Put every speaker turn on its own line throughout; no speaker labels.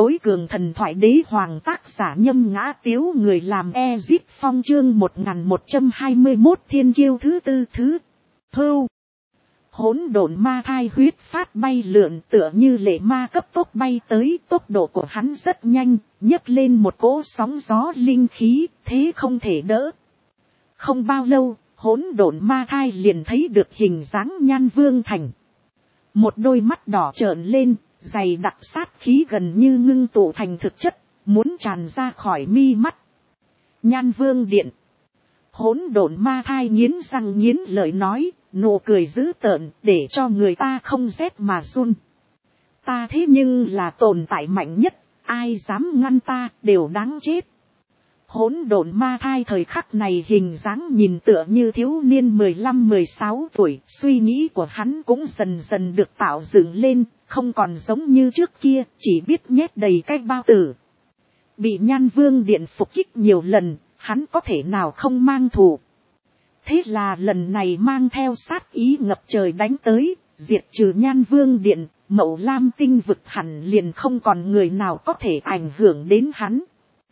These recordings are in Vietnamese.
tối cường thần thoại đế hoàng tác giả Nhâm Ngã Tiếu, người làm Ezip Phong, chương 1121 thiên kiêu thứ tư thứ. Hưu. Hỗn độn ma thai huyết phát bay lượn tựa như lệ ma cấp tốc bay tới, tốc độ của hắn rất nhanh, nhấc lên một cỗ sóng gió linh khí, thế không thể đỡ. Không bao lâu, hỗn độn ma thai liền thấy được hình dáng Nhan Vương Thành. Một đôi mắt đỏ trợn lên, dày đặc sát khí gần như ngưng tụ thành thực chất, muốn tràn ra khỏi mi mắt. Nhan Vương Điện. Hỗn độn ma thai nghiến răng nghiến lợi nói, nụ cười dữ tợn để cho người ta không rét mà run. Ta thế nhưng là tồn tại mạnh nhất, ai dám ngăn ta đều đáng chết. Hỗn độn ma thai thời khắc này hình dáng nhìn tựa như thiếu niên 15-16 tuổi, suy nghĩ của hắn cũng dần dần được tạo dựng lên, không còn giống như trước kia, chỉ biết nhét đầy cái bao tử. Bị Nhan Vương Điện phục kích nhiều lần, hắn có thể nào không mang thù. Thế là lần này mang theo sát ý ngập trời đánh tới, diệt trừ Nhan Vương Điện, Mậu Lam tinh vực hẳn liền không còn người nào có thể ảnh hưởng đến hắn.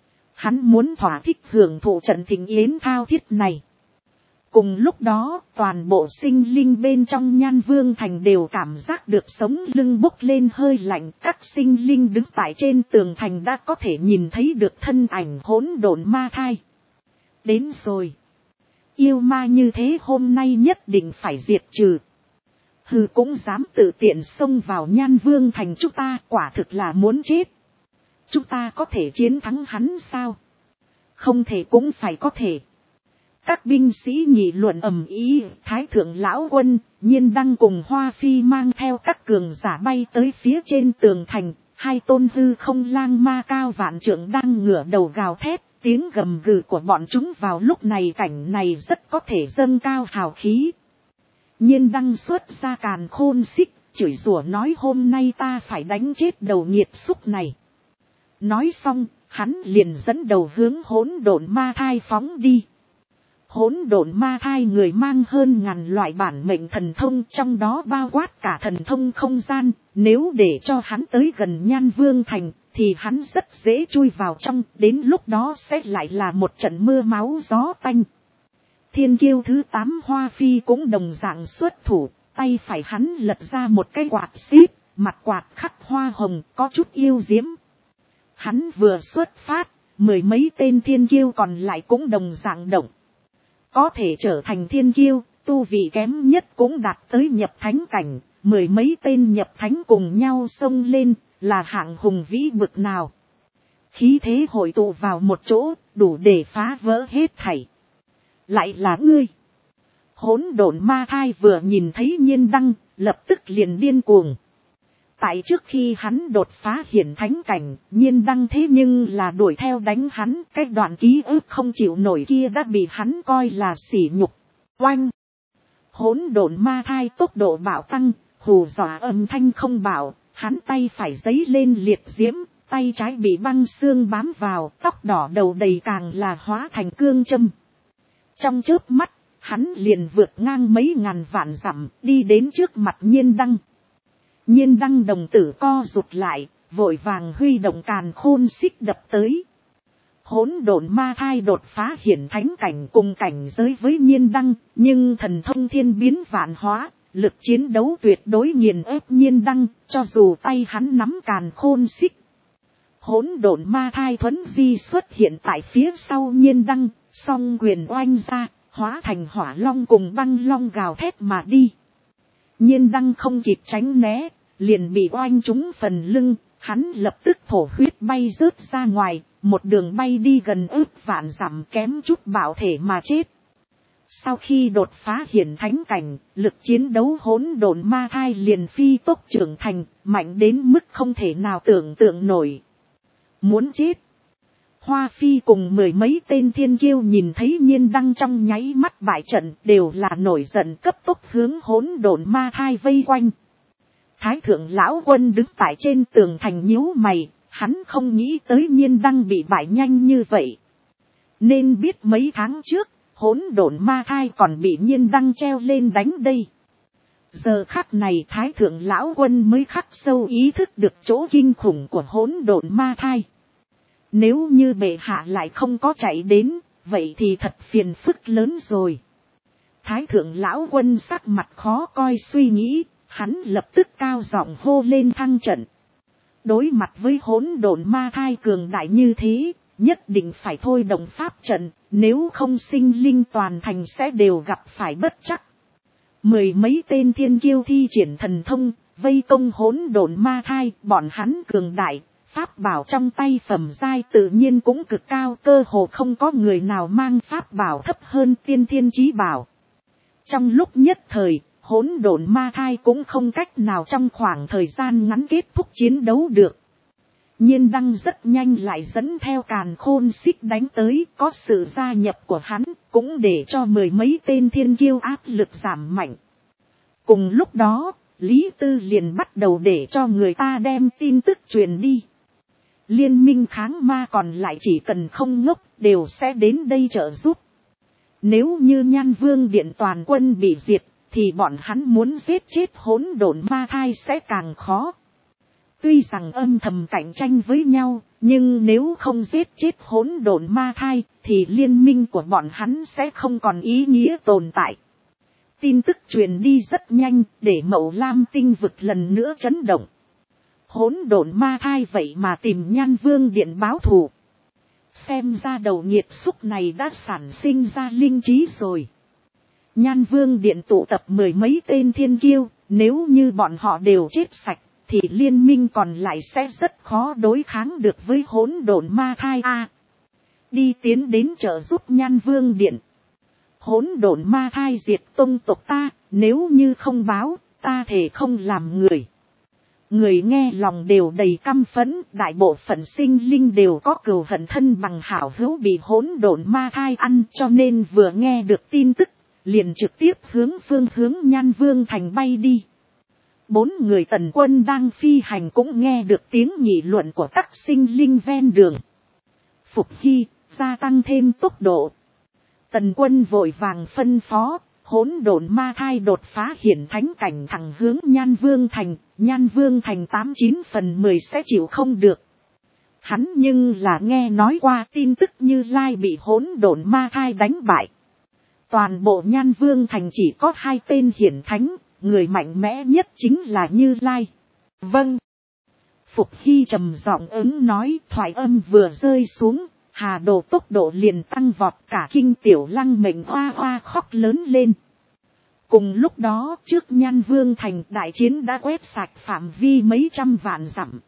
Hắn muốn thỏa thích hưởng thụ trận thịnh yến thao thiết này. Cùng lúc đó, toàn bộ sinh linh bên trong Nhan Vương Thành đều cảm giác được sống lưng bốc lên hơi lạnh. Các sinh linh đứng tại trên tường thành đã có thể nhìn thấy được thân ảnh hỗn độn ma thai. Đến rồi. Yêu ma như thế hôm nay nhất định phải diệt trừ. Hừ, cũng dám tự tiện xông vào Nhan Vương Thành chúng ta, quả thực là muốn chết. Chúng ta có thể chiến thắng hắn sao? Không thể cũng phải có thể. Các binh sĩ nghị luận ầm ĩ. Thái thượng lão quân, Nhiên Đăng cùng Hoa Phi mang theo các cường giả bay tới phía trên tường thành. Hai tôn hư không lang ma cao vạn trượng đang ngửa đầu gào thét. Tiếng gầm gừ của bọn chúng vào lúc này cảnh này rất có thể dâng cao hào khí. Nhiên Đăng xuất ra càn khôn xích, chửi rủa nói hôm nay ta phải đánh chết đầu nghiệt xúc này. Nói xong, hắn liền dẫn đầu hướng hỗn độn ma thai phóng đi. Hỗn độn ma thai người mang hơn ngàn loại bản mệnh thần thông, trong đó bao quát cả thần thông không gian. Nếu để cho hắn tới gần Nhan Vương Thành, thì hắn rất dễ chui vào trong, đến lúc đó sẽ lại là một trận mưa máu gió tanh. Thiên kiêu thứ 8 Hoa Phi cũng đồng dạng xuất thủ, tay phải hắn lật ra một cái quạt xíp, mặt quạt khắc hoa hồng có chút yêu diễm. Hắn vừa xuất phát, mười mấy tên thiên kiêu còn lại cũng đồng dạng động. Có thể trở thành thiên kiêu, tu vị kém nhất cũng đạt tới nhập thánh cảnh, mười mấy tên nhập thánh cùng nhau xông lên, là hạng hùng vĩ bực nào. Khí thế hội tụ vào một chỗ, đủ để phá vỡ hết thảy. Lại là ngươi. Hỗn độn ma thai vừa nhìn thấy Nhiên Đăng, lập tức liền điên cuồng. Tại trước khi hắn đột phá hiển thánh cảnh, Nhiên Đăng thế nhưng là đuổi theo đánh hắn, cái đoạn ký ức không chịu nổi kia đã bị hắn coi là sỉ nhục. Oanh! Hỗn độn ma thai tốc độ bạo tăng, hù dọa âm thanh không bảo, hắn tay phải giấy lên liệt diễm, tay trái bị băng xương bám vào, tóc đỏ đầu đầy càng là hóa thành cương châm. Trong chớp mắt, hắn liền vượt ngang mấy ngàn vạn dặm, đi đến trước mặt Nhiên Đăng. Nhiên Đăng đồng tử co rụt lại, vội vàng huy động càn khôn xích đập tới. Hỗn độn ma thai đột phá hiển thánh cảnh cùng cảnh giới với Nhiên Đăng, nhưng thần thông thiên biến vạn hóa, lực chiến đấu tuyệt đối nghiền ép Nhiên Đăng, cho dù tay hắn nắm càn khôn xích. Hỗn độn ma thai thuấn di xuất hiện tại phía sau Nhiên Đăng, song quyền oanh ra, hóa thành hỏa long cùng băng long gào thét mà đi. Nhiên Đăng không kịp tránh né, liền bị oanh trúng phần lưng, hắn lập tức thổ huyết bay rớt ra ngoài, một đường bay đi gần ước vạn dặm kém chút bạo thể mà chết. Sau khi đột phá hiển thánh cảnh, lực chiến đấu hỗn độn ma thai liền phi tốc trưởng thành, mạnh đến mức không thể nào tưởng tượng nổi. Muốn chết. Hoa Phi cùng mười mấy tên thiên kiêu nhìn thấy Nhiên Đăng trong nháy mắt bại trận, đều là nổi giận cấp tốc hướng hỗn độn ma thai vây quanh. Thái thượng lão quân đứng tại trên tường thành nhíu mày, hắn không nghĩ tới Nhiên Đăng bị bại nhanh như vậy. Nên biết mấy tháng trước, hỗn độn ma thai còn bị Nhiên Đăng treo lên đánh đây. Giờ khắc này Thái thượng lão quân mới khắc sâu ý thức được chỗ kinh khủng của hỗn độn ma thai. Nếu như bệ hạ lại không có chạy đến, vậy thì thật phiền phức lớn rồi. Thái thượng lão quân sắc mặt khó coi suy nghĩ, hắn lập tức cao giọng hô lên thăng trận. Đối mặt với hỗn độn ma thai cường đại như thế, nhất định phải thôi động pháp trận, nếu không sinh linh toàn thành sẽ đều gặp phải bất trắc. Mười mấy tên thiên kiêu thi triển thần thông, vây công hỗn độn ma thai, bọn hắn cường đại, pháp bảo trong tay phẩm giai tự nhiên cũng cực cao, cơ hồ không có người nào mang pháp bảo thấp hơn tiên thiên chí bảo. Trong lúc nhất thời, hỗn độn ma thai cũng không cách nào trong khoảng thời gian ngắn kết thúc chiến đấu được. Nhiên đăng rất nhanh lại dẫn theo càn khôn xích đánh tới, có sự gia nhập của hắn, cũng để cho mười mấy tên thiên kiêu áp lực giảm mạnh. Cùng lúc đó, Lý Tư liền bắt đầu để cho người ta đem tin tức truyền đi. Liên minh kháng ma còn lại chỉ cần không ngốc, đều sẽ đến đây trợ giúp. Nếu như Nhan Vương Điện toàn quân bị diệt, thì bọn hắn muốn giết chết hỗn độn ma thai sẽ càng khó. Tuy rằng âm thầm cạnh tranh với nhau, nhưng nếu không giết chết hỗn độn ma thai, thì liên minh của bọn hắn sẽ không còn ý nghĩa tồn tại. Tin tức truyền đi rất nhanh, để Mậu Lam tinh vực lần nữa chấn động. Hỗn độn ma thai vậy mà tìm Nhan Vương Điện báo thù. Xem ra đầu nhiệt xúc này đã sản sinh ra linh trí rồi. Nhan Vương Điện tụ tập mười mấy tên thiên kiêu, nếu như bọn họ đều chết sạch, thì liên minh còn lại sẽ rất khó đối kháng được với hỗn độn ma thai đi tiến đến trợ giúp Nhan Vương Điện. Hỗn độn ma thai diệt tông tộc ta, nếu như không báo, ta thể không làm người. Người nghe lòng đều đầy căm phẫn, đại bộ phận sinh linh đều có cừu hận thân bằng hảo hữu bị hỗn độn ma thai ăn, cho nên vừa nghe được tin tức, liền trực tiếp phương hướng Nhan Vương thành bay đi. 4 người tần quân đang phi hành cũng nghe được tiếng nghị luận của các sinh linh ven đường. Phục Hy, gia tăng thêm tốc độ. Tần quân vội vàng phân phó, hỗn độn ma thai đột phá hiển thánh cảnh thẳng hướng Nhan Vương thành, Nhan Vương thành 89 phần 10 sẽ chịu không được. Hắn nhưng là nghe nói qua tin tức Như Lai bị hỗn độn ma thai đánh bại. Toàn bộ Nhan Vương thành chỉ có 2 tên hiển thánh, người mạnh mẽ nhất chính là Như Lai. Vâng. Phục Hy trầm giọng ứng nói, thoại âm vừa rơi xuống, Hà Đồ tốc độ liền tăng vọt, cả kinh tiểu lăng mệnh hoa hoa khóc lớn lên. Cùng lúc đó trước Nhan Vương thành đại chiến đã quét sạch phạm vi mấy trăm vạn dặm.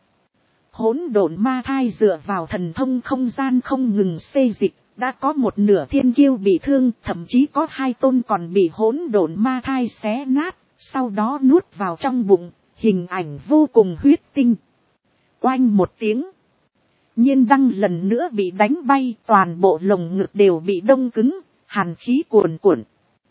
Hỗn độn ma thai dựa vào thần thông không gian không ngừng xê dịch, đã có một nửa thiên kiêu bị thương, thậm chí có 2 tôn còn bị hỗn độn ma thai xé nát, sau đó nuốt vào trong bụng, hình ảnh vô cùng huyết tinh. Oanh một tiếng, Nhiên đăng lần nữa bị đánh bay, toàn bộ lồng ngực đều bị đông cứng, hàn khí cuồn cuộn.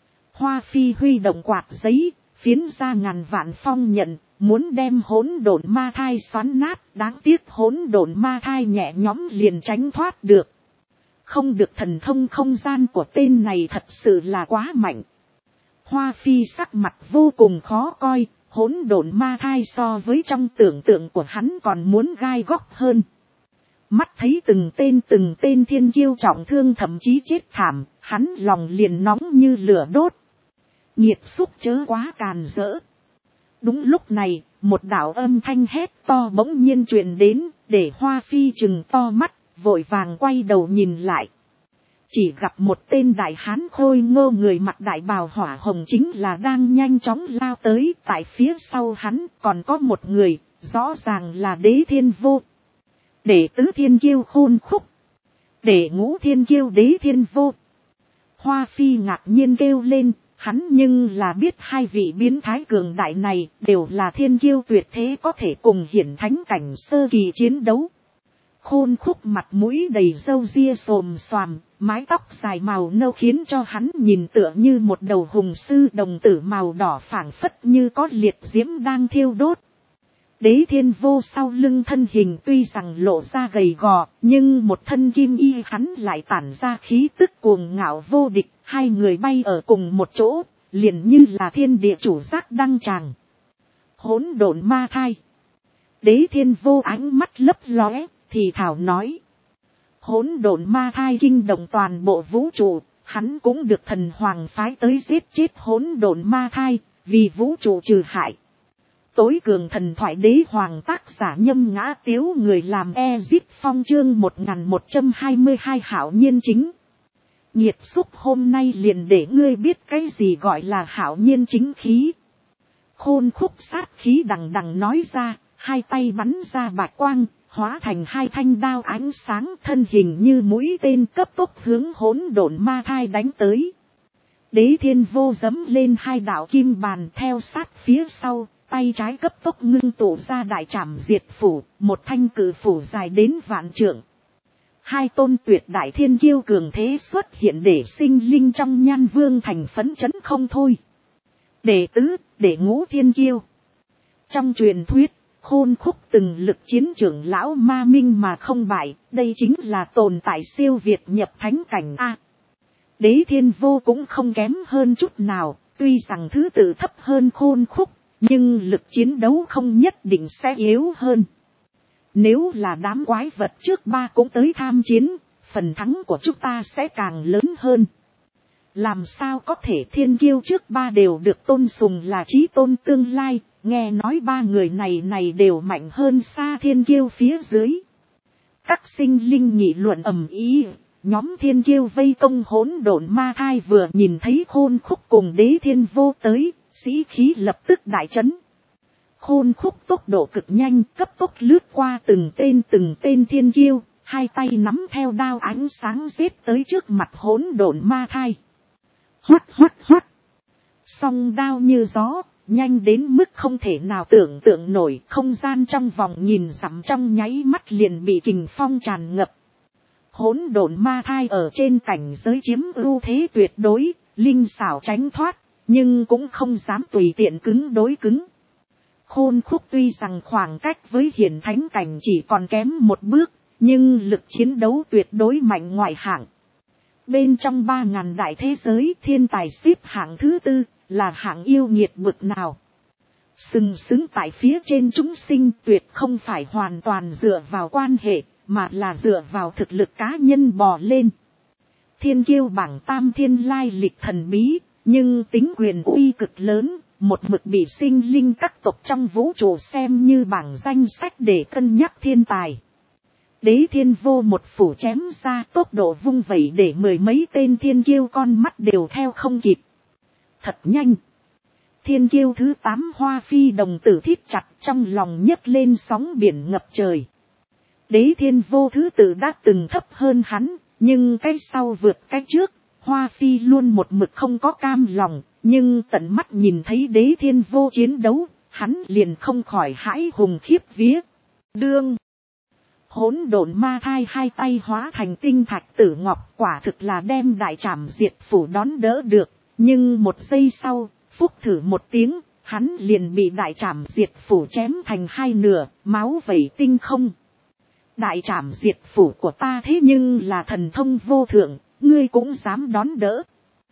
Hoa Phi huy động quạt giấy, phiến ra ngàn vạn phong nhận, muốn đem hỗn độn ma thai xoắn nát, đáng tiếc hỗn độn ma thai nhẹ nhõm liền tránh thoát được. Không được, thần thông không gian của tên này thật sự là quá mạnh. Hoa Phi sắc mặt vô cùng khó coi, hỗn độn ma thai so với trong tưởng tượng của hắn còn muốn gai góc hơn. Mắt thấy từng tên thiên kiêu trọng thương thậm chí chết thảm, hắn lòng liền nóng như lửa đốt. Nhiệt xúc chớ quá càn rỡ. Đúng lúc này, một đạo âm thanh hét to bỗng nhiên truyền đến, để Hoa Phi trừng to mắt, vội vàng quay đầu nhìn lại. Chỉ gặp một tên đại hán khôi ngô người mặc đại bào hỏa hồng chính là đang nhanh chóng lao tới, tại phía sau hắn còn có một người, rõ ràng là Đế Thiên Vô. Đệ tứ thiên kiêu Khôn Khúc, đệ ngũ thiên kiêu Đế Thiên Vô. Hoa Phi ngạc nhiên kêu lên, hắn nhưng là biết 2 vị biến thái cường đại này đều là thiên kiêu tuyệt thế, có thể cùng hiển thánh cảnh sơ kỳ chiến đấu. Khôn Khúc mặt mũi đầy râu ria xồm xoàm, mái tóc dài màu nâu khiến cho hắn nhìn tựa như một đầu hùng sư, đồng tử màu đỏ phảng phất như có liệt diễm đang thiêu đốt. Đế Thiên Vô sau lưng thân hình tuy rằng lộ ra gầy gò, nhưng một thân kim y hắn lại tản ra khí tức cuồng ngạo vô địch. 2 người bay ở cùng một chỗ, liền như là thiên địa chủ giác đăng tràng. Hỗn độn ma thai. Đế Thiên Vô ánh mắt lấp lóe, thì thảo nói. Hỗn độn ma thai kinh động toàn bộ vũ trụ, hắn cũng được thần hoàng phái tới giết chết hỗn độn ma thai, vì vũ trụ trừ hại. Tối cường thần thoại đế hoàng tác giả Nhâm Ngã Tiếu người làm Ezip Phong chương 1122 hảo nhiên chính. Nhiệt xúc hôm nay liền để ngươi biết cái gì gọi là hảo nhiên chính khí. Khôn khúc sát khí đằng đằng nói ra, hai tay bắn ra bạch quang, hóa thành hai thanh đao ánh sáng, thân hình như mũi tên cấp tốc hướng hỗn độn ma thai đánh tới. Đế Thiên Vô giẫm lên hai đạo kim bàn theo sát phía sau, tay trái cấp tốc ngưng tụ ra đại trảm diệt phủ, một thanh cử phủ dài đến vạn trượng. Hai tôn tuyệt đại thiên kiêu cường thế xuất hiện để sinh linh trong Nhan Vương thành phấn chấn không thôi. Đệ tứ, đệ ngũ thiên kiêu. Trong truyền thuyết, Khôn Khúc từng lực chiến trưởng lão ma minh mà không bại, đây chính là tồn tại siêu việt nhập thánh cảnh A. Đế Thiên Vô cũng không kém hơn chút nào, tuy rằng thứ tự thấp hơn Khôn Khúc, nhưng lực chiến đấu không nhất định sẽ yếu hơn. Nếu là đám quái vật trước ba cũng tới tham chiến, phần thắng của chúng ta sẽ càng lớn hơn. Làm sao có thể thiên kiêu trước ba đều được tôn sùng là chí tôn tương lai, nghe nói ba người này đều mạnh hơn xa thiên kiêu phía dưới. Các sinh linh nghị luận ầm ĩ, nhóm thiên kiêu vây công hỗn độn ma thai vừa nhìn thấy Khôn Khúc cùng Đế Thiên Vô tới, sĩ khí lập tức đại chấn. Khôn Khúc tốc độ cực nhanh, cấp tốc lướt qua từng tên thiên kiêu, hai tay nắm theo đao ánh sáng giết tới trước mặt hỗn độn ma thai. Hoắt hoắt hoắt. Song đao như gió, nhanh đến mức không thể nào tưởng tượng nổi, không gian trong vòng nhìn dặm trong nháy mắt liền bị kình phong tràn ngập. Hỗn độn ma thai ở trên cảnh giới chiếm ưu thế tuyệt đối, linh xảo tránh thoát, nhưng cũng không dám tùy tiện cứng đối cứng. Khôn Khúc tuy rằng khoảng cách với hiển thánh cảnh chỉ còn kém một bước, nhưng lực chiến đấu tuyệt đối mạnh ngoại hạng. Bên trong 3.000 đại thế giới thiên tài xếp hạng thứ tư, là hạng yêu nghiệt bực nào. Sừng sững tại phía trên chúng sinh tuyệt không phải hoàn toàn dựa vào quan hệ, mà là dựa vào thực lực cá nhân bò lên. Thiên kiêu bảng tam thiên lai lịch thần bí, nhưng tính quyền uy cực lớn, một mực bị sinh linh các tộc trong vũ trụ xem như bảng danh sách để cân nhắc thiên tài. Đế Thiên Vô một phủ chém ra, tốc độ vung vẩy để mười mấy tên thiên kiêu con mắt đều theo không kịp. Thật nhanh. Thiên kiêu thứ 8 Hoa Phi đồng tử thít chặt, trong lòng nhấc lên sóng biển ngập trời. Đế Thiên Vô thứ tự đã từng thấp hơn hắn, nhưng cái sau vượt cái trước, Hoa Phi luôn một mực không có cam lòng, nhưng tận mắt nhìn thấy Đế Thiên Vô chiến đấu, hắn liền không khỏi hãi hùng khiếp vía. Đương hỗn độn ma thai hai tay hóa thành tinh thạch tử ngọc, quả thực là đem đại trảm diệt phủ đón đỡ được, nhưng một giây sau, phúc thử một tiếng, hắn liền bị đại trảm diệt phủ chém thành hai nửa, máu vẩy tinh không. Đại trảm diệt phủ của ta thế nhưng là thần thông vô thượng, ngươi cũng dám đón đỡ.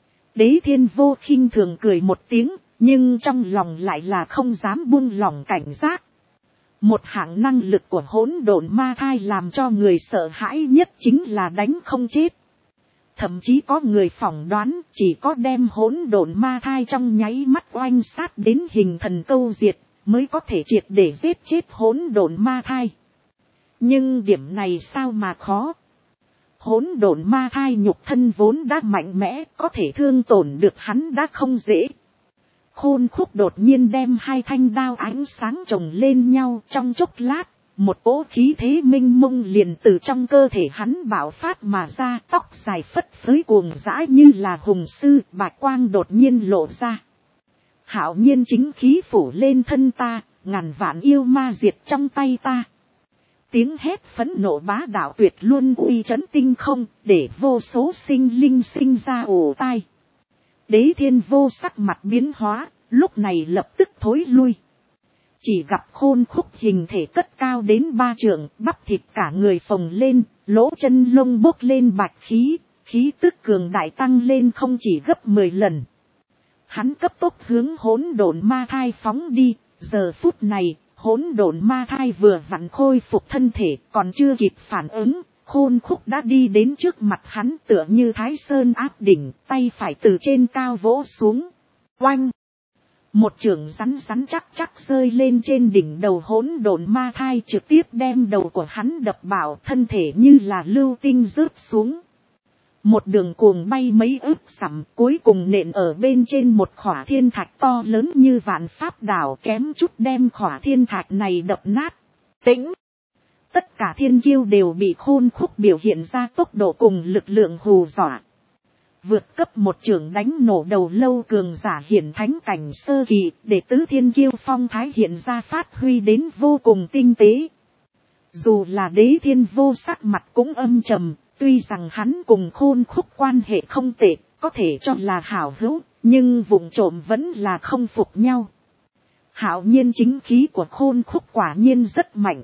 Đế Thiên Vô khinh thường cười một tiếng, nhưng trong lòng lại là không dám buông lỏng cảnh giác. Một hạng năng lực của hỗn độn ma thai làm cho người sợ hãi nhất chính là đánh không chết. Thậm chí có người phỏng đoán chỉ có đem hỗn độn ma thai trong nháy mắt oanh sát đến hình thần câu diệt, mới có thể triệt để giết chết hỗn độn ma thai. Nhưng điểm này sao mà khó. Hỗn độn ma thai nhục thân vốn đã mạnh mẽ, có thể thương tổn được hắn đã không dễ. Khôn Khúc đột nhiên đem hai thanh đao ánh sáng chồng lên nhau, trong chốc lát, một cỗ khí thế minh mông liền từ trong cơ thể hắn bạo phát mà ra, tóc dài phất phới cuồng dã như là hùng sư, bạch quang đột nhiên lộ ra. Hạo nhiên chính khí phủ lên thân ta, ngàn vạn yêu ma diệt trong tay ta. Tiếng hét phẫn nộ bá đạo tuyệt luôn uy chấn tinh không, để vô số sinh linh sinh ra ồ tai. Đế Thiên Vô sắc mặt biến hóa, lúc này lập tức thối lui. Chỉ gặp Khôn Khúc hình thể cất cao đến 3 trượng, bắp thịt cả người phồng lên, lỗ chân lông bốc lên bạch khí, khí tức cường đại tăng lên không chỉ gấp 10 lần. Hắn cấp tốc hướng hỗn độn ma thai phóng đi, giờ phút này, hỗn độn ma thai vừa vặn khôi phục thân thể, còn chưa kịp phản ứng, Khôn Khúc đã đi đến trước mặt hắn tựa như Thái Sơn áp đỉnh, tay phải từ trên cao vỗ xuống. Oanh! Một chưởng rắn rắn chắc chắc rơi lên trên đỉnh đầu hỗn độn ma thai, trực tiếp đem đầu của hắn đập bảo, thân thể như là lưu tinh rớt xuống. Một đường cuồng bay mấy ức sẳm, cuối cùng nện ở bên trên một khỏa thiên thạch to lớn như vạn pháp đảo, kém chút đem khỏa thiên thạch này đập nát. Tĩnh! Tất cả thiên kiêu đều bị Khôn Khúc biểu hiện ra tốc độ cùng lực lượng hù dọa. Vượt cấp một trường đánh nổ đầu lâu cường giả hiển thánh cảnh sơ kỳ, để tứ thiên kiêu phong thái hiện ra phát huy đến vô cùng tinh tế. Dù là Đế Thiên Vô sắc mặt cũng âm trầm, tuy rằng hắn cùng Khôn Khúc quan hệ không tệ, có thể cho là hảo hữu, nhưng vụng trộm vẫn là không phục nhau. Hạo nhiên chính khí của Khôn Khúc quả nhiên rất mạnh.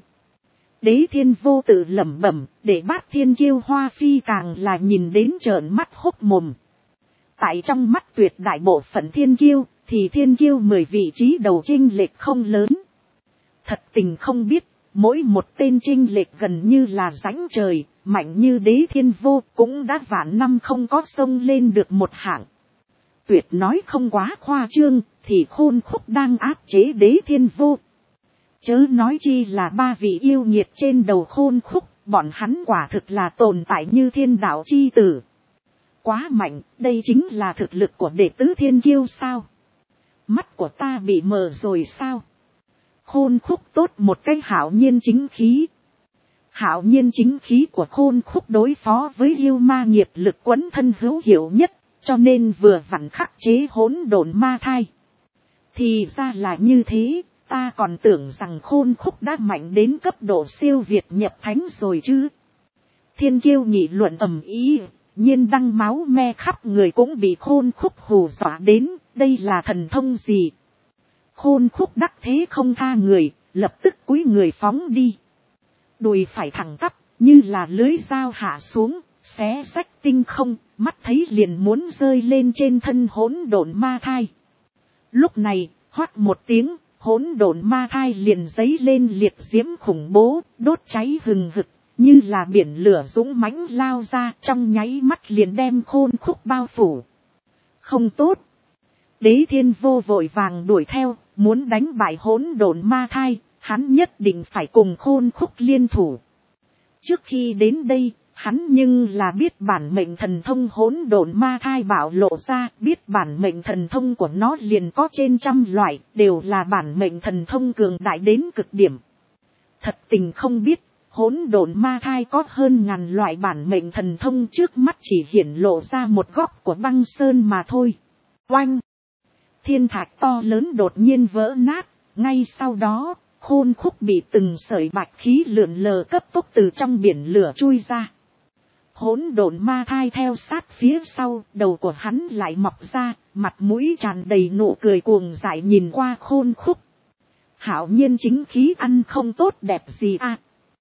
Đế Thiên Vô tự lẩm bẩm, để Bát Thiên Kiêu Hoa Phi càng là nhìn đến trợn mắt hốc mồm. Tại trong mắt tuyệt đại bộ phận thiên kiêu, thì thiên kiêu 10 vị trí đầu chênh lệch không lớn. Thật tình không biết, mỗi một tên chênh lệch gần như là rãnh trời, mạnh như Đế Thiên Vô cũng đã vạn năm không có xông lên được một hạng. Tuyệt nói không quá khoa trương, thì Khôn Khúc đang áp chế Đế Thiên Vô. Chớ nói chi là ba vị yêu nghiệt trên đầu Khôn Khúc, bọn hắn quả thực là tồn tại như thiên đạo chi tử. Quá mạnh, đây chính là thực lực của đệ tứ thiên kiêu sao? Mắt của ta bị mờ rồi sao? Khôn Khúc tốt một cái hạo nhiên chính khí. Hạo nhiên chính khí của Khôn Khúc đối phó với yêu ma nghiệp lực quấn thân hữu hiệu nhất, cho nên vừa vặn khắc chế hỗn độn ma thai. Thì ra là như thế. Ta còn tưởng rằng Khôn Khúc đã mạnh đến cấp độ siêu việt nhập thánh rồi chứ. Thiên kiêu nghị luận ầm ĩ, nhiên đăng máu me khắp người cũng bị Khôn Khúc hù dọa đến, đây là thần thông gì? Khôn Khúc đắc thế không tha người, lập tức cúi người phóng đi. Đùi phải thẳng tắp, như là lưới dao hạ xuống, xé rách tinh không, mắt thấy liền muốn rơi lên trên thân hỗn độn ma thai. Lúc này, hoắt một tiếng, hỗn độn ma thai liền giấy lên liệt diễm khủng bố, đốt cháy hừng hực, như là biển lửa dũng mãnh lao ra, trong nháy mắt liền đem Khôn Khúc bao phủ. Không tốt. Đế Thiên Vô vội vàng đuổi theo, muốn đánh bại hỗn độn ma thai, hắn nhất định phải cùng Khôn Khúc liên thủ. Trước khi đến đây, hắn nhưng là biết bản mệnh thần thông hỗn độn ma thai bạo lộ ra, biết bản mệnh thần thông của nó liền có trên trăm loại, đều là bản mệnh thần thông cường đại đến cực điểm. Thật tình không biết, hỗn độn ma thai có hơn ngàn loại bản mệnh thần thông, trước mắt chỉ hiển lộ ra một góc của băng sơn mà thôi. Oanh! Thiên thạch to lớn đột nhiên vỡ nát, ngay sau đó, Khôn Khúc bị từng sợi bạch khí lượn lờ cấp tốc từ trong biển lửa chui ra. Hỗn độn ma thai theo sát phía sau, đầu của hắn lại mọc ra, mặt mũi tràn đầy nụ cười cuồng dại nhìn qua Khôn Khúc. Hạo nhiên chính khí ăn không tốt đẹp gì à?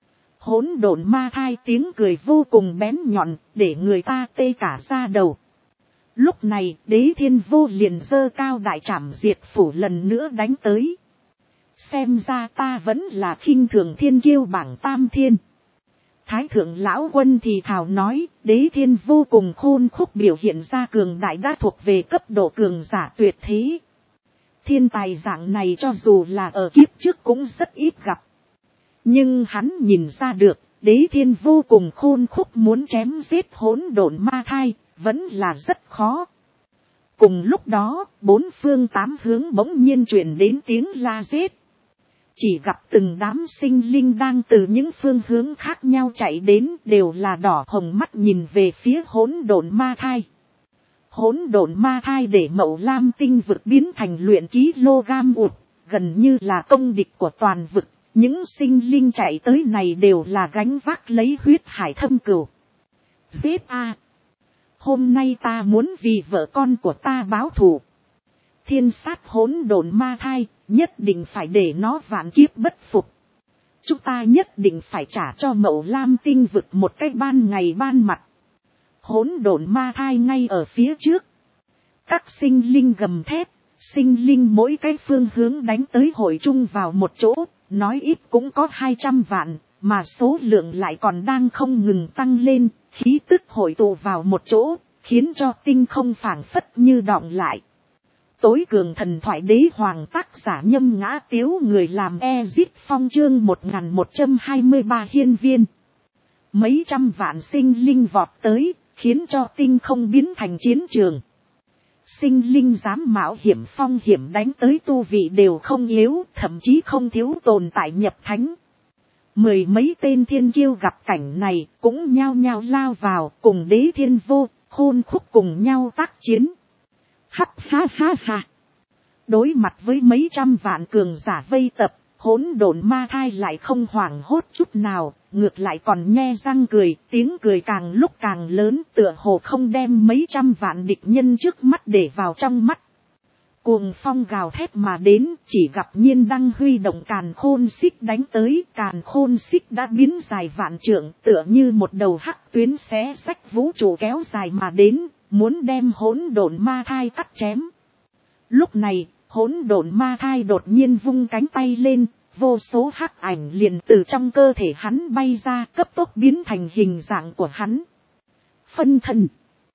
Hỗn độn ma thai tiếng cười vô cùng bén nhọn, để người ta tê cả da đầu. Lúc này, Đế Thiên Vô liền giơ cao đại trảm diệt phủ lần nữa đánh tới. Xem ra ta vẫn là khinh thường thiên kiêu bảng tam thiên. Thái thượng lão quân thì thào nói, Đế Thiên Vô cùng Khôn Khúc biểu hiện ra cường đại đã thuộc về cấp độ cường giả tuyệt thế. Thiên tài dạng này cho dù là ở kiếp trước cũng rất ít gặp. Nhưng hắn nhìn ra được, Đế Thiên Vô cùng Khôn Khúc muốn chém giết hỗn độn ma thai, vẫn là rất khó. Cùng lúc đó, bốn phương tám hướng bỗng nhiên truyền đến tiếng la giết. Chỉ gặp từng đám sinh linh đang từ những phương hướng khác nhau chạy đến, đều là đỏ hồng mắt nhìn về phía hỗn độn ma thai. Hỗn độn ma thai để Mậu Lam tinh vực biến thành luyện kg ụt, gần như là công địch của toàn vực. Những sinh linh chạy tới này đều là gánh vác lấy huyết hải thâm cừu. Giết a! Hôm nay ta muốn vì vợ con của ta báo thù. Thiên sát hỗn độn ma thai, nhất định phải để nó vạn kiếp bất phục. Chúng ta nhất định phải trả cho Mậu Lam tinh vực một cái ban ngày ban mặt. Hỗn độn ma thai ngay ở phía trước. Các sinh linh gầm thét, sinh linh mỗi cái phương hướng đánh tới hội chung vào một chỗ, nói ít cũng có 200 vạn, mà số lượng lại còn đang không ngừng tăng lên, khí tức hội tụ vào một chỗ, khiến cho tinh không phảng phất như đọng lại. Tối cường thần thoại đế hoàng tác giả Nhâm Ngã Tiếu, người làm Ezit Phong chương 1123 hiên viên. Mấy trăm vạn sinh linh vọt tới, khiến cho tinh không biến thành chiến trường. Sinh linh dám mạo hiểm phong hiểm đánh tới tu vị đều không yếu, thậm chí không thiếu tồn tại nhập thánh. Mười mấy tên thiên kiêu gặp cảnh này cũng nhao nhao lao vào cùng đế thiên vô, Khôn Khúc cùng nhau tác chiến. Hắc ha ha ha. Đối mặt với mấy trăm vạn cường giả vây tập, hỗn độn ma thai lại không hoảng hốt chút nào, ngược lại còn nhe răng cười, tiếng cười càng lúc càng lớn, tựa hồ không đem mấy trăm vạn địch nhân trước mắt để vào trong mắt. Cuồng phong gào thét mà đến, chỉ gặp Nhiên Đăng huy động càn khôn xích đánh tới, càn khôn xích đã biến dài vạn trượng, tựa như một đầu hắc tuyến xé xách vũ trụ kéo dài mà đến, muốn đem hỗn độn ma thai cắt chém. Lúc này, hỗn độn ma thai đột nhiên vung cánh tay lên, vô số hắc ảnh liền từ trong cơ thể hắn bay ra, cấp tốc biến thành hình dạng của hắn. Phân thân.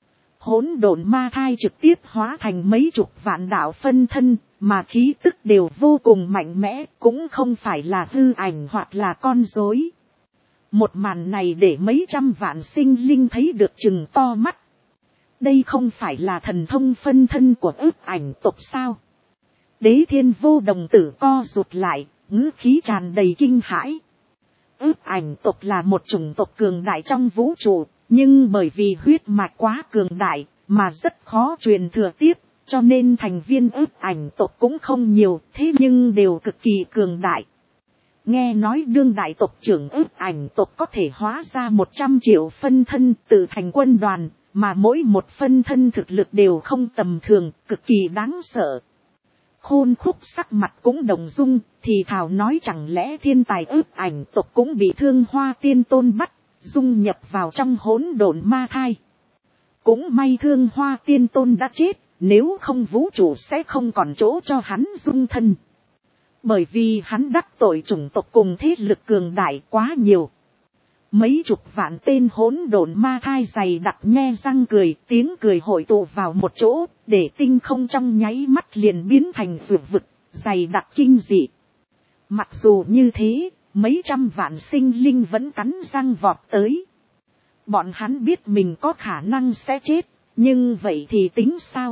Hỗn độn ma thai trực tiếp hóa thành mấy chục vạn đạo phân thân, mà khí tức đều vô cùng mạnh mẽ, cũng không phải là hư ảnh hoặc là con rối. Một màn này để mấy trăm vạn sinh linh thấy được chừng to mắt. Đây không phải là thần thông phân thân của ức ảnh tộc sao? Đế thiên vô đồng tử co rụt lại, ngữ khí tràn đầy kinh hãi. Ức ảnh tộc là một chủng tộc cường đại trong vũ trụ, nhưng bởi vì huyết mạch quá cường đại, mà rất khó truyền thừa tiếp, cho nên thành viên ức ảnh tộc cũng không nhiều, thế nhưng đều cực kỳ cường đại. Nghe nói đương đại tộc trưởng ức ảnh tộc có thể hóa ra 100 triệu phân thân tự thành quân đoàn, mà mỗi một phân thân thực lực đều không tầm thường, cực kỳ đáng sợ. Khôn Khúc sắc mặt cũng đồng dung, thì thảo nói chẳng lẽ thiên tài ức ảnh tộc cũng bị Thương Hoa Tiên Tôn bắt, dung nhập vào trong hỗn độn ma thai. Cũng may Thương Hoa Tiên Tôn đã chết, nếu không vũ trụ sẽ không còn chỗ cho hắn dung thân. Bởi vì hắn đắc tội chủng tộc cùng thế lực cường đại quá nhiều. Mấy chục vạn tên hỗn độn ma thai dày đặc nhe răng cười, tiếng cười hội tụ vào một chỗ, để tinh không trong nháy mắt liền biến thành rượu vực, dày đặc kinh dị. Mặc dù như thế, mấy trăm vạn sinh linh vẫn cắn răng vọt tới. Bọn hắn biết mình có khả năng sẽ chết, nhưng vậy thì tính sao?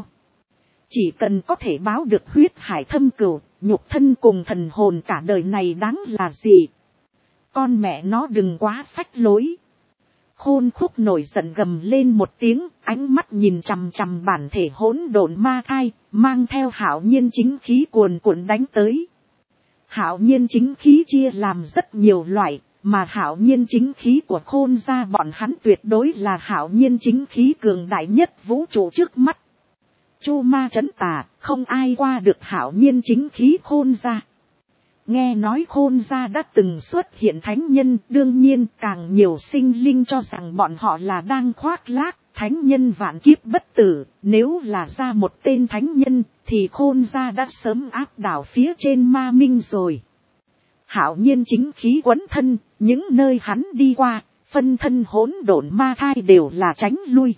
Chỉ cần có thể báo được huyết hải thâm cửu, nhục thân cùng thần hồn cả đời này đáng là gì? Con mẹ nó đừng quá phách lối. Khôn Khúc nổi giận gầm lên một tiếng, ánh mắt nhìn chằm chằm bản thể hỗn độn ma thai, mang theo hạo nhiên chính khí cuồn cuộn đánh tới. Hạo nhiên chính khí chia làm rất nhiều loại, mà hạo nhiên chính khí của Khôn gia bọn hắn tuyệt đối là hạo nhiên chính khí cường đại nhất vũ trụ trước mắt. Chu ma trấn tà, không ai qua được hạo nhiên chính khí Khôn gia. Nghe nói Khôn gia đã từng xuất hiện thánh nhân, đương nhiên càng nhiều sinh linh cho rằng bọn họ là đang khoác lác, thánh nhân vạn kiếp bất tử, nếu là ra một tên thánh nhân, thì Khôn gia đã sớm áp đảo phía trên ma minh rồi. Hạo nhiên chính khí quấn thân, những nơi hắn đi qua, phân thân hỗn độn ma thai đều là tránh lui.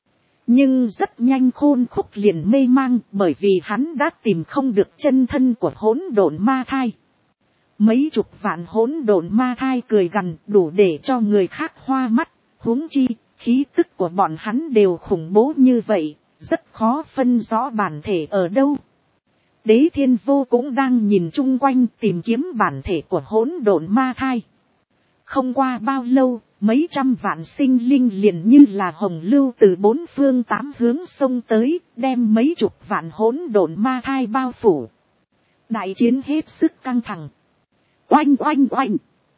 Nhưng rất nhanh Khôn Khúc liền mê mang, bởi vì hắn đã tìm không được chân thân của hỗn độn ma thai. Mấy chục vạn hỗn độn ma thai cười gằn, đủ để cho người khác hoa mắt, huống chi, khí tức của bọn hắn đều khủng bố như vậy, rất khó phân rõ bản thể ở đâu. Đế Thiên Vô cũng đang nhìn chung quanh tìm kiếm bản thể của hỗn độn ma thai. Không qua bao lâu, mấy trăm vạn sinh linh liền như là hồng lưu từ bốn phương tám hướng xông tới, đem mấy chục vạn hỗn độn ma thai bao phủ. Đại chiến hết sức căng thẳng. Oanh oanh oanh.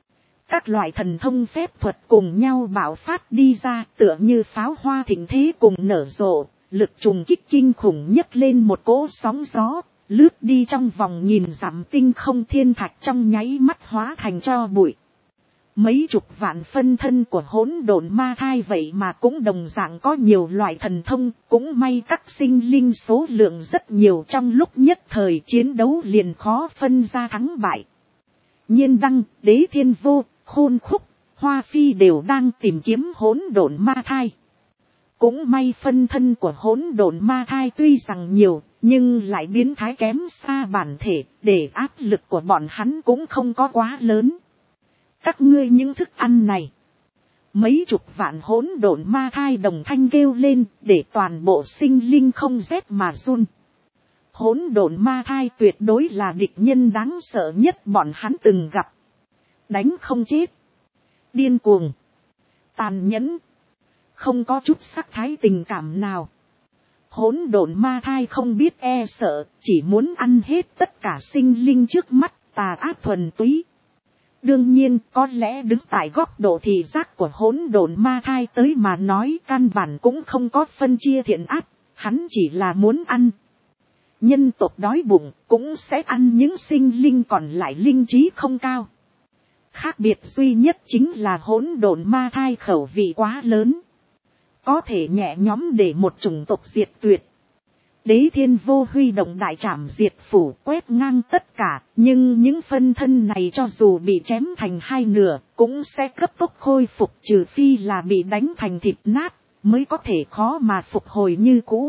Các loại thần thông phép thuật cùng nhau bạo phát đi ra, tựa như pháo hoa thịnh thế cùng nở rộ, lực trùng kích kinh khủng nhấc lên một cỗ sóng gió, lướt đi trong vòng nghìn dặm tinh không, thiên thạch trong nháy mắt hóa thành tro bụi. Mấy chục vạn phân thân của hỗn độn ma thai vậy mà cũng đồng dạng có nhiều loại thần thông, cũng may các sinh linh số lượng rất nhiều, trong lúc nhất thời chiến đấu liền khó phân ra thắng bại. Nhiên đăng, Đế Thiên Vô, Khôn Khúc, Hoa Phi đều đang tìm kiếm hỗn độn ma thai. Cũng may phân thân của hỗn độn ma thai tuy rằng nhiều, nhưng lại biến thái kém xa bản thể, để áp lực của bọn hắn cũng không có quá lớn. Các ngươi những thức ăn này. Mấy chục vạn hỗn độn ma thai đồng thanh kêu lên, để toàn bộ sinh linh không rét mà run. Hỗn độn ma thai tuyệt đối là địch nhân đáng sợ nhất bọn hắn từng gặp. Đánh không chết. Điên cuồng. Tàn nhẫn. Không có chút sắc thái tình cảm nào. Hỗn độn ma thai không biết e sợ, chỉ muốn ăn hết tất cả sinh linh trước mắt, tà ác thuần túy. Đương nhiên, có lẽ đứng tại góc độ thị giác của hỗn độn ma thai tới mà nói, căn bản cũng không có phân chia thiện ác, hắn chỉ là muốn ăn. Nhân tộc đói bụng cũng sẽ ăn những sinh linh còn lại linh trí không cao. Khác biệt duy nhất chính là hỗn độn ma thai khẩu vị quá lớn. Có thể nhẹ nhõm để một chủng tộc diệt tuyệt. Đế Thiên Vô huy động đại trảm diệt phủ quét ngang tất cả, nhưng những phân thân này cho dù bị chém thành hai nửa, cũng sẽ cấp tốc khôi phục, trừ phi là bị đánh thành thịt nát, mới có thể khó mà phục hồi như cũ.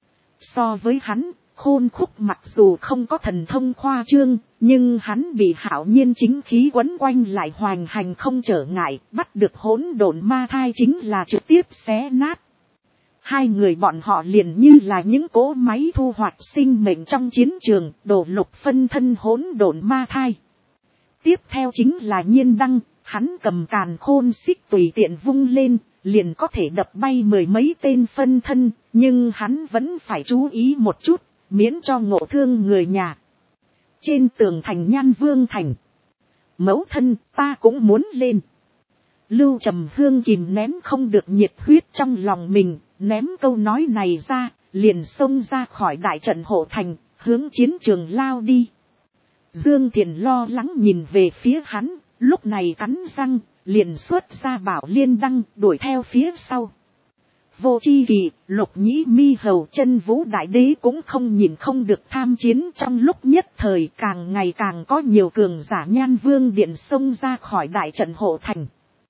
So với hắn, Khôn Khúc mặc dù không có thần thông khoa trương, nhưng hắn bị hạo nhiên chính khí quấn quanh lại hoành hành không trở ngại, bắt được hỗn độn ma thai chính là trực tiếp xé nát. Hai người bọn họ liền như là những cỗ máy thu hoạch sinh mệnh trong chiến trường, đổ lục phân thân hỗn độn ma thai. Tiếp theo chính là Nhiên đăng, hắn cầm càn khôn xích tùy tiện vung lên, liền có thể đập bay mười mấy tên phân thân, nhưng hắn vẫn phải chú ý một chút, miễn cho ngộ thương người nhà. Trên tường thành Nhan Vương thành. Mẫu thân, ta cũng muốn lên. Lưu Trầm Hương kìm nén không được nhiệt huyết trong lòng mình, ném câu nói này ra, liền xông ra khỏi đại trận hộ thành, hướng chiến trường lao đi. Dương Thiền lo lắng nhìn về phía hắn, lúc này cắn răng, liền xuất ra Bảo Liên đăng, đuổi theo phía sau. Vô Chi Kỳ, Lục Nhĩ Mi Hầu, Chân Vũ Đại Đế cũng không nhìn không được tham chiến, trong lúc nhất thời càng ngày càng có nhiều cường giả Nhan Vương điện xông ra khỏi đại trận hộ thành.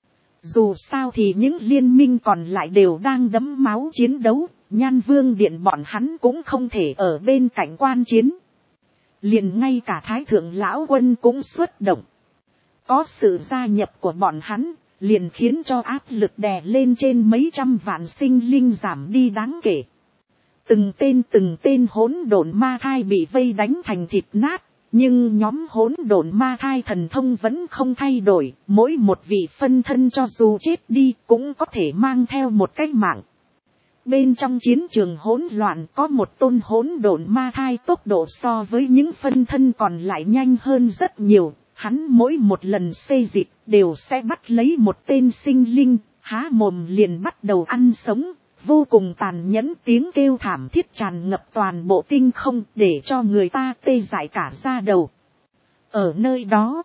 Dù sao thì những liên minh còn lại đều đang đẫm máu chiến đấu, Nhan Vương điện bọn hắn cũng không thể ở bên cạnh quan chiến. Liền ngay cả Thái Thượng Lão Quân cũng xuất động. Có sự gia nhập của bọn hắn, liền khiến cho áp lực đè lên trên mấy trăm vạn sinh linh giảm đi đáng kể. Từng tên hỗn độn ma thai bị vây đánh thành thịt nát, nhưng nhóm hỗn độn ma thai thần thông vẫn không thay đổi, mỗi một vị phân thân cho dù chết đi cũng có thể mang theo một cái mạng. Bên trong chiến trường hỗn loạn có một tôn hỗn độn ma thai tốc độ so với những phân thân còn lại nhanh hơn rất nhiều. Hắn mỗi một lần xê dịch đều sẽ bắt lấy một tên sinh linh, há mồm liền bắt đầu ăn sống, vô cùng tàn nhẫn, tiếng kêu thảm thiết tràn ngập toàn bộ tinh không để cho người ta tê dại cả da đầu. Ở nơi đó,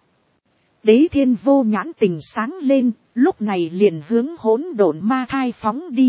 Đế Thiên Vô nhãn tình sáng lên, lúc này liền hướng hỗn độn ma thai phóng đi.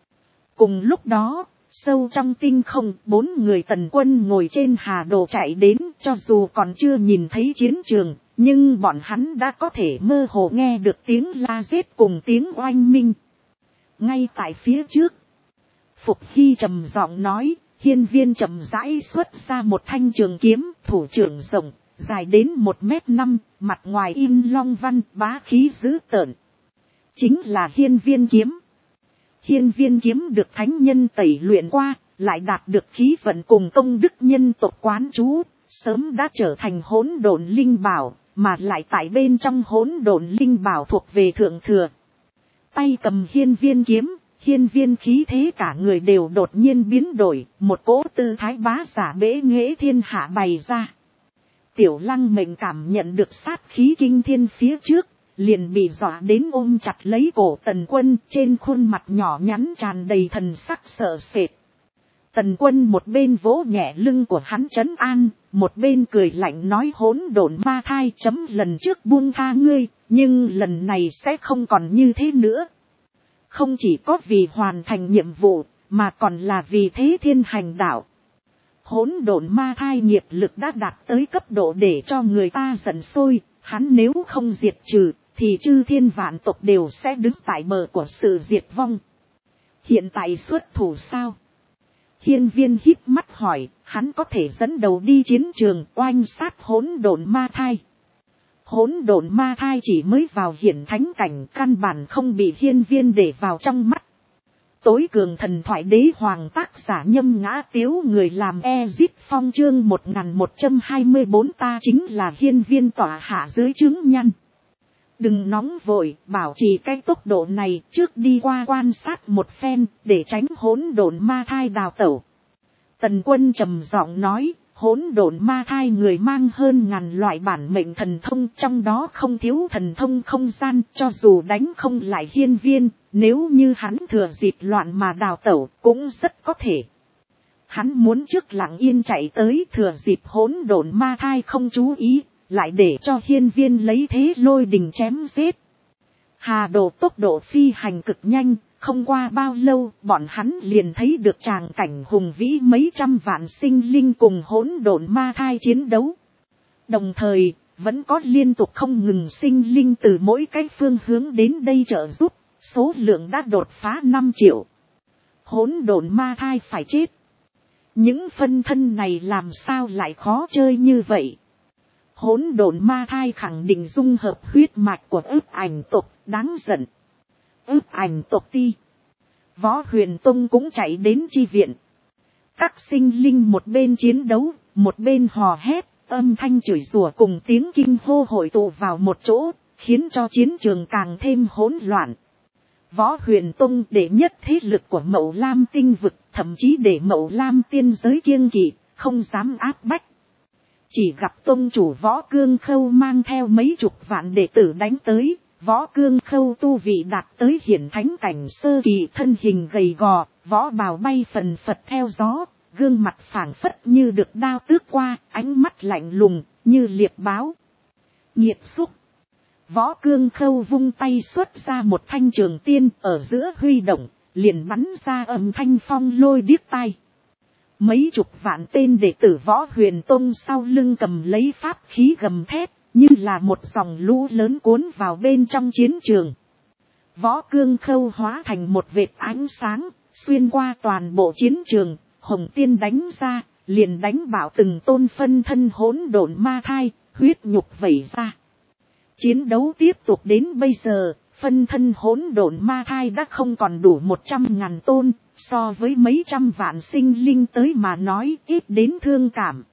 Cùng lúc đó, sâu trong tinh không, 4 người tần quân ngồi trên hà đồ chạy đến, cho dù còn chưa nhìn thấy chiến trường, nhưng bọn hắn đã có thể mơ hồ nghe được tiếng la giết cùng tiếng oanh minh. Ngay tại phía trước, Phục Hy trầm giọng nói, Hiên Viên chậm rãi xuất ra một thanh trường kiếm, thủ trưởng rộng, dài đến 1m5, mặt ngoài in long văn, bá khí dữ tợn. Chính là Hiên Viên kiếm. Hiên Viên kiếm được thánh nhân tẩy luyện qua, lại đạt được khí vận cùng công đức nhân tộc quán chú, sớm đã trở thành hỗn độn linh bảo, mà lại tại bên trong hỗn độn linh bảo thuộc về thượng thừa. Tay cầm Hiên Viên kiếm, Hiên Viên khí thế cả người đều đột nhiên biến đổi, một cỗ tư thái bá giả bế nghệ thiên hạ bày ra. Tiểu Lăng Mệnh cảm nhận được sát khí kinh thiên phía trước, liền bị dọa đến ôm chặt lấy cổ Tần Quân, trên khuôn mặt nhỏ nhắn tràn đầy thần sắc sợ sệt. Tần Quân một bên vỗ nhẹ lưng của hắn trấn an, một bên cười lạnh nói hỗn độn ma thai chấm lần trước buông tha ngươi, nhưng lần này sẽ không còn như thế nữa. Không chỉ có vì hoàn thành nhiệm vụ, mà còn là vì thế thiên hành đạo. Hỗn độn ma thai nghiệp lực đã đạt tới cấp độ để cho người ta giận sôi, hắn nếu không diệt trừ, thì chư thiên vạn tộc đều sẽ đứng tại bờ của sự diệt vong. Hiện tại xuất thủ sao? Hiên Viên híp mắt hỏi, hắn có thể dẫn đầu đi chiến trường oanh sát hỗn độn ma thai. Hỗn độn ma thai chỉ mới vào hiển thánh cảnh, căn bản không bị Hiên Viên để vào trong mắt. Tối cường thần thoại đế hoàng tác giả Nhâm Ngã Tiếu, người làm Ezip Phong chương 1124, ta chính là Hiên Viên tọa hạ dưới chứng nhân. Đừng nóng vội, bảo trì cái tốc độ này, trước đi qua quan sát một phen, để tránh hỗn độn ma thai đào tẩu. Tần Quân trầm giọng nói, hỗn độn ma thai người mang hơn ngàn loại bản mệnh thần thông, trong đó không thiếu thần thông không gian, cho dù đánh không lại Hiên Viên, nếu như hắn thừa dịp loạn mà đào tẩu, cũng rất có thể. Hắn muốn trước lặng yên chạy tới, thừa dịp hỗn độn ma thai không chú ý, lại để cho Hiên Viên lấy thế lôi đình chém giết. Hà Đồ tốc độ phi hành cực nhanh, không qua bao lâu bọn hắn liền thấy được tràng cảnh hùng vĩ mấy trăm vạn sinh linh cùng hỗn độn ma thai chiến đấu. Đồng thời, vẫn có liên tục không ngừng sinh linh từ mỗi cái phương hướng đến đây trợ giúp, số lượng đã đột phá 5 triệu. Hỗn độn ma thai phải chết. Những phân thân này làm sao lại khó chơi như vậy? Hỗn độn ma thai khẳng định dung hợp huyết mạch của Ức Ảnh tộc, đáng giận. Ức Ảnh tộc ti. Võ Huyền Tông cũng chạy đến chi viện. Các sinh linh một bên chiến đấu, một bên hò hét, âm thanh chửi rủa cùng tiếng kinh hô hội tụ vào một chỗ, khiến cho chiến trường càng thêm hỗn loạn. Võ Huyền Tông đệ nhất thế lực của Mậu Lam tinh vực, thậm chí để Mậu Lam tiên giới kiêng kỵ, không dám áp bách. Chỉ gặp tông chủ Võ Cương Khâu mang theo mấy chục vạn đệ tử đánh tới. Võ Cương Khâu tu vị đạt tới hiển thánh cảnh sơ kỳ, thân hình gầy gò, võ bào bay phần phật theo gió, gương mặt phảng phất như được đao tước qua, ánh mắt lạnh lùng như liệp báo. Nhiệt xúc. Võ Cương Khâu vung tay xuất ra một thanh trường tiên, ở giữa huy động, liền bắn ra âm thanh phong lôi điếc tai. Mấy chục vạn tên đệ tử Võ Huyền Tông sau lưng cầm lấy pháp khí gầm thét, như là một dòng lũ lớn cuốn vào bên trong chiến trường. Võ Cương Khâu hóa thành một vệt ánh sáng, xuyên qua toàn bộ chiến trường, hồng tiên đánh ra, liền đánh bảo từng tôn phân thân hỗn độn ma thai, huyết nhục vẩy ra. Chiến đấu tiếp tục đến bây giờ, phân thân hỗn độn ma thai đã không còn đủ 100.000 tôn, so với mấy trăm vạn sinh linh tới mà nói ít đến thương cảm.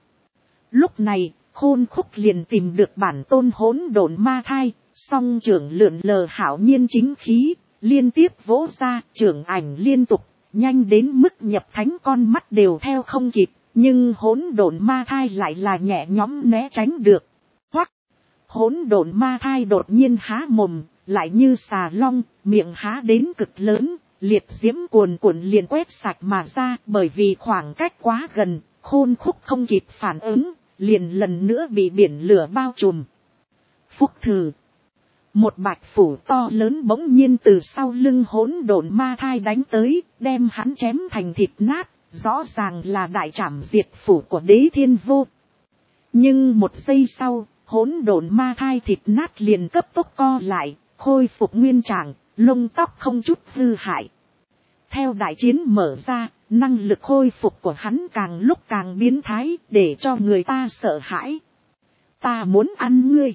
Lúc này, Khôn Khúc liền tìm được bản tôn hỗn độn ma thai, song trưởng lượn lờ hảo nhiên chính khí, liên tiếp vỗ ra, trưởng ảnh liên tục, nhanh đến mức nhập thánh con mắt đều theo không kịp, nhưng hỗn độn ma thai lại là nhẹ nhõm né tránh được. Hoắc, hỗn độn ma thai đột nhiên há mồm, lại như xà long, miệng há đến cực lớn, liệt diễm cuồn cuộn liền quét sạch mà ra, bởi vì khoảng cách quá gần, Khôn Khúc không kịp phản ứng, liền lần nữa bị biển lửa bao trùm. Phúc thử. Một bạch phủ to lớn bỗng nhiên từ sau lưng hỗn độn ma thai đánh tới, đem hắn chém thành thịt nát, rõ ràng là đại trảm diệt phủ của Đế Thiên Vô. Nhưng một giây sau, hỗn độn ma thai thịt nát liền cấp tốc co lại, khôi phục nguyên trạng, lông tóc không chút hư hại. Theo đại chiến mở ra, năng lực khôi phục của hắn càng lúc càng biến thái, để cho người ta sợ hãi. Ta muốn ăn ngươi.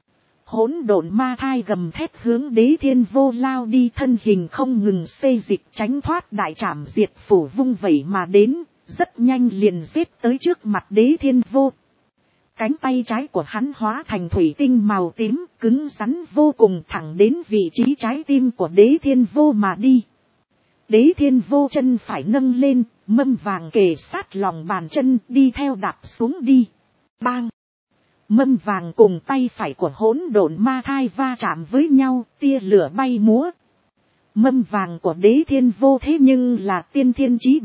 Hỗn độn ma thai gầm thét hướng Đế Thiên Vô lao đi, thân hình không ngừng xê dịch tránh thoát đại trảm diệt phủ vung vẩy mà đến, rất nhanh liền giết tới trước mặt Đế Thiên Vô. Cánh tay trái của hắn hóa thành thủy tinh màu tím, cứng rắn vô cùng, thẳng đến vị trí trái tim của Đế Thiên Vô mà đi. Đế Thiên Vô chân phải nâng lên, mâm vàng kề sát lòng bàn chân, đi theo đạp xuống đi. Bang! Mâm vàng cùng tay phải của hỗn độn ma thai va chạm với nhau, tia lửa bay múa. Mâm vàng của Đế Thiên Vô thế nhưng là tiên thiên chí bảo,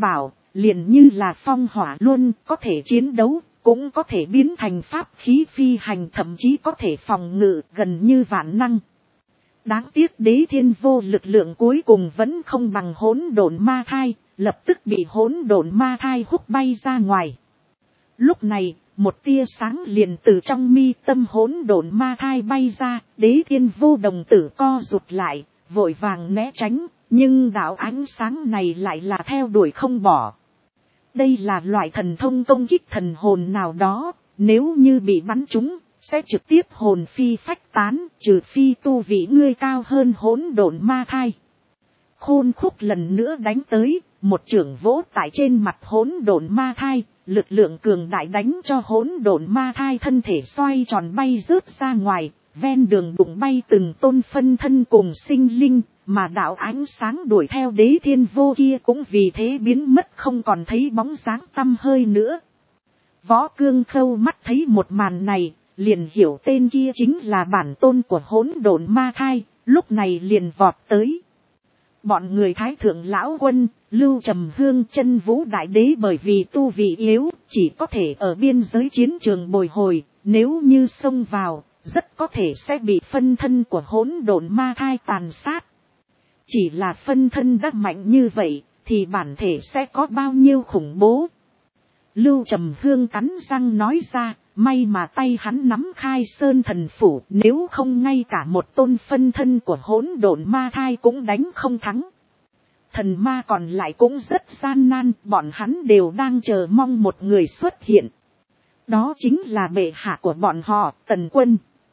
liền như là phong hỏa luôn, có thể chiến đấu, cũng có thể biến thành pháp khí phi hành, thậm chí có thể phòng ngự, gần như vạn năng. Đáng tiếc đế thiên vô lực lượng cuối cùng vẫn không bằng hỗn độn ma thai, lập tức bị hỗn độn ma thai hút bay ra ngoài. Lúc này, một tia sáng liền từ trong mi tâm hỗn độn ma thai bay ra, đế thiên vô đồng tử co rụt lại, vội vàng né tránh, nhưng đạo ánh sáng này lại là theo đuổi không bỏ. Đây là loại thần thông công kích thần hồn nào đó, nếu như bị bắn trúng, sẽ trực tiếp hồn phi phách tán, trừ phi tu vị ngươi cao hơn hỗn độn ma thai. Khôn khúc lần nữa đánh tới, một chưởng vỗ tại trên mặt hỗn độn ma thai, lực lượng cường đại đánh cho hỗn độn ma thai thân thể xoay tròn bay rớt ra ngoài, ven đường đụng bay từng tôn phân thân cùng sinh linh, mà đạo ánh sáng đuổi theo đế thiên vô kia cũng vì thế biến mất không còn thấy bóng dáng tăm hơi nữa. Võ Cương Khâu mắt thấy một màn này, liền hiểu tên kia chính là bản tôn của hỗn độn ma thai, lúc này liền vọt tới. Bọn người Thái Thượng Lão Quân, Lưu Trầm Hương, Chân Vũ Đại Đế bởi vì tu vị yếu, chỉ có thể ở biên giới chiến trường bồi hồi, nếu như xông vào, rất có thể sẽ bị phân thân của hỗn độn ma thai tàn sát. Chỉ là phân thân đã mạnh như vậy, thì bản thể sẽ có bao nhiêu khủng bố. Lưu Trầm Hương cắn răng nói ra, may mà tay hắn nắm Khai Sơn thần phủ, nếu không ngay cả một tôn phân thân của hỗn độn ma thai cũng đánh không thắng. Thần ma còn lại cũng rất gian nan, bọn hắn đều đang chờ mong một người xuất hiện. Đó chính là bệ hạ của bọn họ, Tần Quân.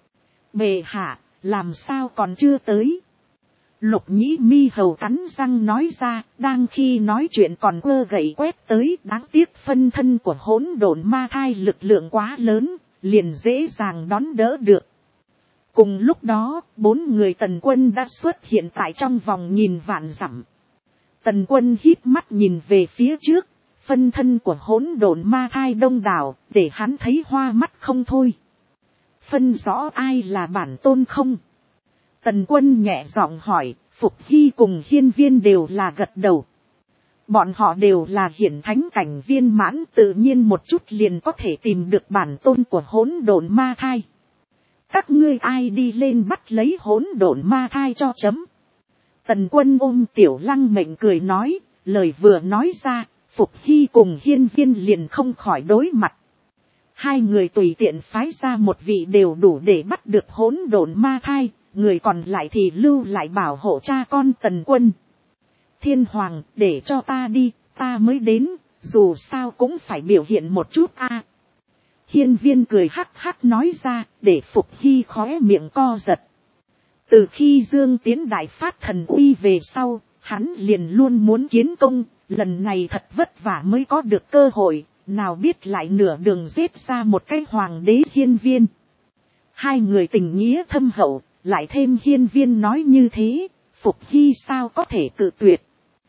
Bệ hạ, làm sao còn chưa tới? Lục Nhĩ Mi Hầu cắn răng nói ra, đang khi nói chuyện còn quơ gậy quét tới, đáng tiếc phân thân của hỗn độn ma thai lực lượng quá lớn, liền dễ dàng đón đỡ được. Cùng lúc đó, 4 người Tần Quân đã xuất hiện tại trong vòng nghìn vạn dặm. Tần Quân híp mắt nhìn về phía trước, phân thân của hỗn độn ma thai đông đảo, để hắn thấy hoa mắt không thôi. Phân rõ ai là bản tôn không? Tần Quân nhẹ giọng hỏi, Phục Hy cùng Hiên Viên đều là gật đầu. Bọn họ đều là hiển thánh cảnh viên mãn, tự nhiên một chút liền có thể tìm được bản tôn của hỗn độn ma thai. Các ngươi ai đi lên bắt lấy hỗn độn ma thai cho chấm. Tần Quân ôm Tiểu Lăng Mệnh cười nói, lời vừa nói ra, Phục Hy cùng Hiên Viên liền không khỏi đối mặt. Hai người tùy tiện phái ra một vị đều đủ để bắt được hỗn độn ma thai, người còn lại thì lưu lại bảo hộ cha con Tần Quân. Thiên Hoàng, để cho ta đi, ta mới đến, dù sao cũng phải biểu hiện một chút a. Hiên Viên cười hắc hắc nói ra, để Phục Hy khóe miệng co giật. Từ khi Dương Tiến đại phát thần uy về sau, hắn liền luôn muốn kiến công, lần này thật vất vả mới có được cơ hội, nào biết lại nửa đường giết ra một cái hoàng đế Hiên Viên. Hai người tình nghĩa thâm hậu, lại thêm Hiên Viên nói như thế, Phục Hy sao có thể cự tuyệt.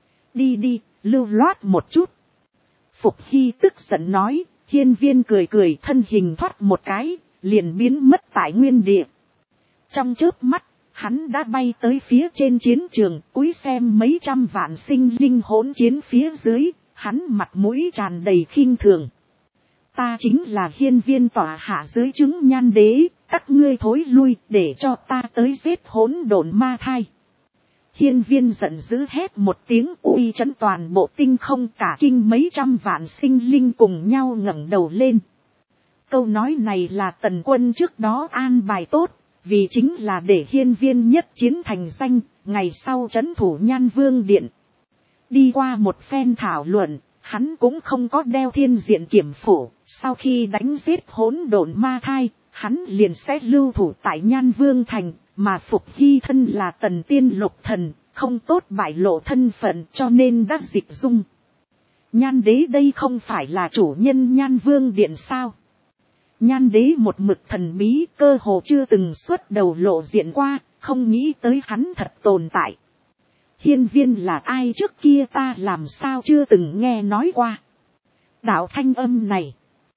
Đi đi, lưu loát một chút. Phục Hy tức giận nói, Hiên Viên cười cười thân hình thoát một cái, liền biến mất tại nguyên địa. Trong chớp mắt, hắn đã bay tới phía trên chiến trường, cúi xem mấy trăm vạn sinh linh hỗn chiến phía dưới, hắn mặt mũi tràn đầy khinh thường. Ta chính là Hiên Viên tọa hạ dưới trứng Nhan Đế, các ngươi thối lui để cho ta tới giết hỗn độn ma thai. Hiên Viên giận dữ hét một tiếng, uy chấn toàn bộ tinh không, cả kinh mấy trăm vạn sinh linh cùng nhau ngẩng đầu lên. Câu nói này là Tần Quân trước đó an bài tốt, vì chính là để Hiên Viên nhất chiến thành danh, ngày sau trấn thủ Nhan Vương Điện. Đi qua một phen thảo luận, hắn cũng không có đeo thiên diện kiểm phủ, sau khi đánh giết hỗn độn ma thai, hắn liền sẽ lưu thủ tại Nhan Vương Thành, mà Phục Hy thân là Tần Tiên Lục Thần, không tốt bại lộ thân phận cho nên đã dịch dung. Nhan Đế đây không phải là chủ nhân Nhan Vương Điện sao? Nhan Đế một mực thần bí, cơ hồ chưa từng xuất đầu lộ diện qua, không nghĩ tới hắn thật tồn tại. Hiên Viên là ai trước kia ta làm sao chưa từng nghe nói qua. Đạo thanh âm này,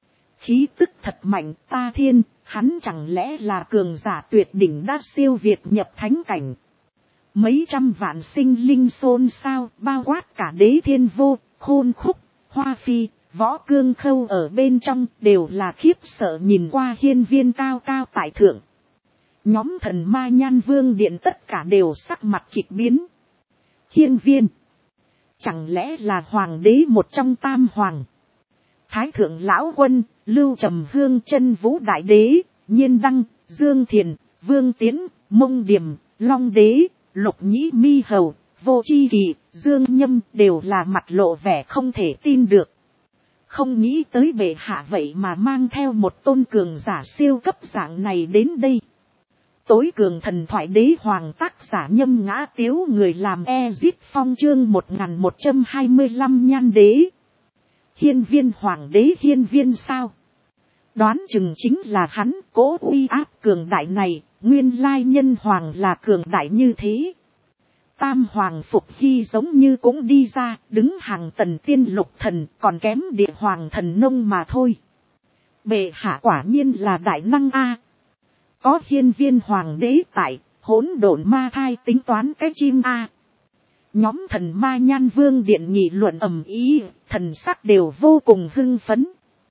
khí tức thật mạnh, ta thiên, hắn chẳng lẽ là cường giả tuyệt đỉnh đã siêu việt nhập thánh cảnh. Mấy trăm vạn sinh linh xôn xao, bao quát cả Đế Thiên Vô, Khôn Khúc, Hoa Phi, Võ Cương Khâu ở bên trong đều là khiếp sợ nhìn qua hiên viên cao cao tại thượng. Nhóm thần ma Nhan Vương Điện tất cả đều sắc mặt kịch biến. Hiên viên. Chẳng lẽ là hoàng đế một trong tam hoàng. Thái thượng lão quân, Lưu Trầm Hương Chân Vũ Đại Đế, Nhiên Đăng, Dương Thiền, Vương Tiến, Mông Điềm, Long Đế, Lục Nhĩ Mi Hầu, Vô Chi Kỳ, Dương Nhâm đều là mặt lộ vẻ không thể tin được. Không nghĩ tới bệ hạ vậy mà mang theo một tôn cường giả siêu cấp dạng này đến đây. Tối cường thần thoại đế hoàng tác giả Nhâm Ngã Tiếu người làm Ezit Phong chương 1125 Nhan Đế. Hiên viên hoàng đế hiên viên sao? Đoán chừng chính là hắn. Cố uy áp cường đại này, nguyên lai nhân hoàng là cường đại như thế. Tam hoàng Phục Hy giống như cũng đi ra, đứng hàng tần tiên lục thần, còn kém địa hoàng thần nông mà thôi. Bệ hạ quả nhiên là đại năng a. Có hiên viên hoàng đế tại, hỗn độn ma thai tính toán cái chim a. Nhóm thần ma Nhan Vương Điện nghị luận ầm ĩ, thần sắc đều vô cùng hưng phấn.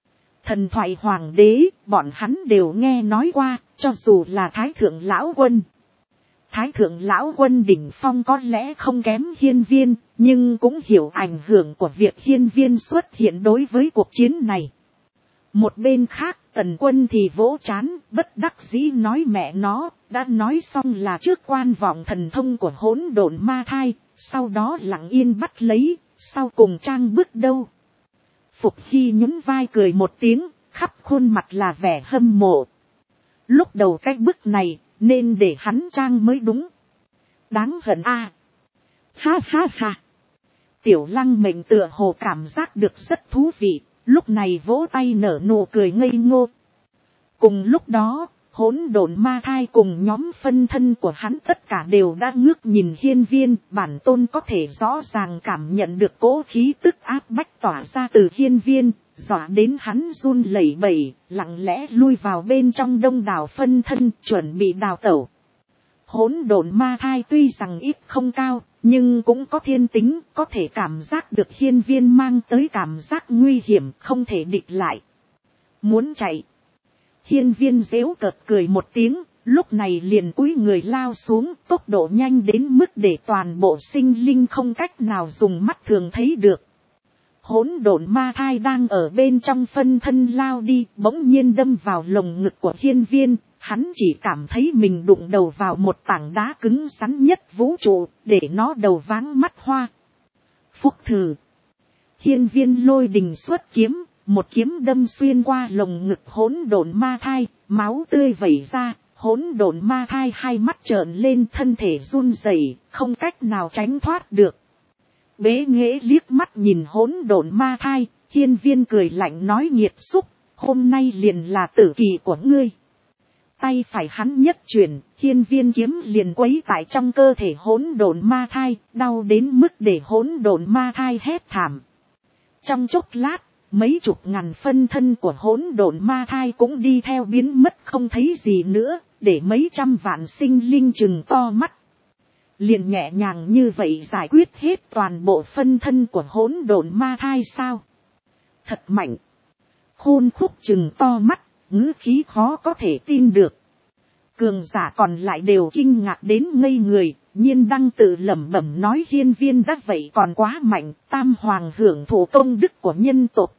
Thần thoại hoàng đế, bọn hắn đều nghe nói qua, cho dù là Thái thượng lão quân. Thái thượng lão quân đỉnh phong có lẽ không kém hiên viên, nhưng cũng hiểu ảnh hưởng của việc hiên viên xuất hiện đối với cuộc chiến này. Một bên khác, Tần Quân thì vỗ trán, bất đắc dĩ nói mẹ nó, đã nói xong là trước quan vọng thần thông của hỗn độn ma thai, sau đó lặng yên bắt lấy, sau cùng trang bước đâu. Phục Hy nhún vai cười một tiếng, khắp khuôn mặt là vẻ hâm mộ. Lúc đầu cái bước này, nên để hắn trang mới đúng. Đáng hận a. Ha ha ha. Tiểu Lăng Mệnh tựa hồ cảm giác được rất thú vị, lúc này vỗ tay nở nụ cười ngây ngô. Cùng lúc đó, hỗn độn ma thai cùng nhóm phân thân của hắn tất cả đều đã ngước nhìn hiên viên. Bản tôn có thể rõ ràng cảm nhận được cỗ khí tức áp bách tỏa ra từ hiên viên, dọa đến hắn run lẩy bẩy, lặng lẽ lui vào bên trong đông đảo phân thân chuẩn bị đào tẩu. Hỗn độn ma thai tuy rằng ít không cao, nhưng cũng có thiên tính, có thể cảm giác được hiên viên mang tới cảm giác nguy hiểm, không thể địch lại. Muốn chạy. Hiên viên giễu cợt cười một tiếng, lúc này liền cúi người lao xuống, tốc độ nhanh đến mức để toàn bộ sinh linh không cách nào dùng mắt thường thấy được. Hỗn độn ma thai đang ở bên trong phân thân lao đi, bỗng nhiên đâm vào lồng ngực của hiên viên, hắn chỉ cảm thấy mình đụng đầu vào một tảng đá cứng rắn nhất vũ trụ, để nó đầu váng mắt hoa. Phúc thử. Hiên viên lôi đình xuất kiếm, một kiếm đâm xuyên qua lồng ngực hỗn độn ma thai, máu tươi vẩy ra, hỗn độn ma thai hai mắt trợn lên, thân thể run rẩy, không cách nào tránh thoát được. Bế Nghệ liếc mắt nhìn hỗn độn ma thai, hiên viên cười lạnh nói nghiệt xúc, hôm nay liền là tử kỳ của ngươi. Tay phải hắn nhất chuyển, hiên viên kiếm liền quấy tại trong cơ thể hỗn độn ma thai, đau đến mức để hỗn độn ma thai hét thảm. Trong chốc lát, mấy chục ngàn phân thân của hỗn độn ma thai cũng đi theo biến mất không thấy gì nữa, để mấy trăm vạn sinh linh chừng to mắt. Liền nhẹ nhàng như vậy giải quyết hết toàn bộ phân thân của hỗn độn ma thai sao? Thật mạnh. Khôn khúc chừng to mắt, ngữ khí khó có thể tin được. Cường giả còn lại đều kinh ngạc đến ngây người, Nhiên Đăng tự lẩm bẩm nói hiên viên đã vậy còn quá mạnh, tam hoàng hưởng thụ công đức của nhân tộc.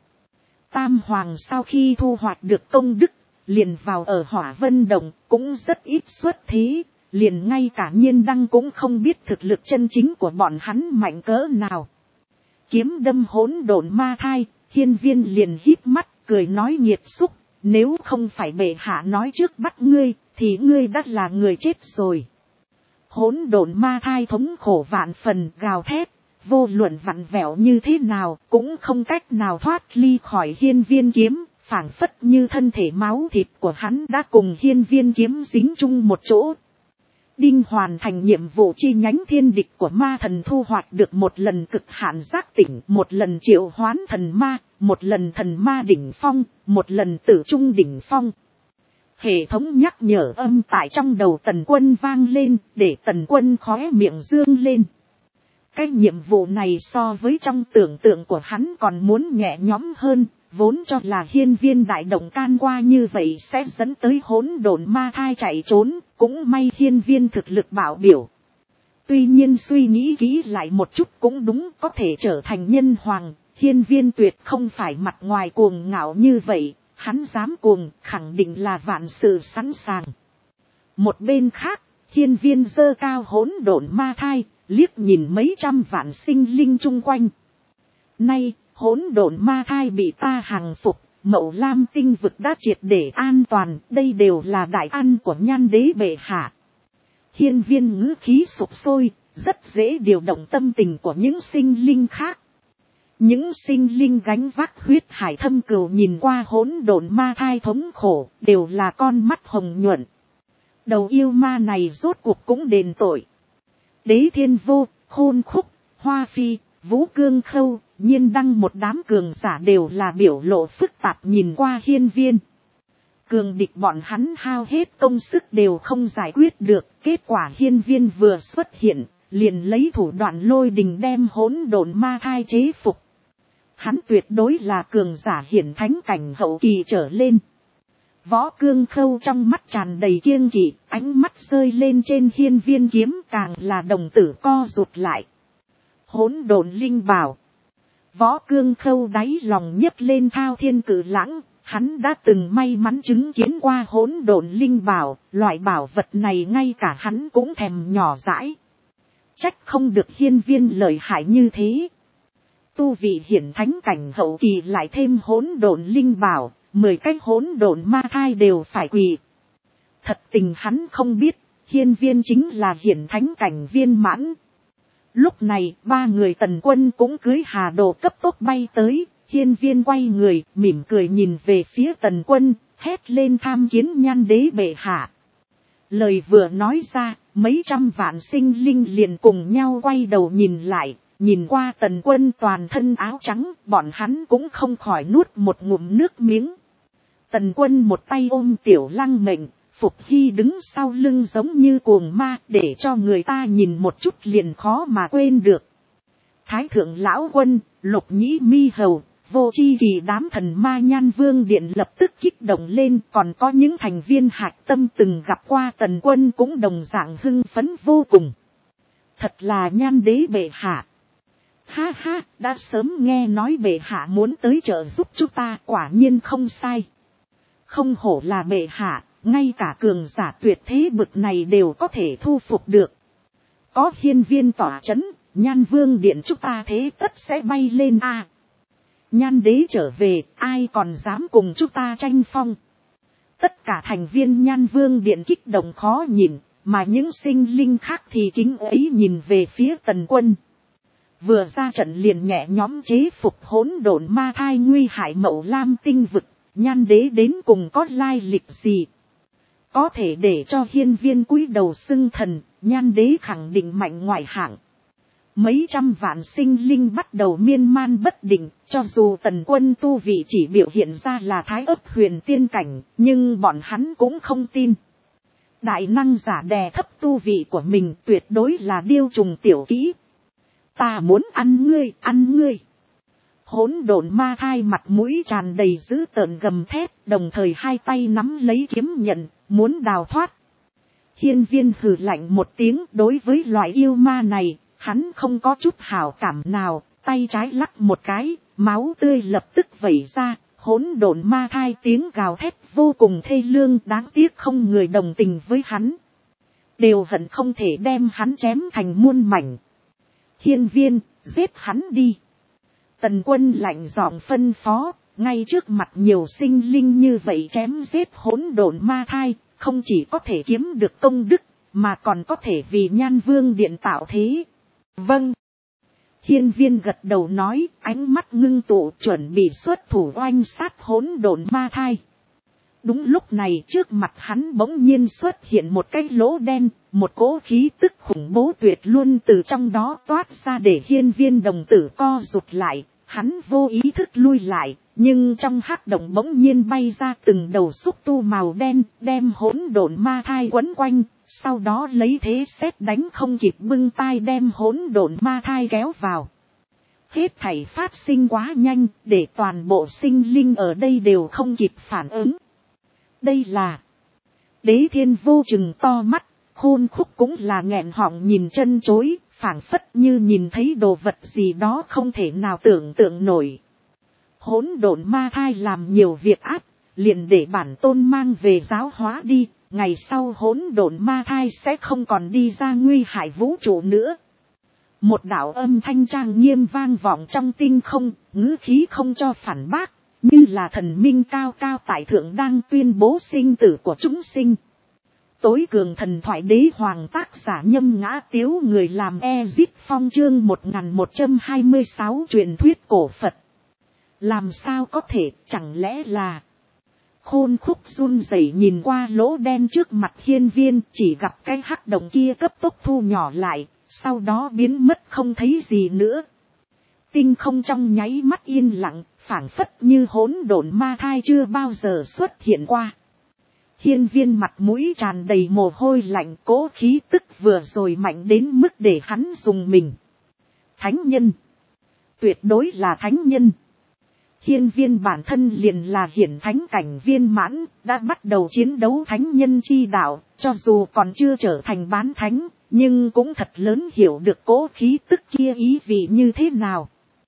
Tam hoàng sau khi thu hoạch được công đức, liền vào ở Hỏa Vân Động, cũng rất ít xuất thế, liền ngay cả Nhiên Đăng cũng không biết thực lực chân chính của bọn hắn mạnh cỡ nào. Kiếm đâm hỗn độn ma thai, hiên viên liền híp mắt, cười nói nghiệt xúc, nếu không phải bệ hạ nói trước bắt ngươi, thì ngươi đã là người chết rồi. Hỗn độn ma thai thống khổ vạn phần gào thét, vô luận vặn vẹo như thế nào cũng không cách nào thoát ly khỏi hiên viên kiếm, phảng phất như thân thể máu thịt của hắn đã cùng hiên viên kiếm dính chung một chỗ. Đinh hoàn thành nhiệm vụ chi nhánh thiên địch của ma thần thu hoạch được một lần cực hạn giác tỉnh, một lần triệu hoán thần ma, một lần thần ma đỉnh phong, một lần tử trung đỉnh phong. Hệ thống nhắc nhở âm tại trong đầu Tần Quân vang lên, để Tần Quân khóe miệng dương lên. Cái nhiệm vụ này so với trong tưởng tượng của hắn còn muốn nhẹ nhõm hơn, vốn cho là hiên viên đại động can qua như vậy sẽ dẫn tới hỗn độn ma thai chạy trốn, cũng may hiên viên thực lực bảo biểu. Tuy nhiên suy nghĩ kỹ lại một chút cũng đúng, có thể trở thành nhân hoàng, hiên viên tuyệt không phải mặt ngoài cuồng ngạo như vậy, hắn dám cuồng, khẳng định là vạn sự sẵn sàng. Một bên khác, hiên viên giơ cao hỗn độn ma thai, liếc nhìn mấy trăm vạn sinh linh chung quanh. Nay, hỗn độn ma thai bị ta hàng phục, Mậu Lam tinh vực đã triệt để an toàn, đây đều là đại ăn của Nhan đế bệ hạ. Hiên viên ngữ khí sục sôi, rất dễ điều động tâm tình của những sinh linh khác. Những sinh linh gánh vác huyết hải thâm cừu nhìn qua hỗn độn ma thai thống khổ, đều là con mắt hồng nhuận. Đầu yêu ma này rốt cuộc cũng đền tội. Đế Thiên Vô, Khôn Khúc, Hoa Phi, Vũ Cương Khâu, Nhiên Đăng một đám cường giả đều là biểu lộ phức tạp nhìn qua hiên viên. Cường địch bọn hắn hao hết công sức đều không giải quyết được, kết quả hiên viên vừa xuất hiện, liền lấy thủ đoạn lôi đình đem hỗn độn ma thai chế phục. Hắn tuyệt đối là cường giả hiển thánh cảnh hậu kỳ trở lên. Võ Cương Khâu trong mắt tràn đầy kiêng kỵ, ánh mắt rơi lên trên hiên viên kiếm, càng là đồng tử co rụt lại. Hỗn độn linh bảo. Võ Cương Khâu đáy lòng nhấc lên thao thiên cự lãng, hắn đã từng may mắn chứng kiến qua hỗn độn linh bảo, loại bảo vật này ngay cả hắn cũng thèm nhỏ dãi. Trách không được hiên viên lợi hại như thế. Tu vị hiển thánh cảnh hậu kỳ lại thêm hỗn độn linh bảo, 10 cái hỗn độn ma thai đều phải quỳ. Thật tình hắn không biết, hiên viên chính là hiển thánh cảnh viên mãn. Lúc này, 3 người Tần Quân cũng cưới hà đồ cấp tốc bay tới, hiên viên quay người, mỉm cười nhìn về phía Tần Quân, hét lên tham kiến Nhan đế bệ hạ. Lời vừa nói ra, mấy trăm vạn sinh linh liền cùng nhau quay đầu nhìn lại, nhìn qua Tần Quân toàn thân áo trắng, bọn hắn cũng không khỏi nuốt một ngụm nước miếng. Tần Quân một tay ôm Tiểu Lăng Mệnh, Phục Hy đứng sau lưng giống như cuồng ma, để cho người ta nhìn một chút liền khó mà quên được. Thái thượng lão quân, Lục Nhĩ Mi Hầu, Vô Chi Kỳ đám thần ma Nhan Vương điện lập tức kích động lên, còn có những thành viên hạch tâm từng gặp qua Tần Quân cũng đồng dạng hưng phấn vô cùng. Thật là Nhan đế bệ hạ. Ha ha, đã sớm nghe nói bệ hạ muốn tới trợ giúp chúng ta, quả nhiên không sai. Không hổ là bệ hạ, ngay cả cường giả tuyệt thế bực này đều có thể thu phục được. Có hiên viên tỏa chấn, Nhan Vương điện chúng ta thế tất sẽ bay lên a. Nhan đế trở về, ai còn dám cùng chúng ta tranh phong. Tất cả thành viên Nhan Vương điện kích động khó nhìn, mà những sinh linh khác thì kính ấy nhìn về phía Tần Quân. Vừa ra trận liền nhẹ nhóm chế phục hỗn độn ma thai nguy hại Mậu Lam tinh vực, Nhan đế đến cùng có lai lịch gì? Có thể để cho hiên viên cúi đầu xưng thần, Nhan đế khẳng định mạnh ngoại hạng. Mấy trăm vạn sinh linh bắt đầu miên man bất định, cho dù Tần Quân tu vị chỉ biểu hiện ra là thái ấp huyền tiên cảnh, nhưng bọn hắn cũng không tin. Đại năng giả đè thấp tu vị của mình tuyệt đối là điêu trùng tiểu kỹ. Ta muốn ăn ngươi, ăn ngươi. Hỗn độn ma thai mặt mũi tràn đầy dữ tợn gầm thét, đồng thời hai tay nắm lấy kiếm nhận, muốn đào thoát. Hiên viên hừ lạnh một tiếng, đối với loại yêu ma này, hắn không có chút hảo cảm nào, tay trái lắc một cái, máu tươi lập tức vẩy ra, hỗn độn ma thai tiếng gào thét vô cùng thê lương, đáng tiếc không người đồng tình với hắn. Đều hận không thể đem hắn chém thành muôn mảnh. Hiên viên, giết hắn đi. Tần Quân lạnh giọng phân phó, ngay trước mặt nhiều sinh linh như vậy chém giết hỗn độn ma thai, không chỉ có thể kiếm được công đức, mà còn có thể vì Nhan Vương điện tạo thế. Vâng. Hiên viên gật đầu nói, ánh mắt ngưng tụ chuẩn bị xuất thủ oanh sát hỗn độn ma thai. Đúng lúc này trước mặt hắn bỗng nhiên xuất hiện một cái lỗ đen, một cỗ khí tức khủng bố tuyệt luôn từ trong đó toát ra để hiên viên đồng tử co rụt lại, hắn vô ý thức lui lại, nhưng trong hắc động bỗng nhiên bay ra từng đầu xúc tu màu đen, đem hỗn độn ma thai quấn quanh, Sau đó lấy thế sét đánh không kịp bưng tay đem hỗn độn ma thai kéo vào. Hết thảy phát sinh quá nhanh, để toàn bộ sinh linh ở đây đều không kịp phản ứng. Đây là Đế Thiên vô chừng to mắt, Khôn Khúc cũng là nghẹn họng nhìn chân chối, phảng phất như nhìn thấy đồ vật gì đó không thể nào tưởng tượng nổi. Hỗn độn ma thai làm nhiều việc ác, liền để bản tôn mang về giáo hóa đi, ngày sau hỗn độn ma thai sẽ không còn đi ra nguy hại vũ trụ nữa. Một đạo âm thanh trang nghiêm vang vọng trong tinh không, ngữ khí không cho phản bác, như là thần minh cao cao tại thượng đang tuyên bố sinh tử của chúng sinh. Tối cường thần thoại đế hoàng tác giả Nhâm Ngã Tiếu, người làm Ezip Phong, chương 1126 truyền thuyết cổ Phật. Làm sao có thể, chẳng lẽ là... Khôn Khúc run rẩy nhìn qua lỗ đen trước mặt hiên viên, chỉ gặp cái hắc động kia cấp tốc thu nhỏ lại, sau đó biến mất không thấy gì nữa. Tinh không trong nháy mắt yên lặng, phảng phất như hỗn độn ma thai chưa bao giờ xuất hiện qua. Hiên viên mặt mũi tràn đầy mồ hôi lạnh, cố khí tức vừa rồi mạnh đến mức để hắn dùng mình. Thánh nhân. Tuyệt đối là thánh nhân. Hiên viên bản thân liền là hiển thánh cảnh viên mãn, đã bắt đầu chiến đấu thánh nhân chi đạo, cho dù còn chưa trở thành bán thánh, nhưng cũng thật lớn hiểu được cố khí tức kia ý vị như thế nào.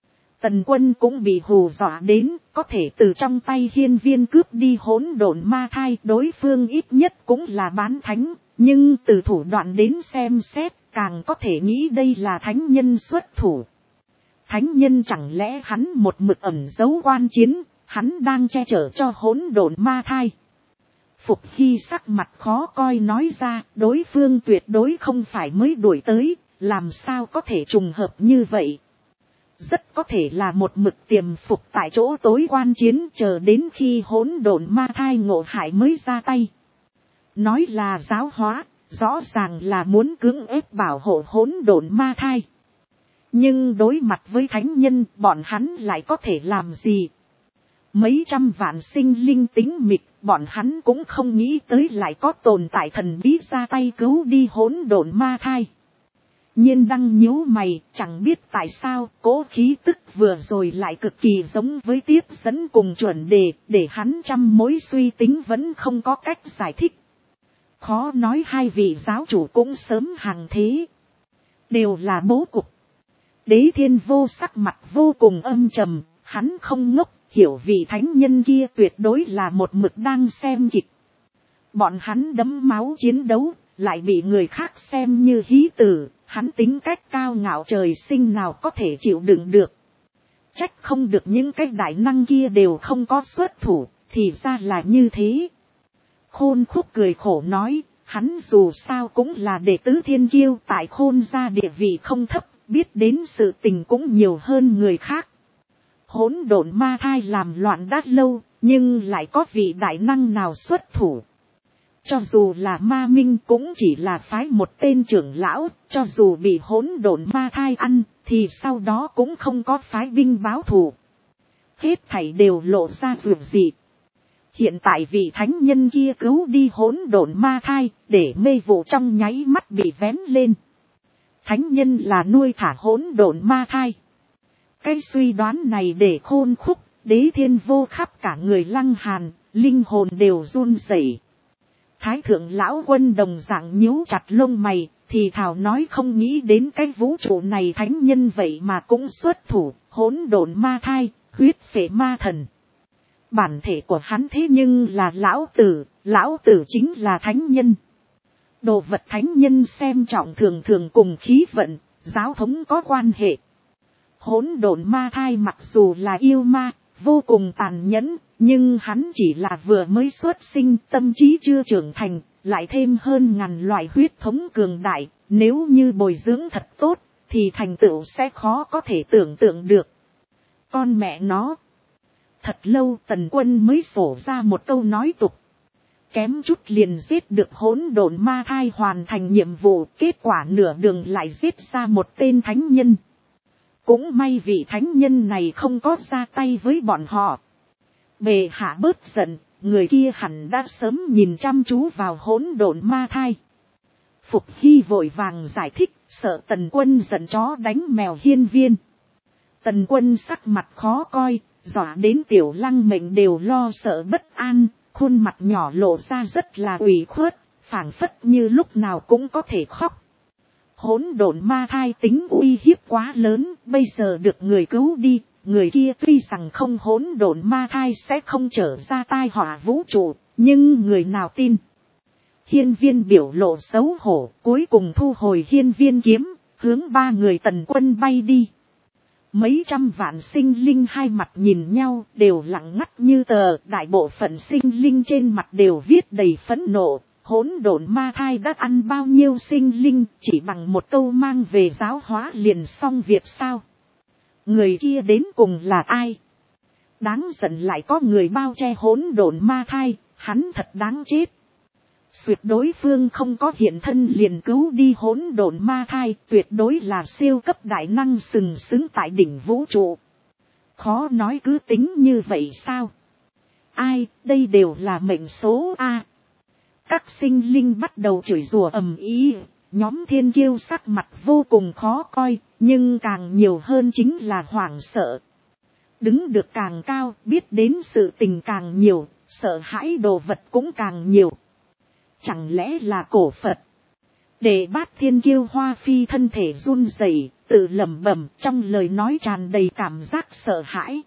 Tần Quân cũng bị hù dọa đến, có thể từ trong tay hiên viên cướp đi hỗn độn ma thai, đối phương ít nhất cũng là bán thánh, nhưng từ thủ đoạn đến xem xét, càng có thể nghĩ đây là thánh nhân xuất thủ. Thánh nhân chẳng lẽ hắn một mực ẩn giấu quan chiến, hắn đang che chở cho hỗn độn ma thai. Phục Hy sắc mặt khó coi nói ra, đối phương tuyệt đối không phải mới đuổi tới, làm sao có thể trùng hợp như vậy. Rất có thể là một mực tiềm phục tại chỗ tối quan chiến, chờ đến khi hỗn độn ma thai ngộ hại mới ra tay. Nói là giáo hóa, rõ ràng là muốn cưỡng ép bảo hộ hỗn độn ma thai. Nhưng đối mặt với thánh nhân, bọn hắn lại có thể làm gì? Mấy trăm vạn sinh linh tính mịch, bọn hắn cũng không nghĩ tới lại có tồn tại thần bí ra tay cứu đi hỗn độn ma thai. Nhiên Đăng nhíu mày, chẳng biết tại sao cố khí tức vừa rồi lại cực kỳ giống với tiếp dẫn cùng chuẩn đề, để hắn trăm mối suy tính vẫn không có cách giải thích. Khó nói hai vị giáo chủ cũng sớm hàng thế. Đều là bố cục. Đế Thiên vô sắc mặt vô cùng âm trầm, hắn không ngốc, hiểu vị thánh nhân kia tuyệt đối là một mực đang xem kịch. Bọn hắn đấm máu chiến đấu, lại bị người khác xem như hí tử, hắn tính cách cao ngạo trời sinh nào có thể chịu đựng được. Trách không được những cái đại năng kia đều không có xuất thủ, thì ra là như thế. Khôn Khúc cười khổ nói, hắn dù sao cũng là đệ tứ thiên kiêu, tại Khôn gia địa vị không thấp, biết đến sự tình cũng nhiều hơn người khác. Hỗn độn ma thai làm loạn đã lâu, nhưng lại có vị đại năng nào xuất thủ. Cho dù là ma minh cũng chỉ là phái một tên trưởng lão, cho dù bị hỗn độn ma thai ăn, thì sau đó cũng không có phái binh báo thù. Hết thảy đều lộ ra rủi dị. Hiện tại vị thánh nhân kia cứu đi hỗn độn ma thai, để mê vụ trong nháy mắt bị vén lên. Thánh nhân là nuôi thả hỗn độn ma thai. Cái suy đoán này để Khôn Khúc, Đế Thiên vô khắp cả người lăng hàn, linh hồn đều run rẩy. Thái thượng lão quân đồng dạng nhíu chặt lông mày, thì thảo nói không nghĩ đến cái vũ trụ này thánh nhân vậy mà cũng xuất thủ, hỗn độn ma thai, huyết phệ ma thần. Bản thể của hắn thế nhưng là lão tử chính là thánh nhân. Đồ vật thánh nhân xem trọng thường thường cùng khí vận, giáo thống có quan hệ. Hỗn độn ma thai mặc dù là yêu ma, vô cùng tàn nhẫn, nhưng hắn chỉ là vừa mới xuất sinh, tâm trí chưa trưởng thành, lại thêm hơn ngàn loại huyết thống cường đại, nếu như bồi dưỡng thật tốt, thì thành tựu sẽ khó có thể tưởng tượng được. Con mẹ nó! Thật lâu Tần Quân mới sổ ra một câu nói tục. Kém chút liền giết được hỗn độn ma thai hoàn thành nhiệm vụ, kết quả nửa đường lại giết ra một tên thánh nhân. Cũng may vị thánh nhân này không có ra tay với bọn họ. Bệ hạ bớt giận, người kia hẳn đã sớm nhìn chăm chú vào hỗn độn ma thai. Phục Hy vội vàng giải thích, sợ Tần Quân giận chó đánh mèo Hiên Viên. Tần Quân sắc mặt khó coi, dọa đến Tiểu Lăng Mệnh đều lo sợ bất an, khuôn mặt nhỏ lộ ra rất là ủy khuất, phảng phất như lúc nào cũng có thể khóc. Hỗn độn ma thai tính uy hiếp quá lớn, bây giờ được người cứu đi, người kia tuy rằng không hỗn độn ma thai sẽ không trở ra tai họa vũ trụ, nhưng người nào tin. Hiên Viên biểu lộ xấu hổ, cuối cùng thu hồi Hiên Viên kiếm, hướng 3 người Tần Quân bay đi. Mấy trăm vạn sinh linh hai mặt nhìn nhau, đều lặng ngắt như tờ, đại bộ phận sinh linh trên mặt đều viết đầy phẫn nộ. Hỗn độn ma thai đã ăn bao nhiêu sinh linh, chỉ bằng một câu mang về giáo hóa liền xong việc sao? Người kia đến cùng là ai? Đáng giận lại có người bao che hỗn độn ma thai, hắn thật đáng chết. Tuyệt đối phương không có hiện thân liền cứu đi hỗn độn ma thai, tuyệt đối là siêu cấp đại năng sừng sững tại đỉnh vũ trụ. Khó nói cứ tính như vậy sao? Ai, đây đều là mệnh số A. Các sinh linh bắt đầu chửi rủa ầm ĩ, nhóm thiên kiêu sắc mặt vô cùng khó coi, nhưng càng nhiều hơn chính là hoảng sợ. Đứng được càng cao, biết đến sự tình càng nhiều, sợ hãi đồ vật cũng càng nhiều. Chẳng lẽ là cổ Phật? Để Bát thiên kiêu Hoa Phi thân thể run rẩy, tự lẩm bẩm, trong lời nói tràn đầy cảm giác sợ hãi.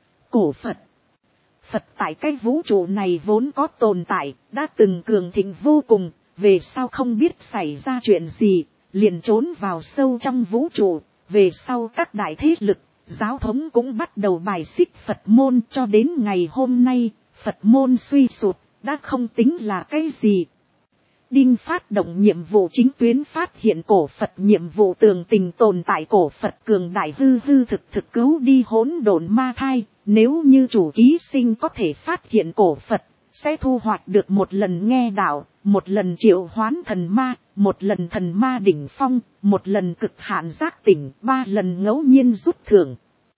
Cổ Phật. Phật tại cái vũ trụ này vốn có tồn tại, đã từng cường thịnh vô cùng, về sau không biết xảy ra chuyện gì, liền trốn vào sâu trong vũ trụ, về sau các đại thế lực, giáo thống cũng bắt đầu bài xích Phật môn, cho đến ngày hôm nay, Phật môn suy sụp, đã không tính là cái gì. Đinh phát động nhiệm vụ chính tuyến phát hiện cổ Phật, nhiệm vụ tường tình tồn tại cổ Phật cường đại hư hư thực cứu đi hỗn độn ma thai. Nếu như chủ ký sinh có thể phát hiện cổ Phật, sẽ thu hoạch được một lần nghe đạo, một lần triệu hoán thần ma, một lần thần ma đỉnh phong, một lần cực hạn giác tỉnh, 3 lần ngẫu nhiên rút thưởng.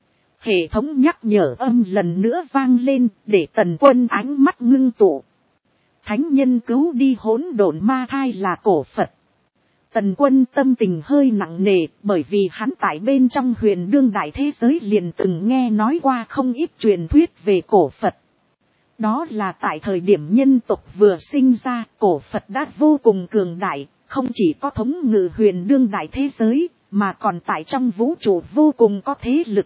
Hệ thống nhắc nhở âm lần nữa vang lên, để Tần Quân ánh mắt ngưng tụ. Thánh nhân cứu đi hỗn độn ma thai là cổ Phật. Tần Quân tâm tình hơi nặng nề, bởi vì hắn tại bên trong huyền đương đại thế giới liền từng nghe nói qua không ít truyền thuyết về cổ Phật. Đó là tại thời điểm nhân tộc vừa sinh ra, cổ Phật đã vô cùng cường đại, không chỉ có thống ngự huyền đương đại thế giới, mà còn tại trong vũ trụ vô cùng có thế lực.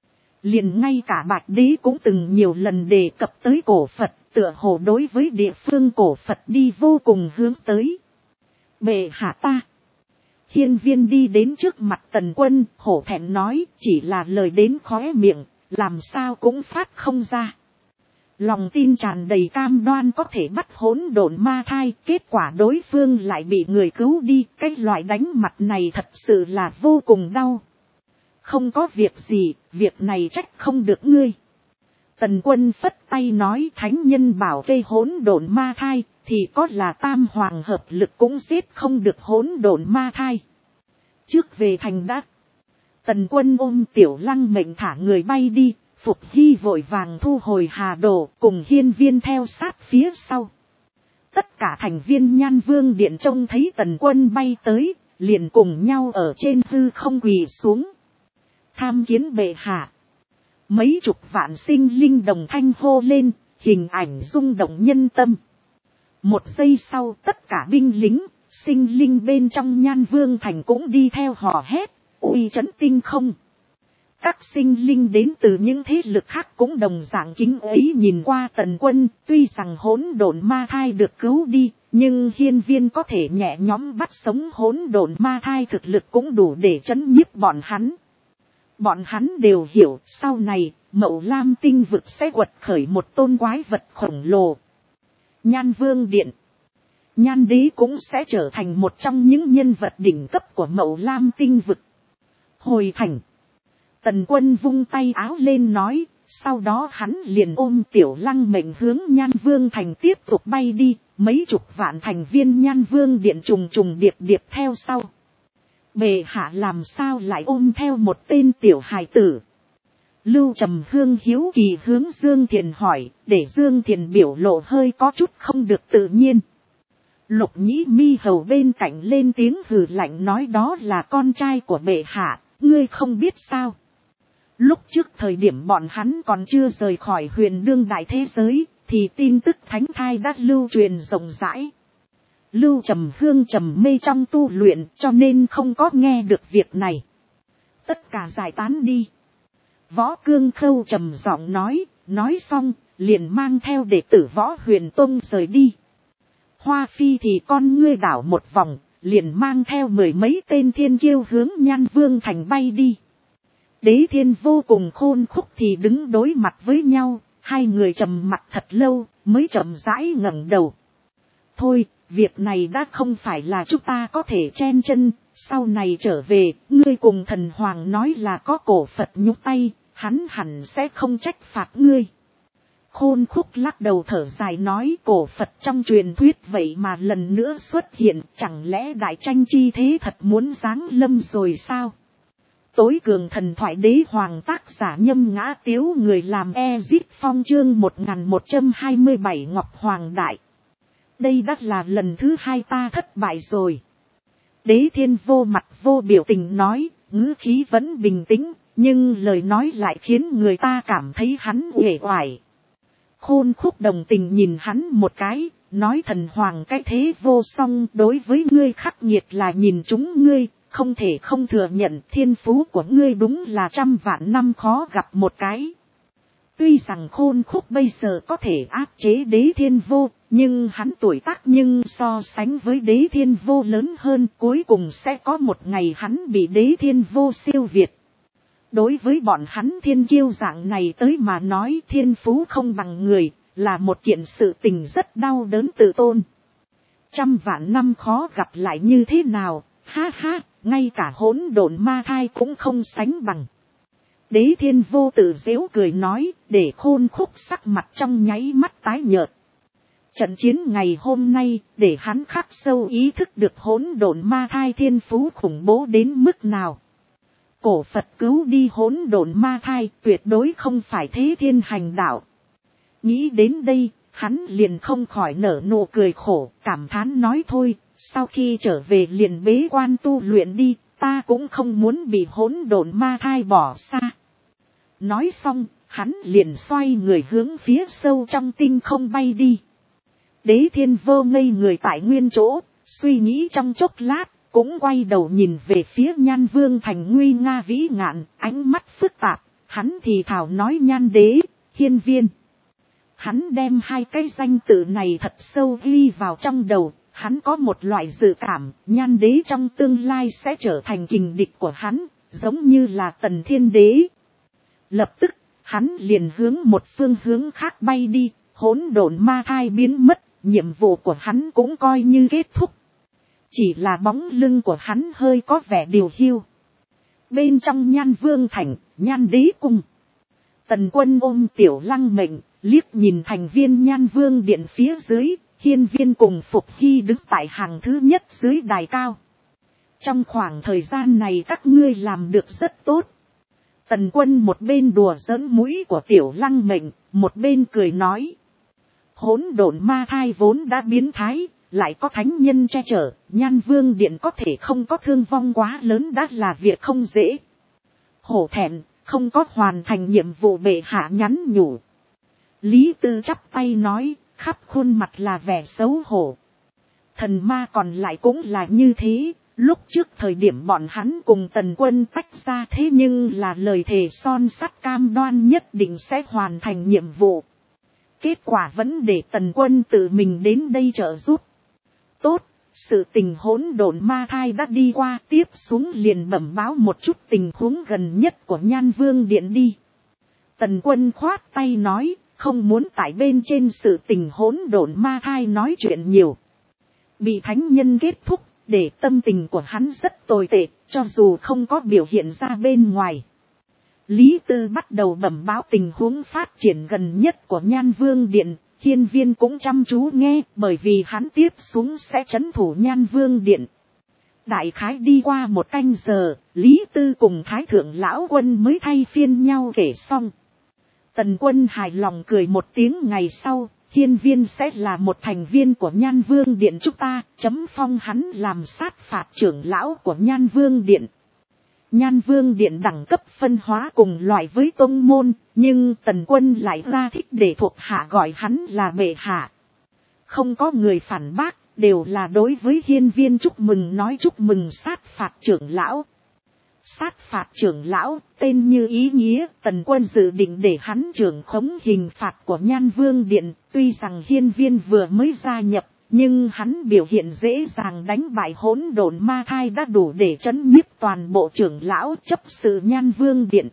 Liền ngay cả Bạch Đế cũng từng nhiều lần đề cập tới cổ Phật, tựa hồ đối với địa phương cổ Phật đi vô cùng hướng tới. Bệ hạ ta. Hiên Viên đi đến trước mặt Tần Quân, hổ thẹn nói, chỉ là lời đến khóe miệng, làm sao cũng phát không ra. Lòng tin tràn đầy cam đoan có thể bắt hỗn độn ma thai, kết quả đối phương lại bị người cứu đi, cái loại đánh mặt này thật sự là vô cùng đau. Không có việc gì, việc này trách không được ngươi. Tần Quân phất tay nói, thánh nhân bảo vệ hỗn độn ma thai, thì có là tam hoàng hợp lực cũng giết không được hỗn độn ma thai. Trước về thành đã. Tần Quân ôm Tiểu Lăng Mệnh thả người bay đi, Phục Hy vội vàng thu hồi hà đồ, cùng Hiên Viên theo sát phía sau. Tất cả thành viên Nhan Vương Điện trông thấy Tần Quân bay tới, liền cùng nhau ở trên hư không quỳ xuống. Tham kiến bệ hạ. Mấy chục vạn sinh linh đồng thanh hô lên, hình ảnh rung động nhân tâm. Một giây sau tất cả binh lính, sinh linh bên trong Nhan Vương thành cũng đi theo hò hét, uy chấn tinh không. Các sinh linh đến từ những thế lực khác cũng đồng dạng kính ấy nhìn qua Tần Quân, tuy rằng hỗn độn ma thai được cứu đi, nhưng Hiên Viên có thể nhẹ nhõm bắt sống hỗn độn ma thai thực lực cũng đủ để trấn nhiếp bọn hắn. Bọn hắn đều hiểu sau này, Mậu Lam tinh vực sẽ quật khởi một tôn quái vật khổng lồ. Nhan Vương Điện. Nhan Đế cũng sẽ trở thành một trong những nhân vật đỉnh cấp của Mậu Lam tinh vực. Hồi thành. Tần Quân vung tay áo lên nói, sau đó hắn liền ôm Tiểu Lăng Mệnh hướng Nhan Vương thành tiếp tục bay đi, mấy chục vạn thành viên Nhan Vương Điện trùng trùng điệp điệp theo sau. Bệ hạ làm sao lại ôm theo một tên tiểu hài tử? Lưu Trầm Hương hiếu kỳ hướng Dương Thiền hỏi, để Dương Thiền biểu lộ hơi có chút không được tự nhiên. Lục Nhĩ Mi hầu bên cạnh lên tiếng hừ lạnh nói đó là con trai của bệ hạ, ngươi không biết sao. Lúc trước thời điểm bọn hắn còn chưa rời khỏi huyền đương đại thế giới, thì tin tức thánh thai đã lưu truyền rộng rãi. Lưu Trầm Hương trầm mê trong tu luyện cho nên không có nghe được việc này. Tất cả giải tán đi. Võ Cương Khâu trầm giọng nói xong, liền mang theo đệ tử Võ Huyền Tông rời đi. Hoa Phi thì con ngươi đảo một vòng, liền mang theo 10 mấy tên thiên kiêu hướng Nhan Vương thành bay đi. Đế Thiên vô cùng khôn khúc thì đứng đối mặt với nhau, hai người trầm mặt thật lâu, mới chậm rãi ngẩng đầu. Thôi, việc này đã không phải là chúng ta có thể chen chân, sau này trở về, ngươi cùng thần hoàng nói là có cổ Phật nhúc tay, hắn hẳn sẽ không trách phạt ngươi. Khôn khúc lắc đầu thở dài nói cổ Phật trong truyền thuyết vậy mà lần nữa xuất hiện, chẳng lẽ đại tranh chi thế thật muốn giáng lâm rồi sao? Tối cường thần thoại đế hoàng tác giả Nhâm Ngã Tiếu, người làm Ezip Phong chương 1127 Ngọc Hoàng Đại. Đây đã là lần thứ 2 ta thất bại rồi. Đế Thiên vô mặt vô biểu tình nói, ngữ khí vẫn bình tĩnh, nhưng lời nói lại khiến người ta cảm thấy hắn uể oải. Khôn khúc đồng tình nhìn hắn một cái, nói thần hoàng cái thế vô song đối với ngươi khắc nghiệt là nhìn chúng ngươi, không thể không thừa nhận thiên phú của ngươi đúng là trăm vạn năm khó gặp một cái. Tuy rằng khôn khúc bây giờ có thể áp chế đế thiên vô, nhưng hắn tuổi tác nhưng so sánh với đế thiên vô lớn hơn, cuối cùng sẽ có một ngày hắn bị đế thiên vô siêu việt. Đối với bọn hắn thiên kiêu dạng này tới mà nói thiên phú không bằng người, là một kiện sự tình rất đau đớn tự tôn. Trăm vạn năm khó gặp lại như thế nào, ha ha, ngay cả hỗn độn ma thai cũng không sánh bằng. Đế Thiên vô tự giễu cười nói, để khôn khúc sắc mặt trong nháy mắt tái nhợt. Trận chiến ngày hôm nay, để hắn khắc sâu ý thức được hỗn độn ma thai thiên phú khủng bố đến mức nào. Cổ Phật cứu đi hỗn độn ma thai tuyệt đối không phải thế thiên hành đạo. Nghĩ đến đây, hắn liền không khỏi nở nụ cười khổ, cảm thán nói thôi, sau khi trở về liền bế quan tu luyện đi, ta cũng không muốn bị hỗn độn ma thai bỏ xa. Nói xong, hắn liền xoay người hướng phía sâu trong tinh không bay đi. Đế Thiên vô ngây người tại nguyên chỗ, suy nghĩ trong chốc lát, cũng quay đầu nhìn về phía Nhan Vương thành nguy nga vĩ ngạn, ánh mắt phức tạp, hắn thì thào nói Nhan Đế, Hiên Viên. Hắn đem hai cái danh tự này thật sâu ghi vào trong đầu, hắn có một loại dự cảm, Nhan Đế trong tương lai sẽ trở thành kình địch của hắn, giống như là Tần Thiên Đế. Lập tức, hắn liền hướng một phương hướng khác bay đi, hỗn độn ma thai biến mất, nhiệm vụ của hắn cũng coi như kết thúc. Chỉ là bóng lưng của hắn hơi có vẻ điều hiu. Bên trong Nhan Vương thành, Nhan Đế cung. Tần Quân ôm Tiểu Lăng Mệnh, liếc nhìn thành viên Nhan Vương điện phía dưới, Hiên Viên cùng Phục Hy đứng tại hàng thứ nhất dưới đài cao. Trong khoảng thời gian này các ngươi làm được rất tốt. Tần Quân một bên đùa giỡn mũi của Tiểu Lăng Mệnh, một bên cười nói. Hỗn độn ma thai vốn đã biến thái, lại có thánh nhân che chở, Nhan Vương điện có thể không có thương vong quá lớn đã là việc không dễ. Hổ thẹn, không có hoàn thành nhiệm vụ bệ hạ nhắn nhủ. Lý Tư chắp tay nói, khắp khuôn mặt là vẻ xấu hổ. Thần ma còn lại cũng là như thế, lúc trước thời điểm bọn hắn cùng Tần Quân tách ra thế nhưng là lời thề son sắt cam đoan nhất định sẽ hoàn thành nhiệm vụ. Kết quả vẫn để Tần Quân tự mình đến đây trợ giúp. Tốt, sự tình hỗn độn ma thai đã đi qua, tiếp xuống liền bẩm báo một chút tình huống gần nhất của Nhan Vương điện đi. Tần Quân khoát tay nói, không muốn tại bên trên sự tình hỗn độn ma thai nói chuyện nhiều. Bị thánh nhân kết thúc, để tâm tình của hắn rất tồi tệ, cho dù không có biểu hiện ra bên ngoài. Lý Tư bắt đầu bẩm báo tình huống phát triển gần nhất của Nhan Vương điện, Hiên Viên cũng chăm chú nghe, bởi vì hắn tiếp xuống sẽ trấn thủ Nhan Vương điện. Đại khái đi qua một canh giờ, Lý Tư cùng Thái Thượng Lão Quân mới thay phiên nhau kể xong. Tần Quân hài lòng cười một tiếng, ngày sau, Hiên Viên sẽ là một thành viên của Nhan Vương Điện chúng ta, chấm phong hắn làm sát phạt trưởng lão của Nhan Vương Điện. Nhan Vương Điện đẳng cấp phân hóa cùng loại với tông môn, nhưng Tần Quân lại ra thích để thuộc hạ gọi hắn là bệ hạ. Không có người phản bác, đều là đối với Hiên Viên chúc mừng, nói chúc mừng sát phạt trưởng lão. Sát phạt trưởng lão, tên như ý nghĩa, Tần Quân dự định để hắn trưởng khống hình phạt của Nhan Vương Điện, tuy rằng Hiên Viên vừa mới gia nhập, nhưng hắn biểu hiện dễ dàng đánh bại hỗn độn ma thai đã đủ để trấn nhiếp toàn bộ trưởng lão chấp sự Nhan Vương Điện.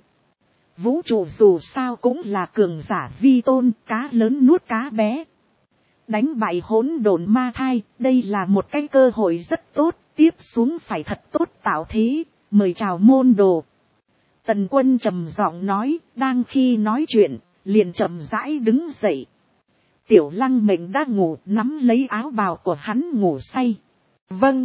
Vũ trụ dù sao cũng là cường giả vi tôn, cá lớn nuốt cá bé. Đánh bại hỗn độn ma thai, đây là một cái cơ hội rất tốt, tiếp xuống phải thật tốt tạo thế, mời chào môn đồ. Tần Quân trầm giọng nói, đang khi nói chuyện, liền chậm rãi đứng dậy. Tiểu Lăng Mệnh đã ngủ, nắm lấy áo bào của hắn ngủ say. Vâng.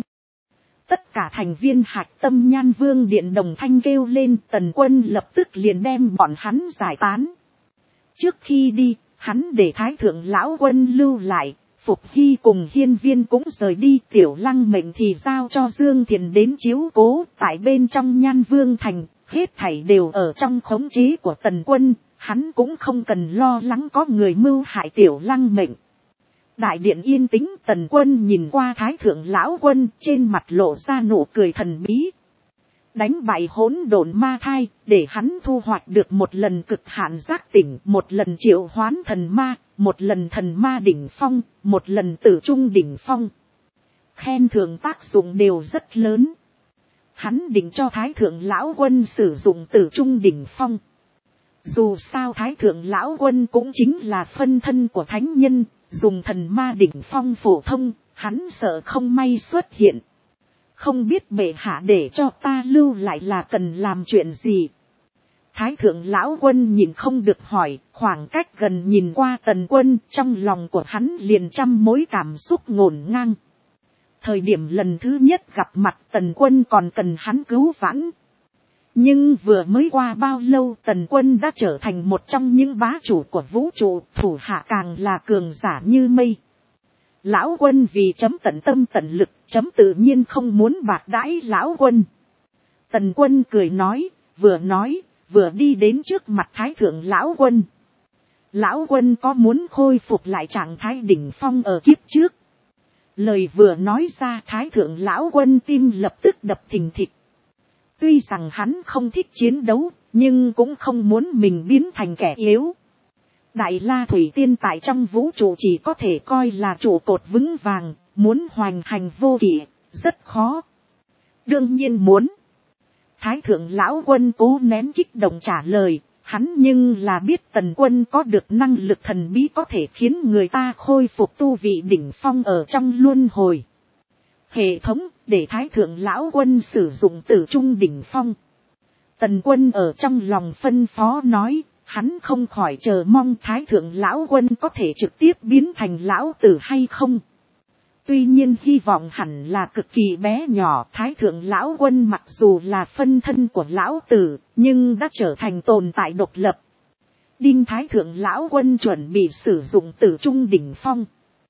Tất cả thành viên hạch tâm Nhan Vương Điện đồng thanh kêu lên, Tần Quân lập tức liền đem bọn hắn giải tán. Trước khi đi, hắn để Thái Thượng Lão Quân lưu lại, Phục Hy cùng Hiên Viên cũng rời đi, Tiểu Lăng Mệnh thì giao cho Dương Thiền đến chiếu cố, tại bên trong Nhan Vương Thành, hết thảy đều ở trong khống chế của Tần Quân, hắn cũng không cần lo lắng có người mưu hại Tiểu Lăng Mệnh. Đại điện yên tĩnh, Tần Quân nhìn qua Thái Thượng Lão Quân, trên mặt lộ ra nụ cười thần bí. Đánh bại hỗn độn ma thai, để hắn thu hoạch được một lần cực hạn giác tỉnh, một lần triệu hoán thần ma, một lần thần ma đỉnh phong, một lần tử trung đỉnh phong. Khen thưởng tác dụng đều rất lớn. Hắn định cho Thái Thượng Lão Quân sử dụng tử trung đỉnh phong. Dù sao Thái Thượng Lão Quân cũng chính là phân thân của thánh nhân, dùng thần ma đỉnh phong phổ thông, hắn sợ không may xuất hiện. Không biết bệ hạ để cho ta lưu lại là cần làm chuyện gì? Thái Thượng Lão Quân nhìn không được hỏi, khoảng cách gần nhìn qua Tần Quân, trong lòng của hắn liền trăm mối cảm xúc ngổn ngang. Thời điểm lần thứ nhất gặp mặt Tần Quân còn cần hắn cứu vãn. Nhưng vừa mới qua bao lâu Tần Quân đã trở thành một trong những bá chủ của vũ trụ, thủ hạ càng là cường giả như mây. Lão Quân vì chấm tận tâm tận lực, chấm tự nhiên không muốn bạc đãi Lão Quân. Tần Quân cười nói, vừa đi đến trước mặt Thái Thượng Lão Quân. Lão Quân có muốn khôi phục lại trạng thái đỉnh phong ở kiếp trước? Lời vừa nói ra Thái Thượng Lão Quân tim lập tức đập thình thịch. Tuy rằng hắn không thích chiến đấu, nhưng cũng không muốn mình biến thành kẻ yếu. Đại La Thủy Tiên tại trong vũ trụ chỉ có thể coi là trụ cột vững vàng, muốn hoành hành vô kỵ, rất khó. Đương nhiên muốn. Thái Thượng Lão Quân cố nén kích động trả lời, hắn nhưng là biết Tần Quân có được năng lực thần bí có thể khiến người ta khôi phục tu vị đỉnh phong ở trong luân hồi. Hệ thống để Thái Thượng Lão Quân sử dụng tử trung đỉnh phong. Tần Quân ở trong lòng phân phó nói, hắn không khỏi chờ mong Thái Thượng Lão Quân có thể trực tiếp biến thành Lão Tử hay không. Tuy nhiên hy vọng hẳn là cực kỳ bé nhỏ. Thái Thượng Lão Quân mặc dù là phân thân của Lão Tử, nhưng đã trở thành tồn tại độc lập. Đinh Thái Thượng Lão Quân chuẩn bị sử dụng tử trung đỉnh phong.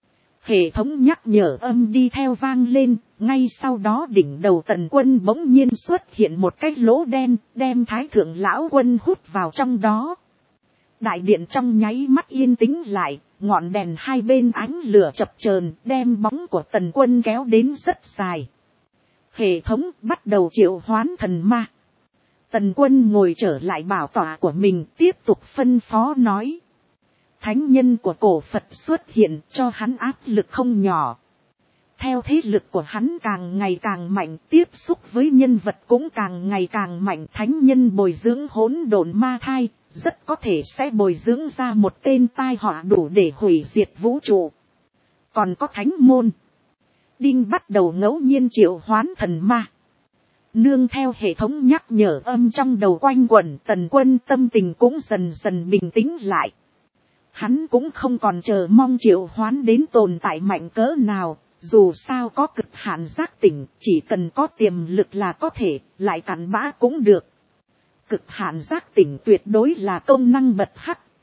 Hệ thống nhắc nhở âm đi theo vang lên, ngay sau đó đỉnh đầu Tần Quân bỗng nhiên xuất hiện một cái lỗ đen, đem Thái Thượng Lão Quân hút vào trong đó. Đại điện trong nháy mắt yên tĩnh lại, ngọn đèn hai bên ánh lửa chập chờn đem bóng của Tần Quân kéo đến rất dài. Hệ thống bắt đầu triệu hoán thần ma. Tần Quân ngồi trở lại bảo tọa của mình tiếp tục phân phó nói. Thánh nhân của cổ Phật xuất hiện cho hắn áp lực không nhỏ. Theo thế lực của hắn càng ngày càng mạnh, tiếp xúc với nhân vật cũng càng ngày càng mạnh. Thánh nhân bồi dưỡng hỗn độn ma thai, rất có thể sẽ bồi dưỡng ra một tên tai họa đủ để hủy diệt vũ trụ. Còn có thánh môn. Đinh bắt đầu ngẫu nhiên triệu hoán thần ma. Nương theo hệ thống nhắc nhở âm trong đầu quanh quẩn, Tần Quân tâm tình cũng dần dần bình tĩnh lại. Hắn cũng không còn chờ mong triệu hoán đến tồn tại mạnh cỡ nào, dù sao có cực hạn giác tỉnh, chỉ cần có tiềm lực là có thể, lại cặn bã cũng được. Cực hạn giác tỉnh tuyệt đối là công năng bật hắc,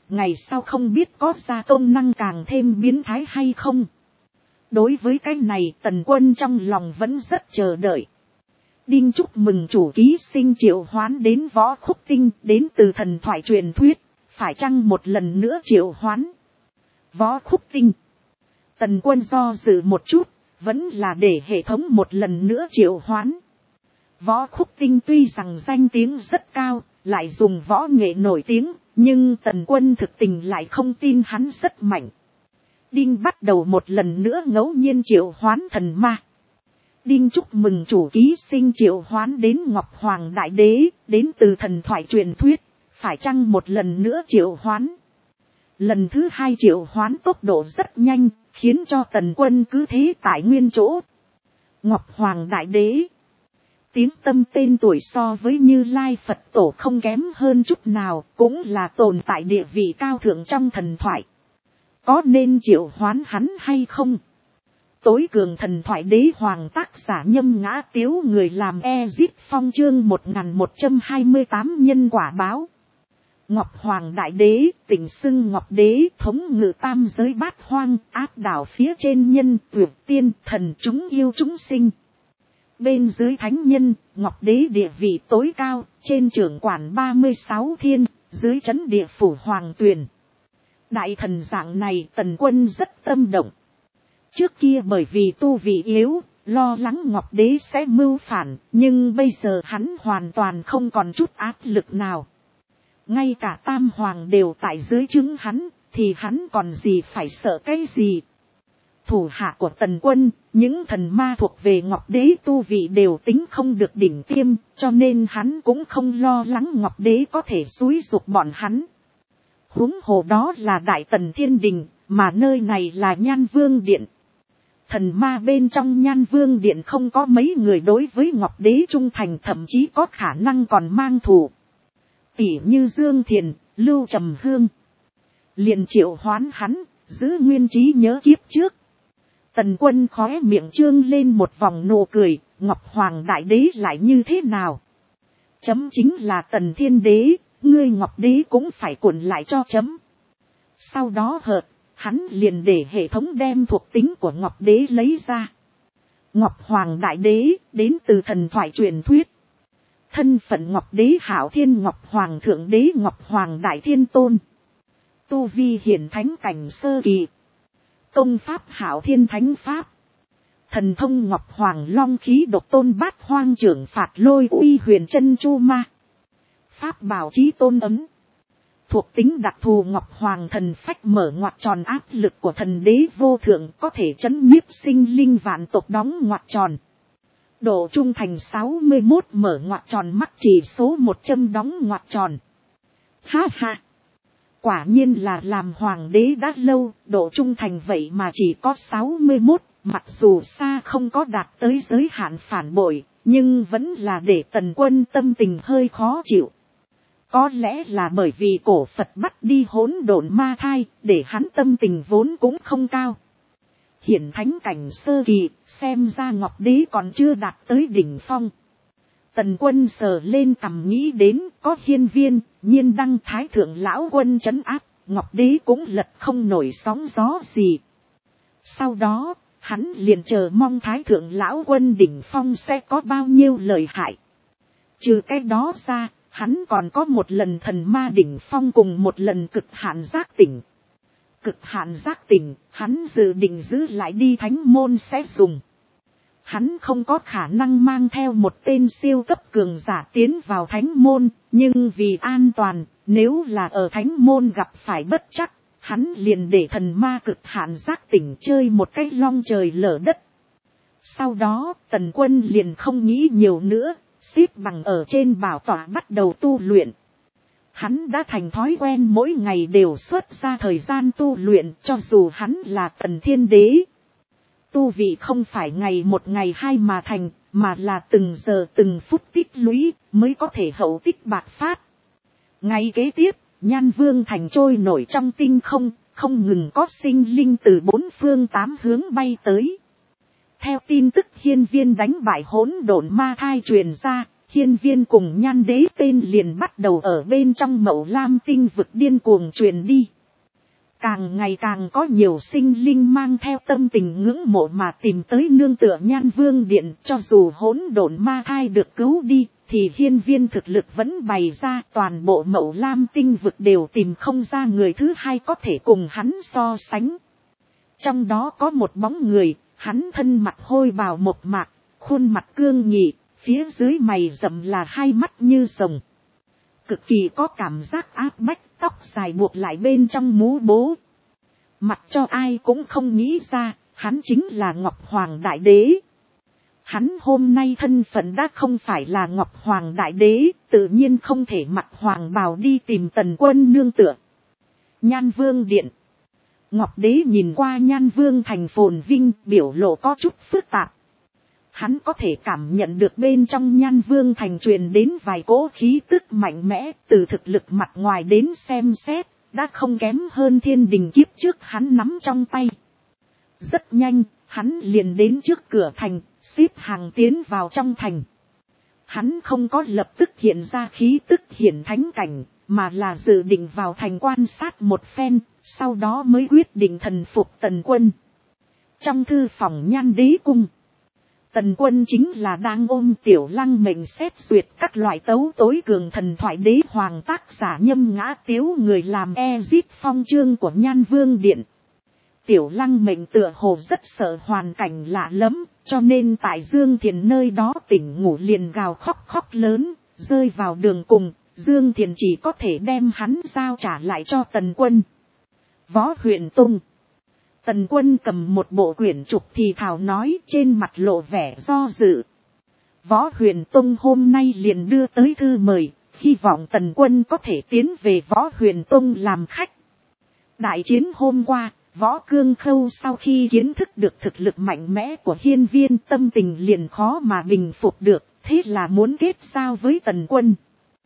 ngày sau không biết có ra công năng càng thêm biến thái hay không. Đối với cái này Tần Quân trong lòng vẫn rất chờ đợi. Đinh chúc mừng chủ ký sinh triệu hoán đến Võ Khúc Tinh, đến từ thần thoại truyền thuyết, phải chăng một lần nữa triệu hoán Võ Khúc Tinh. Tần Quân do dự một chút, vẫn là để hệ thống một lần nữa triệu hoán. Võ Khúc Tinh tuy rằng danh tiếng rất cao, lại dùng võ nghệ nổi tiếng, nhưng Tần Quân thực tình lại không tin hắn rất mạnh. Đinh bắt đầu một lần nữa ngẫu nhiên triệu hoán thần ma. Đinh chúc mừng chủ ký sinh triệu hoán đến Ngọc Hoàng Đại Đế, đến từ thần thoại truyền thuyết, phải chăng một lần nữa triệu hoán. Lần thứ 2 triệu hoán tốc độ rất nhanh, khiến cho Tần Quân cứ thế tại nguyên chỗ. Ngọc Hoàng Đại Đế. Tiếng tâm tên tuổi so với Như Lai Phật Tổ không kém hơn chút nào, cũng là tồn tại địa vị cao thượng trong thần thoại. Có nên triệu hoán hắn hay không? Tối cường thần thoại đế hoàng tác giả Nhâm Ngã Tiếu, người làm Ezip Phong chương 1128 nhân quả báo. Ngọc Hoàng Đại Đế, tỉnh xưng Ngọc Đế, thống ngự tam giới bát hoang, áp đảo phía trên nhân, tuyệt tiên, thần chúng yêu chúng sinh. Bên dưới thánh nhân, Ngọc Đế địa vị tối cao, trên trưởng quản 36 thiên, dưới trấn địa phủ hoàng tuyền. Đại thần dạng này Tần Quân rất tâm động. Trước kia bởi vì tu vị yếu, lo lắng Ngọc Đế sẽ mưu phản, nhưng bây giờ hắn hoàn toàn không còn chút áp lực nào. Ngay cả Tam Hoàng đều tại dưới trướng hắn, thì hắn còn gì phải sợ cái gì. Thủ hạ của Tần Quân, những thần ma thuộc về Ngọc Đế tu vị đều tính không được đỉnh tiêm, cho nên hắn cũng không lo lắng Ngọc Đế có thể xúi giục bọn hắn. Huống hồ đó là Đại Tần Thiên Đình, mà nơi này là Nhan Vương Điện. Thần ma bên trong Nhan Vương Điện không có mấy người đối với Ngọc Đế trung thành, thậm chí có khả năng còn mang thù. Tỉ như Dương Thiền, Lưu Trầm Hương. Liền triệu hoán hắn, giữ nguyên trí nhớ kiếp trước. Tần Quân khóe miệng trương lên một vòng nụ cười, Ngọc Hoàng Đại Đế lại như thế nào? Chấm chính là Tần Thiên Đế, ngươi Ngọc Đế cũng phải cuộn lại cho chấm. Sau đó hắn liền để hệ thống đem thuộc tính của Ngọc Đế lấy ra. Ngọc Hoàng Đại Đế, đến từ thần thoại truyền thuyết. Thân phận Ngọc Đế Hạo Thiên Ngọc Hoàng Thượng Đế Ngọc Hoàng Đại Thiên Tôn. Tu vi hiển thánh cảnh sơ kỳ. Công pháp Hạo Thiên Thánh Pháp. Thần thông Ngọc Hoàng Long khí độc tôn bát hoang trưởng phạt lôi uy huyền chân chu ma. Pháp bảo chí tôn ấm. Thuộc tính đặc thù Ngọc Hoàng thần phách mở ngoặc tròn, áp lực của thần đế vô thượng có thể chấn nhiếp sinh linh vạn tộc, đóng ngoặc tròn. Độ trung thành 61 mở ngoặc tròn, mắc chỉ số 100 đóng ngoặc tròn. Ha ha! Quả nhiên là làm hoàng đế đã lâu, độ trung thành vậy mà chỉ có 61, mặc dù xa không có đạt tới giới hạn phản bội, nhưng vẫn là để Tần Quân tâm tình hơi khó chịu. Có lẽ là bởi vì cổ Phật bắt đi hỗn độn ma thai, để hắn tâm tình vốn cũng không cao. Hiển thánh cảnh sơ kỳ, xem ra Ngọc Đế còn chưa đạt tới đỉnh phong. Tần Quân sờ lên cằm nghĩ đến, có Hiên Viên, Nhiên Đăng Thái Thượng Lão Quân trấn áp, Ngọc Đế cũng lật không nổi sóng gió gì. Sau đó, hắn liền chờ mong Thái Thượng Lão Quân đỉnh phong sẽ có bao nhiêu lợi hại. Trừ cái đó ra, hắn còn có một lần thần ma đỉnh phong cùng một lần cực hạn giác tỉnh. Cực hạn giác tỉnh, hắn dự định giữ lại đi thánh môn sẽ dùng. Hắn không có khả năng mang theo một tên siêu cấp cường giả tiến vào thánh môn, nhưng vì an toàn, nếu là ở thánh môn gặp phải bất chắc, hắn liền để thần ma cực hạn giác tỉnh chơi một cái long trời lở đất. Sau đó, Tần Quân liền không nghĩ nhiều nữa, xếp bằng ở trên bảo tọa bắt đầu tu luyện. Hắn đã thành thói quen mỗi ngày đều xuất ra thời gian tu luyện, cho dù hắn là Tần Thiên Đế. Tu vị không phải ngày một ngày hai mà thành, mà là từng giờ từng phút tích lũy mới có thể hậu tích bạc phát. Ngày kế tiếp, Nhan Vương thành trôi nổi trong tinh không, không ngừng có sinh linh từ bốn phương tám hướng bay tới. Theo tin tức Hiên Viên đánh bại hỗn độn ma thai truyền ra, Hiên Viên cùng Nhan Đế tên liền bắt đầu ở bên trong Mậu Lam tinh vực điên cuồng truyền đi. Càng ngày càng có nhiều sinh linh mang theo tâm tình ngưỡng mộ mà tìm tới nương tựa Nhan Vương Điện, cho dù hỗn độn ma thai được cứu đi, thì Hiên Viên thực lực vẫn bày ra, toàn bộ Mậu Lam tinh vực đều tìm không ra người thứ hai có thể cùng hắn so sánh. Trong đó có một bóng người, hắn thân mặt hôi bào một mạc, khuôn mặt cương nghị, phía dưới mày rậm là hai mắt như rồng. Cực kỳ có cảm giác áp bách, tóc dài buộc lại bên trong mũ bố. Mặt cho ai cũng không nghĩ ra, hắn chính là Ngọc Hoàng Đại Đế. Hắn hôm nay thân phận đã không phải là Ngọc Hoàng Đại Đế, tự nhiên không thể mặc hoàng bào đi tìm Tần Quân nương tựa. Nhan Vương Điện. Ngọc Đế nhìn qua Nhan Vương thành phồn vinh, biểu lộ có chút phức tạp. Hắn có thể cảm nhận được bên trong Nhan Vương thành truyền đến vài cỗ khí tức mạnh mẽ, từ thực lực mặt ngoài đến xem xét, đã không kém hơn thiên đình kiếp trước hắn nắm trong tay. Rất nhanh, hắn liền đến trước cửa thành, xếp hàng tiến vào trong thành. Hắn không có lập tức hiện ra khí tức hiển thánh cảnh, mà là dự định vào thành quan sát một phen, sau đó mới quyết định thần phục Tần Quân. Trong thư phòng Nhan Đế cung, Tần Quân chính là đang ôm Tiểu Lăng mệnh xét duyệt các loại tấu tối cường thần thoại đế hoàng tác giả Nhâm Ngã Tiếu người làm Ezip Phong chương của Nhan Vương Điện. Tiểu Lăng mệnh tựa hồ rất sợ hoàn cảnh lạ lẫm, cho nên tại Dương Thiền nơi đó tỉnh ngủ liền gào khóc lớn, rơi vào đường cùng, Dương Thiền chỉ có thể đem hắn giao trả lại cho Tần Quân. Võ Huyền Tông. Tần Quân cầm một bộ quyển trục thì thào nói, trên mặt lộ vẻ do dự. Võ Huyền Tông hôm nay liền đưa tới thư mời, hy vọng Tần Quân có thể tiến về Võ Huyền Tông làm khách. Đại chiến hôm qua, Võ Cương Khâu sau khi kiến thức được thực lực mạnh mẽ của Hiên Viên, tâm tình liền khó mà bình phục được, thế là muốn kết giao với Tần Quân.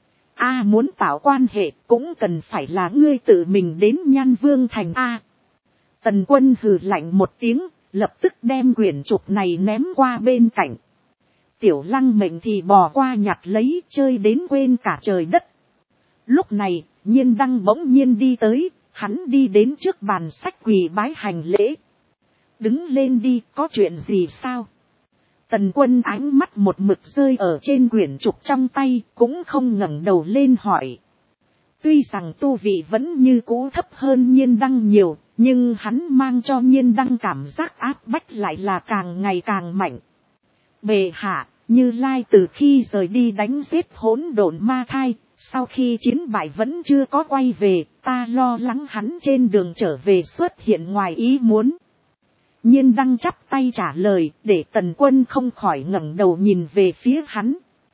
Muốn tạo quan hệ cũng cần phải là ngươi tự mình đến Nhan Vương thành Tần Quân hừ lạnh một tiếng, lập tức đem quyển trục này ném qua bên cạnh. Tiểu Lăng mệnh thì bò qua nhặt lấy, chơi đến quên cả trời đất. Lúc này, Nhiên Đăng bỗng nhiên đi tới, hắn đi đến trước bàn sách quỳ bái hành lễ. Đứng lên đi, có chuyện gì sao? Tần Quân ánh mắt một mực rơi ở trên quyển trục trong tay, cũng không ngẩng đầu lên hỏi. Tuy rằng tu vị vẫn như cũ thấp hơn Nhiên Đăng nhiều, nhưng hắn mang cho Nhiên Đăng cảm giác áp bách lại là càng ngày càng mạnh. Bệ hạ, Như Lai từ khi rời đi đánh giết hỗn độn ma thai, sau khi chiến bại vẫn chưa có quay về, ta lo lắng hắn trên đường trở về xuất hiện ngoài ý muốn. Nhiên Đăng chắp tay trả lời, để Tần Quân không khỏi ngẩng đầu nhìn về phía hắn.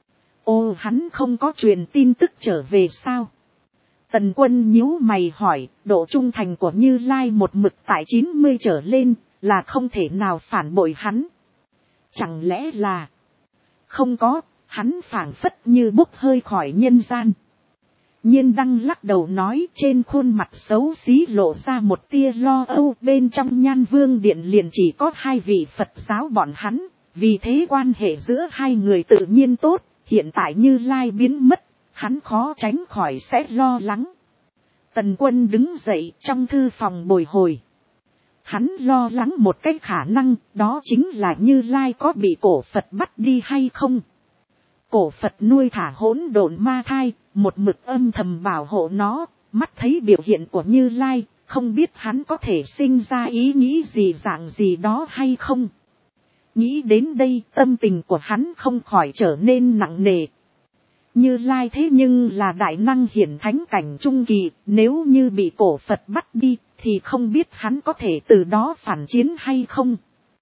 Ô, hắn không có truyền tin tức trở về sao? Tần Quân nhíu mày hỏi, độ trung thành của Như Lai một mực tại 90 trở lên, là không thể nào phản bội hắn. Chẳng lẽ là... Không có, hắn phảng phất như bốc hơi khỏi nhân gian. Nhiên Đăng lắc đầu nói, trên khuôn mặt xấu xí lộ ra một tia lo âu, bên trong Nhan Vương Điện liền chỉ có hai vị Phật giáo bọn hắn, vì thế quan hệ giữa hai người tự nhiên tốt, hiện tại Như Lai biến mất, hắn khó tránh khỏi sẽ lo lắng. Tần Quân đứng dậy trong thư phòng bồi hồi. Hắn lo lắng một cái khả năng, đó chính là Như Lai có bị cổ Phật bắt đi hay không. Cổ Phật nuôi thả hỗn độn ma thai, một mực âm thầm bảo hộ nó, mắt thấy biểu hiện của Như Lai, không biết hắn có thể sinh ra ý nghĩ gì dạng gì đó hay không. Nghĩ đến đây, tâm tình của hắn không khỏi trở nên nặng nề. Như Lai thế nhưng là đại năng hiển thánh cảnh trung kỳ, nếu như bị cổ Phật bắt đi, thì không biết hắn có thể từ đó phản chiến hay không.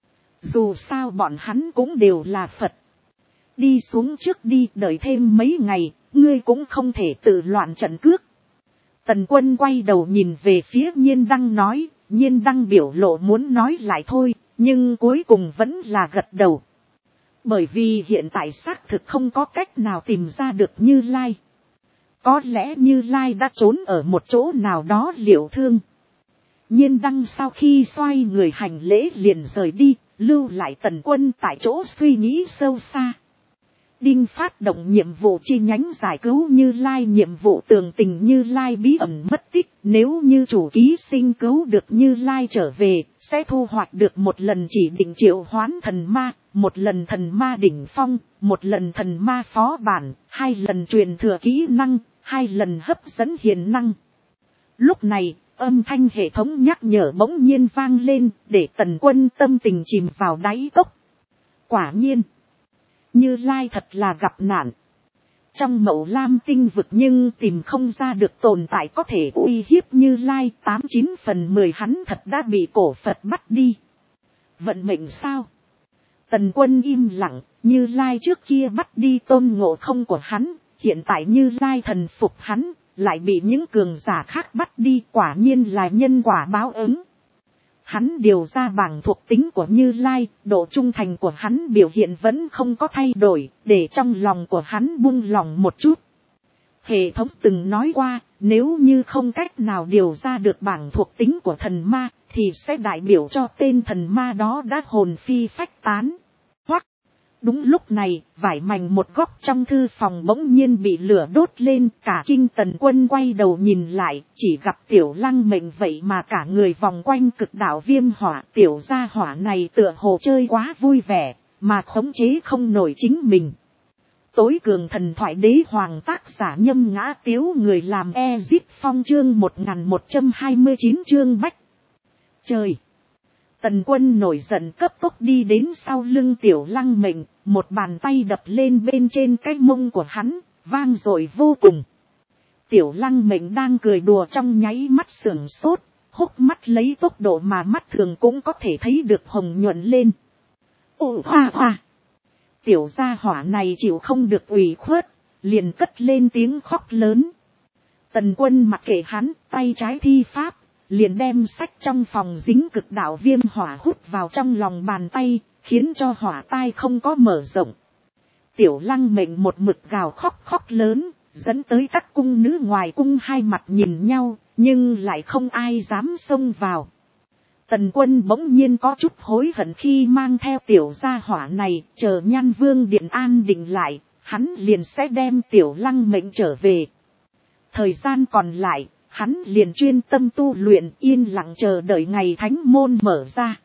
Dù sao bọn hắn cũng đều là Phật. Đi xuống trước đi, đợi thêm mấy ngày, ngươi cũng không thể tự loạn trận cước. Tần Quân quay đầu nhìn về phía Nhiên Đăng nói, Nhiên Đăng biểu lộ muốn nói lại thôi, nhưng cuối cùng vẫn là gật đầu. Bởi vì hiện tại xác thực không có cách nào tìm ra được Như Lai. Có lẽ Như Lai đã trốn ở một chỗ nào đó liệu thương. Nhiên Đăng sau khi xoay người hành lễ liền rời đi, lưu lại Tần Quân tại chỗ suy nghĩ sâu xa. Đinh phát động nhiệm vụ chi nhánh giải cứu Như Lai, nhiệm vụ tường tình Như Lai bí ẩn mất tích. Nếu như chủ ký sinh cứu được Như Lai trở về, sẽ thu hoạch được một lần chỉ định triệu hoán thần ma, một lần thần ma đỉnh phong, một lần thần ma phó bản, 2 lần truyền thừa kỹ năng, 2 lần hấp dẫn hiền năng. Lúc này, âm thanh hệ thống nhắc nhở bỗng nhiên vang lên, để Tần Quân tâm tình chìm vào đáy cốc. Quả nhiên, Như Lai thật là gặp nạn. Trong Mậu Lam tinh vực nhưng tìm không ra được tồn tại có thể uy hiếp Như Lai, 89 phần 10 hắn thật đã bị cổ Phật bắt đi. Vận mệnh sao? Tần Quân im lặng, Như Lai trước kia bắt đi Tôn Ngộ Không của hắn, hiện tại Như Lai thần phục hắn, lại bị những cường giả khác bắt đi, quả nhiên là nhân quả báo ứng. Hắn điều ra bảng thuộc tính của Như Lai, độ trung thành của hắn biểu hiện vẫn không có thay đổi, để trong lòng của hắn buông lòng một chút. Hệ thống từng nói qua, nếu như không cách nào điều ra được bảng thuộc tính của thần ma, thì sẽ đại biểu cho tên thần ma đó đã hồn phi phách tán. Hoặc, đúng lúc này, vải mảnh một góc trong thư phòng bỗng nhiên bị lửa đốt lên, cả kinh Tần Quân quay đầu nhìn lại, chỉ gặp Tiểu Lăng Mệnh vậy mà cả người vòng quanh cực đạo viêm hỏa. Tiểu gia hỏa này tựa hồ chơi quá vui vẻ, mà khống chế không nổi chính mình. Tối cường thần thoại đế hoàng, tác giả Nhâm Ngã Tiếu, người làm Ezip Phong, chương 1129, chương Bách Trời. Tần Quân nổi giận cấp tốc đi đến sau lưng Tiểu Lăng Mệnh, một bàn tay đập lên bên trên cái mông của hắn, vang dội vô cùng. Tiểu Lăng Mệnh đang cười đùa trong nháy mắt sửng sốt, hốc mắt lấy tốc độ mà mắt thường cũng có thể thấy được hồng nhuận lên. Ô hoa hoa! Tiểu gia hỏa này chịu không được ủy khuất, liền cất lên tiếng khóc lớn. Tần Quân mặc kệ hắn, tay trái thi pháp, liền đem sách trong phòng dính cực đạo viêm hỏa hút vào trong lòng bàn tay, khiến cho hỏa tai không có mở rộng. Tiểu Lăng Mệnh một mực gào khóc lớn, dẫn tới các cung nữ ngoài cung hai mặt nhìn nhau, nhưng lại không ai dám xông vào. Tần Quân bỗng nhiên có chút hối hận khi mang theo tiểu gia hỏa này, chờ Nhan Vương điện an định lại, hắn liền sẽ đem Tiểu Lăng Mệnh trở về. Thời gian còn lại, hắn liền chuyên tâm tu luyện, yên lặng chờ đợi ngày thánh môn mở ra.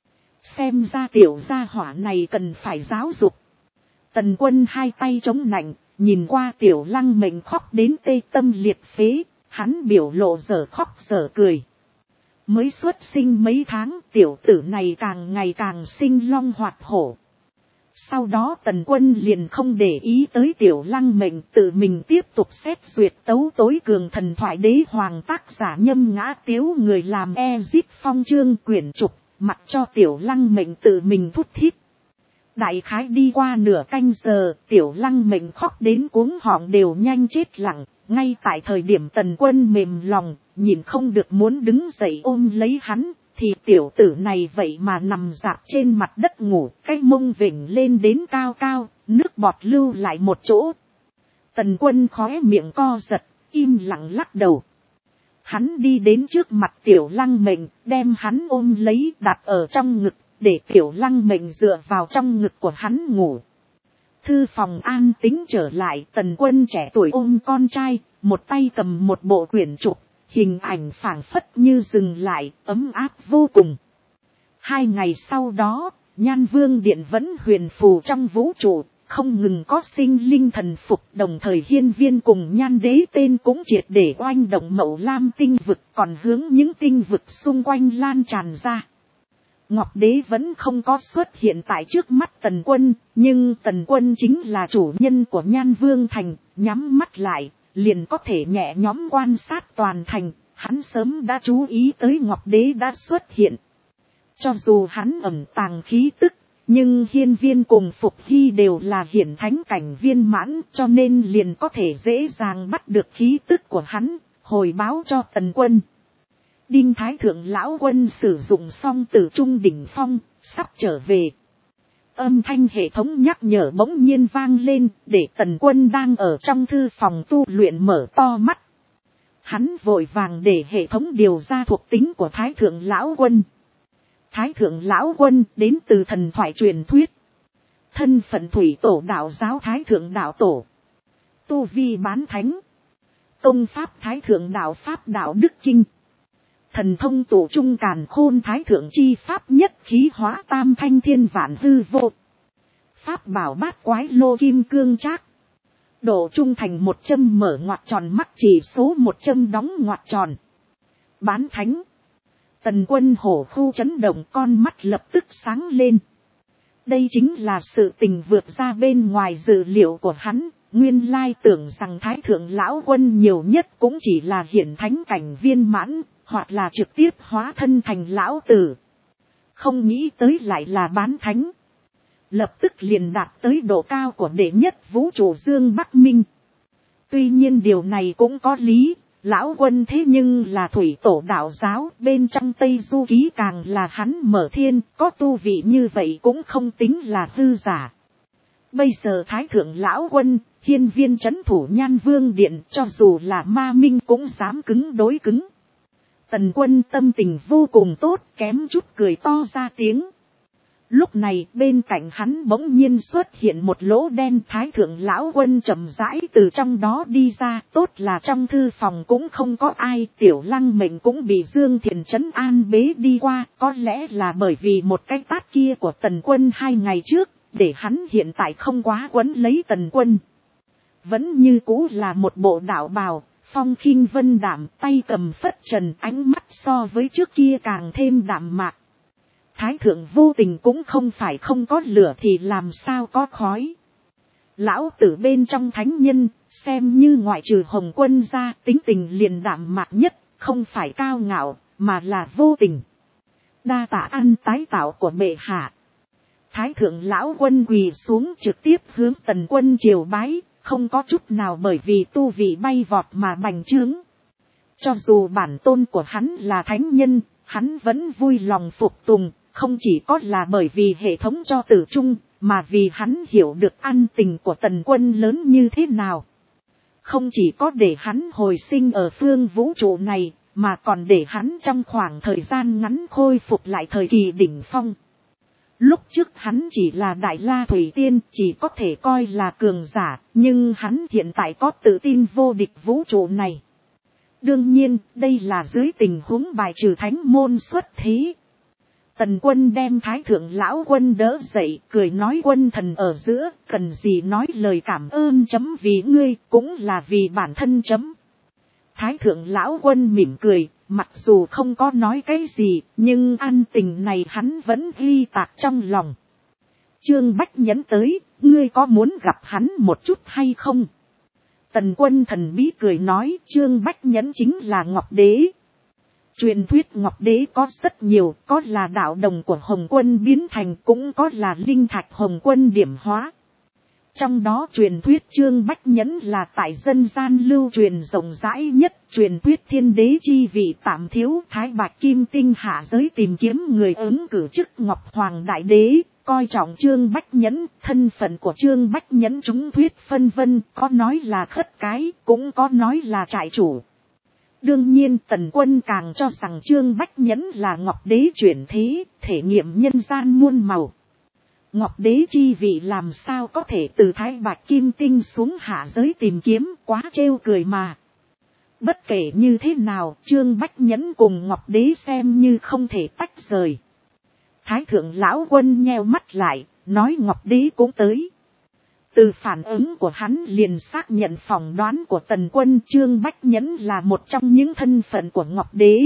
Xem ra tiểu gia hỏa này cần phải giáo dục. Tần Quân hai tay chống nạnh, nhìn qua Tiểu Lăng Mệnh khóc đến tê tâm liệt phế, hắn biểu lộ dở khóc dở cười. Mới xuất sinh mấy tháng, tiểu tử này càng ngày càng sinh long hoạt hổ. Sau đó Tần Quân liền không để ý tới Tiểu Lăng Mệnh, tự mình tiếp tục xét duyệt tấu tối cường thần thoại đế hoàng, tác giả Nhâm Ngã Tiếu, người làm Ezip Phong, chương quyển trục, mặc cho Tiểu Lăng Mệnh tự mình thút thít. Đại khái đi qua nửa canh giờ, Tiểu Lăng Mệnh khóc đến cuống họng đều nhanh chết lặng. Ngay tại thời điểm Tần Quân mềm lòng, nhìn không được muốn đứng dậy ôm lấy hắn, thì tiểu tử này vậy mà nằm rạp trên mặt đất ngủ, cái mông vểnh lên đến cao cao, nước bọt lưu lại một chỗ. Tần Quân khóe miệng co giật, im lặng lắc đầu. Hắn đi đến trước mặt Tiểu Lăng Mệnh, đem hắn ôm lấy đặt ở trong ngực, để Tiểu Lăng Mệnh dựa vào trong ngực của hắn ngủ. Thư phòng an tĩnh trở lại, Tần Quân trẻ tuổi ôm con trai, một tay cầm một bộ quyển trục, hình ảnh phảng phất như dừng lại, ấm áp vô cùng. 2 ngày sau đó, Nhan Vương điện vẫn huyền phù trong vũ trụ, không ngừng có sinh linh thần phục, đồng thời hiên viên cùng Nhan Đế tên cũng triệt để oanh động Mậu Lam tinh vực, còn hướng những tinh vực xung quanh lan tràn ra. Ngọc Đế vẫn không có xuất hiện tại trước mắt Tần Quân, nhưng Tần Quân chính là chủ nhân của Nhan Vương thành, nhắm mắt lại, liền có thể nhẹ nhõm quan sát toàn thành, hắn sớm đã chú ý tới Ngọc Đế đã xuất hiện. Cho dù hắn ẩn tàng khí tức, nhưng hiên viên cùng Phục Hy đều là hiển thánh cảnh viên mãn, cho nên liền có thể dễ dàng bắt được khí tức của hắn, hồi báo cho Tần Quân. Đinh Thái Thượng Lão Quân sử dụng xong Tử Trung đỉnh phong, sắp trở về. Âm thanh hệ thống nhắc nhở bỗng nhiên vang lên, để Tần Quân đang ở trong thư phòng tu luyện mở to mắt. Hắn vội vàng để hệ thống điều ra thuộc tính của Thái Thượng Lão Quân. Thái Thượng Lão Quân đến từ thần thoại truyền thuyết. thân phận thủy tổ đạo giáo thái thượng đạo tổ, tu vi bán thánh, công pháp thái thượng đạo pháp đạo đức kinh, thần thông tổ trung càn khôn thái thượng chi pháp nhất khí hóa tam thanh thiên vạn hư vô, pháp bảo bát quái lô kim cương trác, độ trung thành 100 mở ngoặc tròn mắt chỉ số 100 đóng ngoặc tròn, bán thánh. Tần Quân hổ khu chấn động, con mắt lập tức sáng lên. Đây chính là sự tình vượt ra bên ngoài dự liệu của hắn. Nguyên lai tưởng rằng thái thượng lão quân nhiều nhất cũng chỉ là hiển thánh cảnh viên mãn, hoặc là trực tiếp hóa thân thành lão tử. Không nghĩ tới lại là bán thánh. Lập tức liền đạt tới độ cao của đệ nhất vũ trụ Dương Bắc Minh. Tuy nhiên điều này cũng có lý. Lão quân thế nhưng là thủy tổ đạo giáo, bên trong Tây Du Ký càng là hắn mở thiên, có tu vị như vậy cũng không tính là hư giả. Bây giờ thái thượng lão quân, hiên viên trấn thủ Nhan Vương Điện, cho dù là ma minh cũng dám cứng đối cứng. Tần Quân tâm tình vô cùng tốt, kém chút cười to ra tiếng. Lúc này bên cạnh hắn bỗng nhiên xuất hiện một lỗ đen, thái thượng lão quân chậm rãi từ trong đó đi ra. Tốt là trong thư phòng cũng không có ai, Tiểu Lăng Mệnh cũng bị Dương Thiền trấn an bế đi qua. Có lẽ là bởi vì một cái tát kia của Tần Quân 2 ngày trước, để hắn hiện tại không quá quấn lấy Tần Quân. Vẫn như cũ là một bộ đạo bào, phong khinh vân đạm, tay cầm phất trần, ánh mắt so với trước kia càng thêm đạm mạc. Thái thượng vô tình cũng không phải không có lửa thì làm sao có khói. Lão tử bên trong thánh nhân, xem như ngoại trừ Hồng Quân ra, tính tình liền đạm mạc nhất, không phải cao ngạo, mà là vô tình. Đa tạ ăn tái tạo của bệ hạ. Thái thượng lão quân quỳ xuống trực tiếp hướng Tần Quân triều bái, không có chút nào bởi vì tu vị bay vọt mà bành trướng. Cho dù bản tôn của hắn là thánh nhân, hắn vẫn vui lòng phục tùng, không chỉ có là bởi vì hệ thống cho tử trung, mà vì hắn hiểu được ăn tình của Tần Quân lớn như thế nào. Không chỉ có để hắn hồi sinh ở phương vũ trụ này, mà còn để hắn trong khoảng thời gian ngắn khôi phục lại thời kỳ đỉnh phong. Lúc trước hắn chỉ là Đại La Thủy Tiên, chỉ có thể coi là cường giả, nhưng hắn hiện tại có tự tin vô địch vũ trụ này. Đương nhiên, đây là dưới tình huống bài trừ thánh môn xuất thế. Tần Quân đem thái thượng lão quân đỡ dậy, cười nói quân thần ở giữa, cần gì nói lời cảm ơn chấm vì ngươi, cũng là vì bản thân chấm. Thái thượng lão quân mỉm cười, mặc dù không có nói cái gì, nhưng an tình này hắn vẫn ghi tạc trong lòng. Trương Bách Nhẫn tới, ngươi có muốn gặp hắn một chút hay không? Tần Quân thần bí cười nói, Trương Bách Nhẫn chính là Ngọc Đế. Truyền thuyết Ngọc Đế có rất nhiều, có là đạo đồng của Hồng Quân biến thành, cũng có là linh thạch Hồng Quân điểm hóa. Trong đó truyền thuyết Trương Bách Nhẫn là tại dân gian lưu truyền rộng rãi nhất, truyền thuyết thiên đế chi vị tạm thiếu Thái Bạch Kim Tinh hạ giới tìm kiếm người ứng cử chức Ngọc Hoàng Đại Đế, coi trọng Trương Bách Nhẫn, thân phận của Trương Bách Nhẫn chúng thuyết phân vân, có nói là khất cái, cũng có nói là trại chủ. Đương nhiên Tần Quân càng cho rằng Trương Bách Nhẫn là Ngọc Đế chuyển thế, thể nghiệm nhân gian muôn màu. Ngọc Đế chi vị làm sao có thể từ Thái Bạch Kim Tinh xuống hạ giới tìm kiếm, quá trêu cười mà. Bất kể như thế nào, Trương Bách Nhẫn cùng Ngọc Đế xem như không thể tách rời. Thái thượng lão quân nheo mắt lại, nói Ngọc Đế cũng tới. Từ phản ứng của hắn liền xác nhận phỏng đoán của Tần Quân, Trương Bách Nhẫn là một trong những thân phận của Ngọc Đế.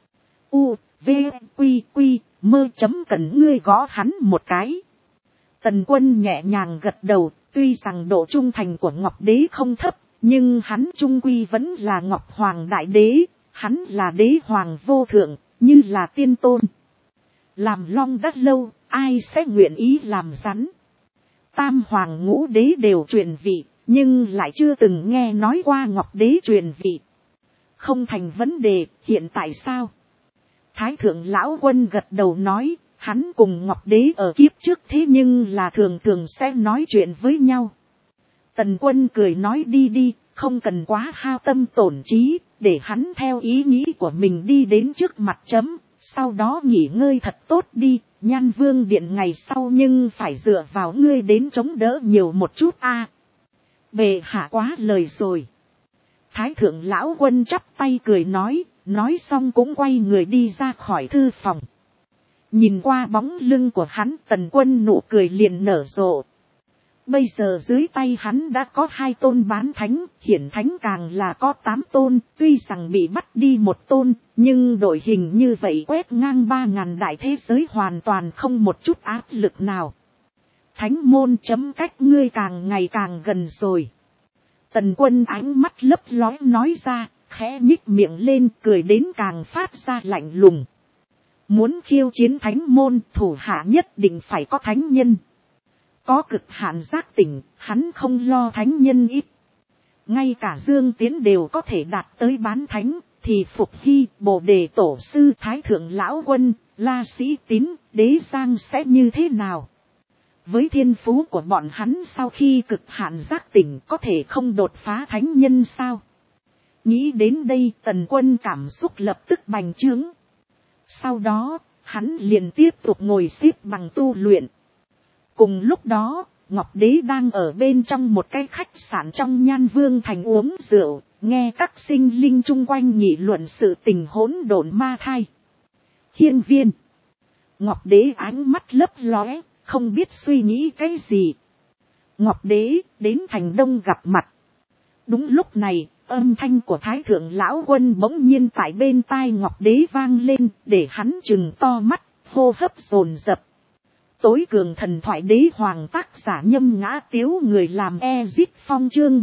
U, V, Quy, Quy, mơ chấm cần ngươi gõ hắn một cái. Tần Quân nhẹ nhàng gật đầu, tuy rằng độ trung thành của Ngọc Đế không thấp, nhưng hắn trung quy vẫn là Ngọc Hoàng Đại Đế, hắn là đế hoàng vô thượng, như là tiên tôn. Làm long đất lâu, ai sẽ nguyện ý làm rắn. Tam hoàng ngũ đế đều truyền vị, nhưng lại chưa từng nghe nói qua Ngọc Đế truyền vị. Không thành vấn đề, hiện tại sao? Thái thượng lão quân gật đầu nói, hắn cùng Ngọc Đế ở kiếp trước thế nhưng là thường thường sẽ nói chuyện với nhau. Tần Quân cười nói đi đi, không cần quá hao tâm tổn trí, để hắn theo ý nghĩ của mình đi đến trước mặt chấm, Sau đó nghỉ ngơi thật tốt đi, Nhan Vương điện ngày sau nhưng phải dựa vào ngươi đến chống đỡ nhiều một chút a. Bệ hạ quá lời rồi. Thái thượng lão quân chắp tay cười nói xong cũng quay người đi ra khỏi thư phòng. Nhìn qua bóng lưng của hắn, Tần Quân nụ cười liền nở rộ. Bây giờ dưới tay hắn đã có 2 tôn bán thánh, hiển thánh càng là có 8 tôn, tuy rằng bị bắt đi 1 tôn, nhưng đội hình như vậy quét ngang 3.000 đại thế giới hoàn toàn không một chút áp lực nào. Thánh môn chấm cách ngươi càng ngày càng gần rồi. Tần Quân ánh mắt lấp lóe nói ra, khẽ nhích miệng lên, cười đến càng phát ra lạnh lùng. Muốn khiêu chiến thánh môn, thủ hạ nhất định phải có thánh nhân. Có cực hạn giác tỉnh, hắn không lo thánh nhân ít. Ngay cả Dương Tiến đều có thể đạt tới bán thánh, thì Phục Hy, Bồ Đề Tổ Sư, Thái Thượng Lão Quân, La Sĩ Tín, Đế Giang sẽ như thế nào? Với thiên phú của bọn hắn sau khi cực hạn giác tỉnh có thể không đột phá thánh nhân sao? Nghĩ đến đây, Tần Quân cảm xúc lập tức bành trướng. Sau đó, hắn liền tiếp tục ngồi xếp bằng tu luyện. Cùng lúc đó, Ngọc Đế đang ở bên trong một cái khách sạn trong Nhan Vương thành uống rượu, nghe các sinh linh chung quanh nghị luận sự tình hỗn độn ma thai. Hiên viên. Ngọc Đế ánh mắt lấp lóe, không biết suy nghĩ cái gì. Ngọc Đế đến thành Đông gặp mặt. Đúng lúc này, âm thanh của Thái Thượng Lão Quân bỗng nhiên tại bên tai Ngọc Đế vang lên, để hắn trừng to mắt, hô hấp dồn dập. Tối cường thần thoại đế hoàng tác giả Nhâm Ngã Tiếu, người làm Ezip Phong chương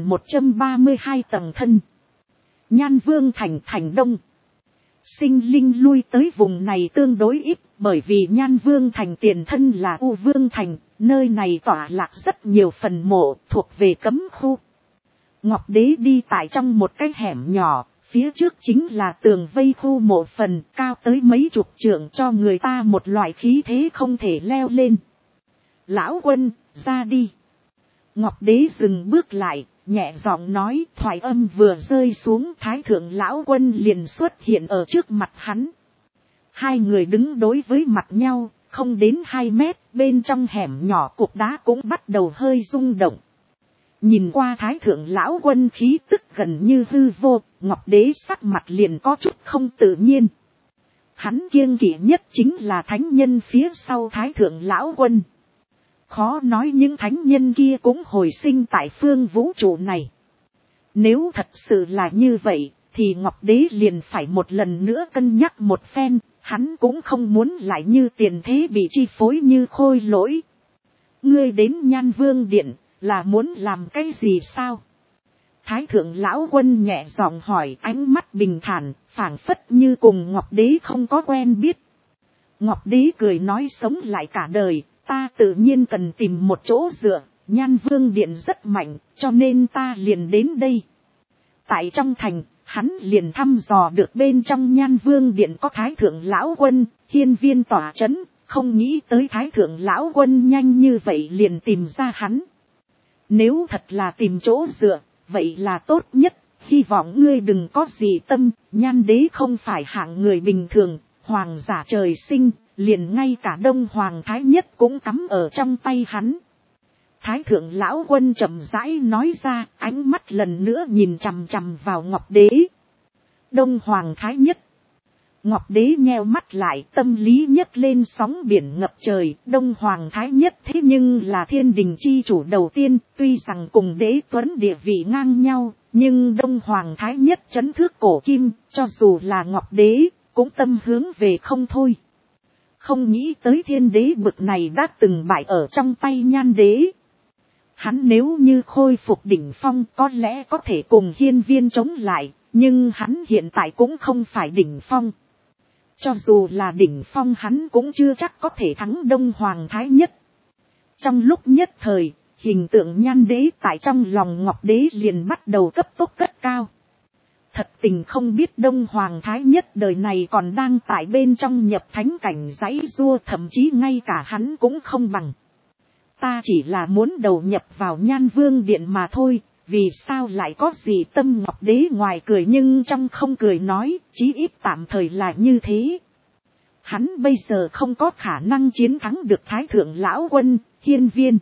1132 tầng thân. Nhan Vương thành thành Đông. Sinh linh lui tới vùng này tương đối ít, bởi vì Nhan Vương thành tiền thân là U Vương thành, nơi này tọa lạc rất nhiều phần mộ thuộc về cấm khu. Ngọc Đế đi tại trong một cái hẻm nhỏ, phía trước chính là tường vây khu mộ phần cao tới mấy chục trượng, cho người ta một loại khí thế không thể leo lên. Lão Quân, ra đi. Ngọc Đế dừng bước lại, nhẹ giọng nói, thoại âm vừa rơi xuống, Thái Thượng Lão Quân liền xuất hiện ở trước mặt hắn. 2 người đứng đối với mặt nhau, không đến 2 mét, bên trong hẻm nhỏ cục đá cũng bắt đầu hơi rung động. Nhìn qua Thái Thượng Lão Quân khí tức gần như hư vô, Ngọc Đế sắc mặt liền có chút không tự nhiên. Hắn kiêng kỵ nhất chính là thánh nhân phía sau Thái Thượng Lão Quân. Khó nói những thánh nhân kia cũng hồi sinh tại phương vũ trụ này. Nếu thật sự là như vậy, thì Ngọc Đế liền phải một lần nữa cân nhắc một phen, hắn cũng không muốn lại như tiền thế bị chi phối như khôi lỗi. Ngươi đến Nhan Vương điện, là muốn làm cái gì sao? Thái Thượng Lão Quân nhẹ giọng hỏi, ánh mắt bình thản, phảng phất như cùng Ngọc Đế không có quen biết. Ngọc Đế cười nói, sống lại cả đời, ta tự nhiên cần tìm một chỗ dựa, Nhan Vương điện rất mạnh, cho nên ta liền đến đây. Tại trong thành, hắn liền thăm dò được bên trong Nhan Vương điện có Thái Thượng Lão Quân, hiên viên tỏa chấn, không nghĩ tới Thái Thượng Lão Quân nhanh như vậy liền tìm ra hắn. Nếu thật là tìm chỗ dựa, vậy là tốt nhất, hy vọng ngươi đừng có gì tâm, Nhan Đế không phải hạng người bình thường, hoàng giả trời sinh, liền ngay cả Đông Hoàng Thái Nhất cũng cắm ở trong tay hắn. Thái Thượng Lão Quân chậm rãi nói ra, ánh mắt lần nữa nhìn chằm chằm vào Ngọc Đế. Đông Hoàng Thái Nhất. Ngọc Đế nheo mắt lại, tâm lý nhấc lên sóng biển ngập trời. Đông Hoàng Thái Nhất thế nhưng là thiên đình chi chủ đầu tiên, tuy rằng cùng Đế Tuấn địa vị ngang nhau, nhưng Đông Hoàng Thái Nhất chấn thước cổ kim, cho dù là Ngọc Đế, cũng tâm hướng về không thôi. Không nghĩ tới thiên đế bực này đã từng bại ở trong tay Nhan Đế. Hắn nếu như khôi phục đỉnh phong có lẽ có thể cùng hiên viên chống lại, nhưng hắn hiện tại cũng không phải đỉnh phong. Cho dù là đỉnh phong hắn cũng chưa chắc có thể thắng Đông Hoàng Thái Nhất. Trong lúc nhất thời, hình tượng Nhan Đế tại trong lòng Ngọc Đế liền bắt đầu cấp tốc cất cao. Thật tình không biết Đông Hoàng Thái Nhất đời này còn đang tại bên trong nhập thánh cảnh giãy giụa, thậm chí ngay cả hắn cũng không bằng. Ta chỉ là muốn đầu nhập vào Nhan Vương điện mà thôi, vì sao lại có gì tâm? Ngọc Đế ngoài cười nhưng trong không cười nói, chí ít tạm thời là như thế. Hắn bây giờ không có khả năng chiến thắng được Thái Thượng Lão Quân, Hiên Viên.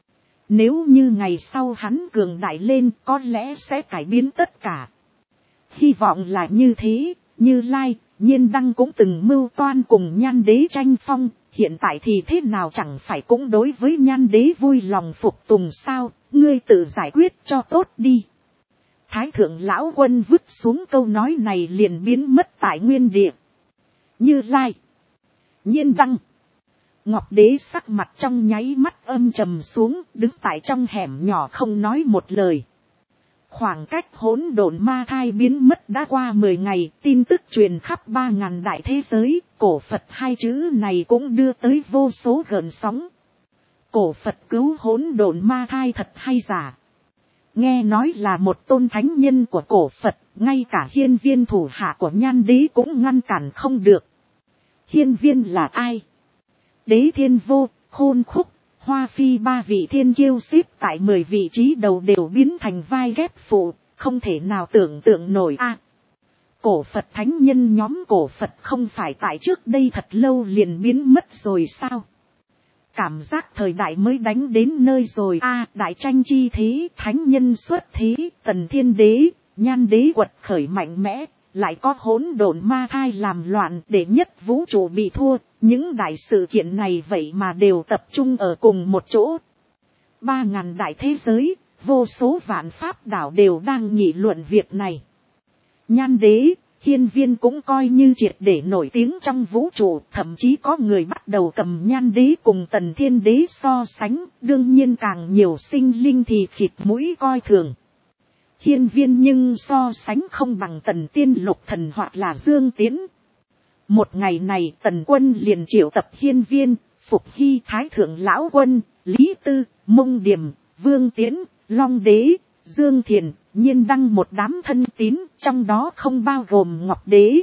Nếu như ngày sau hắn cường đại lên có lẽ sẽ cải biến tất cả. Hy vọng là như thế, Như Lai, Nhiên Đăng cũng từng mưu toan cùng Nhan Đế tranh phong, hiện tại thì thế nào chẳng phải cũng đối với Nhan Đế vui lòng phục tùng sao, ngươi tự giải quyết cho tốt đi. Thái Thượng Lão Quân vứt xuống câu nói này liền biến mất tại nguyên địa. Như Lai, Nhiên Đăng, Ngọc Đế sắc mặt trong nháy mắt âm trầm xuống, đứng tại trong hẻm nhỏ không nói một lời. Khoảng cách hỗn độn ma thai biến mất đã qua 10 ngày, tin tức truyền khắp 3.000 đại thế giới, cổ Phật hai chữ này cũng đưa tới vô số gợn sóng. Cổ Phật cứu hỗn độn ma thai thật hay giả? Nghe nói là một tôn thánh nhân của cổ Phật, ngay cả Hiên Viên thủ hạ của Nhan Đế cũng ngăn cản không được. Hiên Viên là ai? Đế Thiên Vô, Khôn Khúc, Hoa Phi ba vị thiên kiêu xếp tại 10 vị trí đầu đều biến thành vai ghép phụ, không thể nào tưởng tượng nổi a. Cổ Phật thánh nhân nhóm cổ Phật không phải tại trước đây thật lâu liền biến mất rồi sao? Cảm giác thời đại mới đánh đến nơi rồi a. Đại tranh chi thế, thánh nhân xuất thế, Tần Thiên Đế, Nhan Đế quật khởi mạnh mẽ, lại có hỗn độn ma thai làm loạn để nhất vũ trụ bị thua. Những đại sự kiện này vậy mà đều tập trung ở cùng một chỗ. 3.000 đại thế giới, vô số vạn pháp đảo đều đang nghị luận việc này. Nhan Đế, Hiên Viên cũng coi như triệt để nổi tiếng trong vũ trụ, thậm chí có người bắt đầu cầm Nhan Đế cùng Tần Thiên Đế so sánh, đương nhiên càng nhiều sinh linh thì khịt mũi coi thường. Hiên Viên nhưng so sánh không bằng Tần Tiên Lục Thần hoặc là Dương Tiến. Một ngày này Tần Quân liền triệu tập Hiên Viên, Phục Hy Thái Thượng Lão Quân, Lý Tư, Mông Điềm, Vương Tiến, Long Đế, Dương Thiền, Nhiên Đăng một đám thân tín, trong đó không bao gồm Ngọc Đế.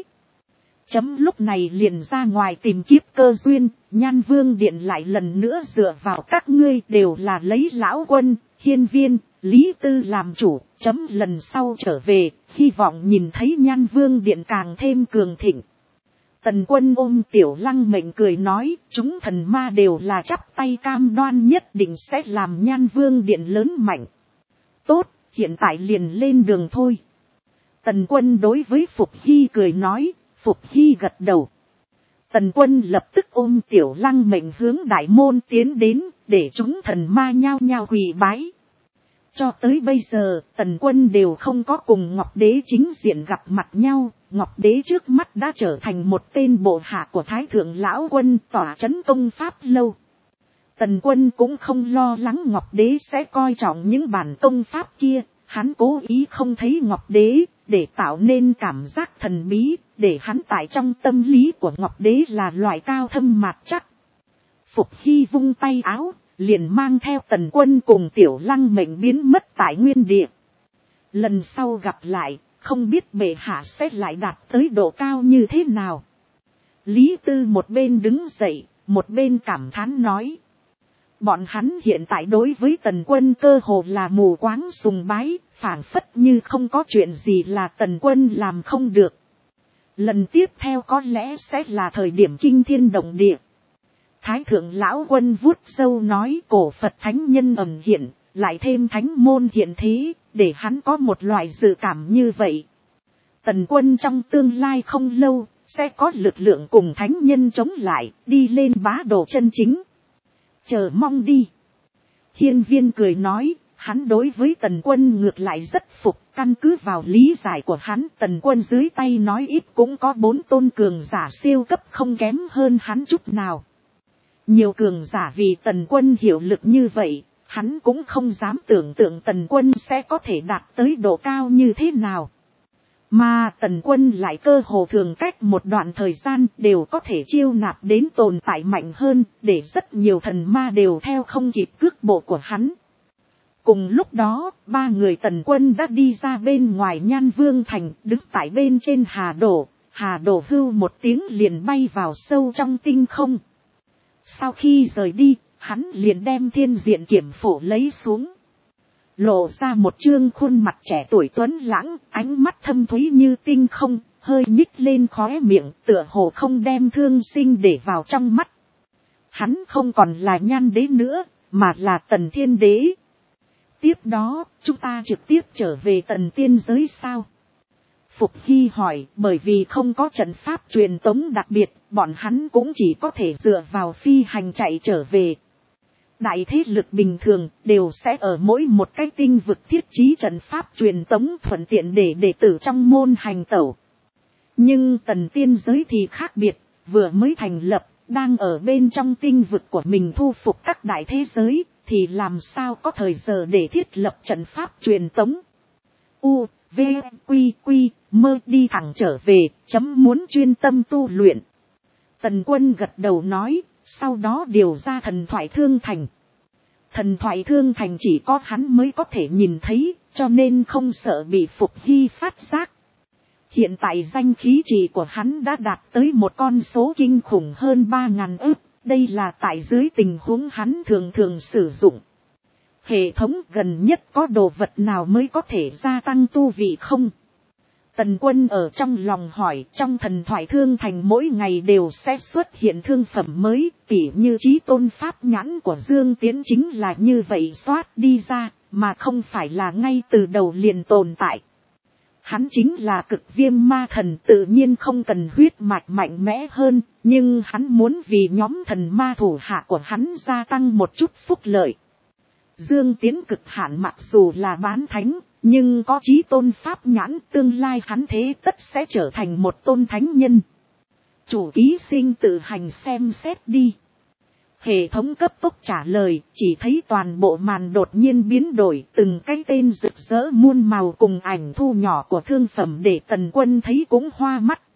Lúc này liền ra ngoài tìm kiếp cơ duyên, Nhan Vương Điện lại lần nữa dựa vào các ngươi đều là lấy Lão Quân, Hiên Viên, Lý Tư làm chủ. Lần sau trở về, hy vọng nhìn thấy Nhan Vương Điện càng thêm cường thịnh. Tần Quân ôm Tiểu Lăng mệnh cười nói, chúng thần ma đều là chắp tay cam đoan nhất định sẽ làm Nhan Vương Điện lớn mạnh. Tốt, hiện tại liền lên đường thôi. Tần Quân đối với Phục Hy cười nói, Phục Hy gật đầu. Tần Quân lập tức ôm Tiểu Lăng mệnh hướng đại môn tiến đến, để chúng thần ma nhao nhao quỳ bái. Cho tới bây giờ, Tần Quân đều không có cùng Ngọc Đế chính diện gặp mặt nhau. Ngọc Đế trước mắt đã trở thành một tên bộ hạ của Thái Thượng Lão Quân tỏa trấn công pháp lâu. Tần Quân cũng không lo lắng Ngọc Đế sẽ coi trọng những bản công pháp kia. Hắn cố ý không thấy Ngọc Đế, để tạo nên cảm giác thần bí, để hắn tại trong tâm lý của Ngọc Đế là loại cao thâm mạt chắc. Phục Hy vung tay áo, liền mang theo Tần Quân cùng Tiểu Lăng mệnh biến mất tại nguyên địa. Lần sau gặp lại, không biết bệ hạ sẽ lại đạt tới độ cao như thế nào. Lý Tư một bên đứng dậy, một bên cảm thán nói. Bọn hắn hiện tại đối với Tần Quân cơ hồ là mù quáng sùng bái, phảng phất như không có chuyện gì là Tần Quân làm không được. Lần tiếp theo có lẽ sẽ là thời điểm kinh thiên động địa. Thái Thượng Lão Quân vuốt râu nói, cổ Phật thánh nhân ẩn hiện, lại thêm thánh môn hiện thế, để hắn có một loại dự cảm như vậy. Tần Quân trong tương lai không lâu, sẽ có lực lượng cùng thánh nhân chống lại, đi lên bá độ chân chính. Chờ mong đi. Hiên Viên cười nói, hắn đối với Tần Quân ngược lại rất phục, căn cứ vào lý giải của hắn, Tần Quân dưới tay nói ít cũng có 4 tôn cường giả siêu cấp không kém hơn hắn chút nào. Nhiều cường giả vì Tần Quân hiệu lực như vậy, hắn cũng không dám tưởng tượng Tần Quân sẽ có thể đạt tới độ cao như thế nào. Mà Tần Quân lại cơ hồ thường cách một đoạn thời gian đều có thể chiêu nạp đến tồn tại mạnh hơn, để rất nhiều thần ma đều theo không kịp cước bộ của hắn. Cùng lúc đó, 3 người Tần Quân đã đi ra bên ngoài Nhan Vương Thành, đứng tại bên trên Hà Đổ hưu một tiếng liền bay vào sâu trong tinh không. Sau khi rời đi, hắn liền đem thiên diện kiểm phổ lấy xuống. Lộ ra một trương khuôn mặt trẻ tuổi tuấn lãng, ánh mắt thâm thúy như tinh không, hơi nhích lên khóe miệng, tựa hồ không đem thương sinh để vào trong mắt. Hắn không còn là Nhan đế nữa, mà là Tần Thiên đế. Tiếp đó, chúng ta trực tiếp trở về Tần tiên giới sao? Phục Hy hỏi, bởi vì không có trận pháp truyền tống đặc biệt, bọn hắn cũng chỉ có thể dựa vào phi hành chạy trở về. Đại thế lực bình thường đều sẽ ở mỗi một cái tinh vực thiết trí trận pháp truyền tống thuận tiện để đệ tử trong môn hành tẩu. Nhưng Tần tiên giới thì khác biệt, vừa mới thành lập, đang ở bên trong tinh vực của mình thu phục các đại thế giới, thì làm sao có thời giờ để thiết lập trận pháp truyền tống. U, V, Quy, Quy, mơ đi thẳng trở về, muốn chuyên tâm tu luyện. Tần Quân gật đầu nói, sau đó điều ra thần thoại thương thành. Thần thoại thương thành chỉ có hắn mới có thể nhìn thấy, cho nên không sợ bị Phục Hy phát giác. Hiện tại danh khí trị của hắn đã đạt tới một con số kinh khủng hơn 3.000 ức, đây là tại dưới tình huống hắn thường thường sử dụng. Hệ thống gần nhất có đồ vật nào mới có thể gia tăng tu vị không? Tần Quân ở trong lòng hỏi, trong thần thoại thương thành mỗi ngày đều sẽ xuất hiện thương phẩm mới, tỉ như Chí Tôn pháp nhãn của Dương Tiến chính là như vậy xoát đi ra, mà không phải là ngay từ đầu liền tồn tại. Hắn chính là Cực Viêm ma thần, tự nhiên không cần huyết mạch mạnh mẽ hơn, nhưng hắn muốn vì nhóm thần ma thủ hạ của hắn gia tăng một chút phúc lợi. Dương Tiến cực hạn mặc dù là bán thánh, nhưng có Chí Tôn pháp nhãn, tương lai hắn thế tất sẽ trở thành một tôn thánh nhân. Chủ ký sinh tự hành xem xét đi. Hệ thống cấp tốc trả lời, chỉ thấy toàn bộ màn đột nhiên biến đổi, từng cái tên rực rỡ muôn màu cùng ảnh thu nhỏ của thương phẩm để Tần Quân thấy cũng hoa mắt.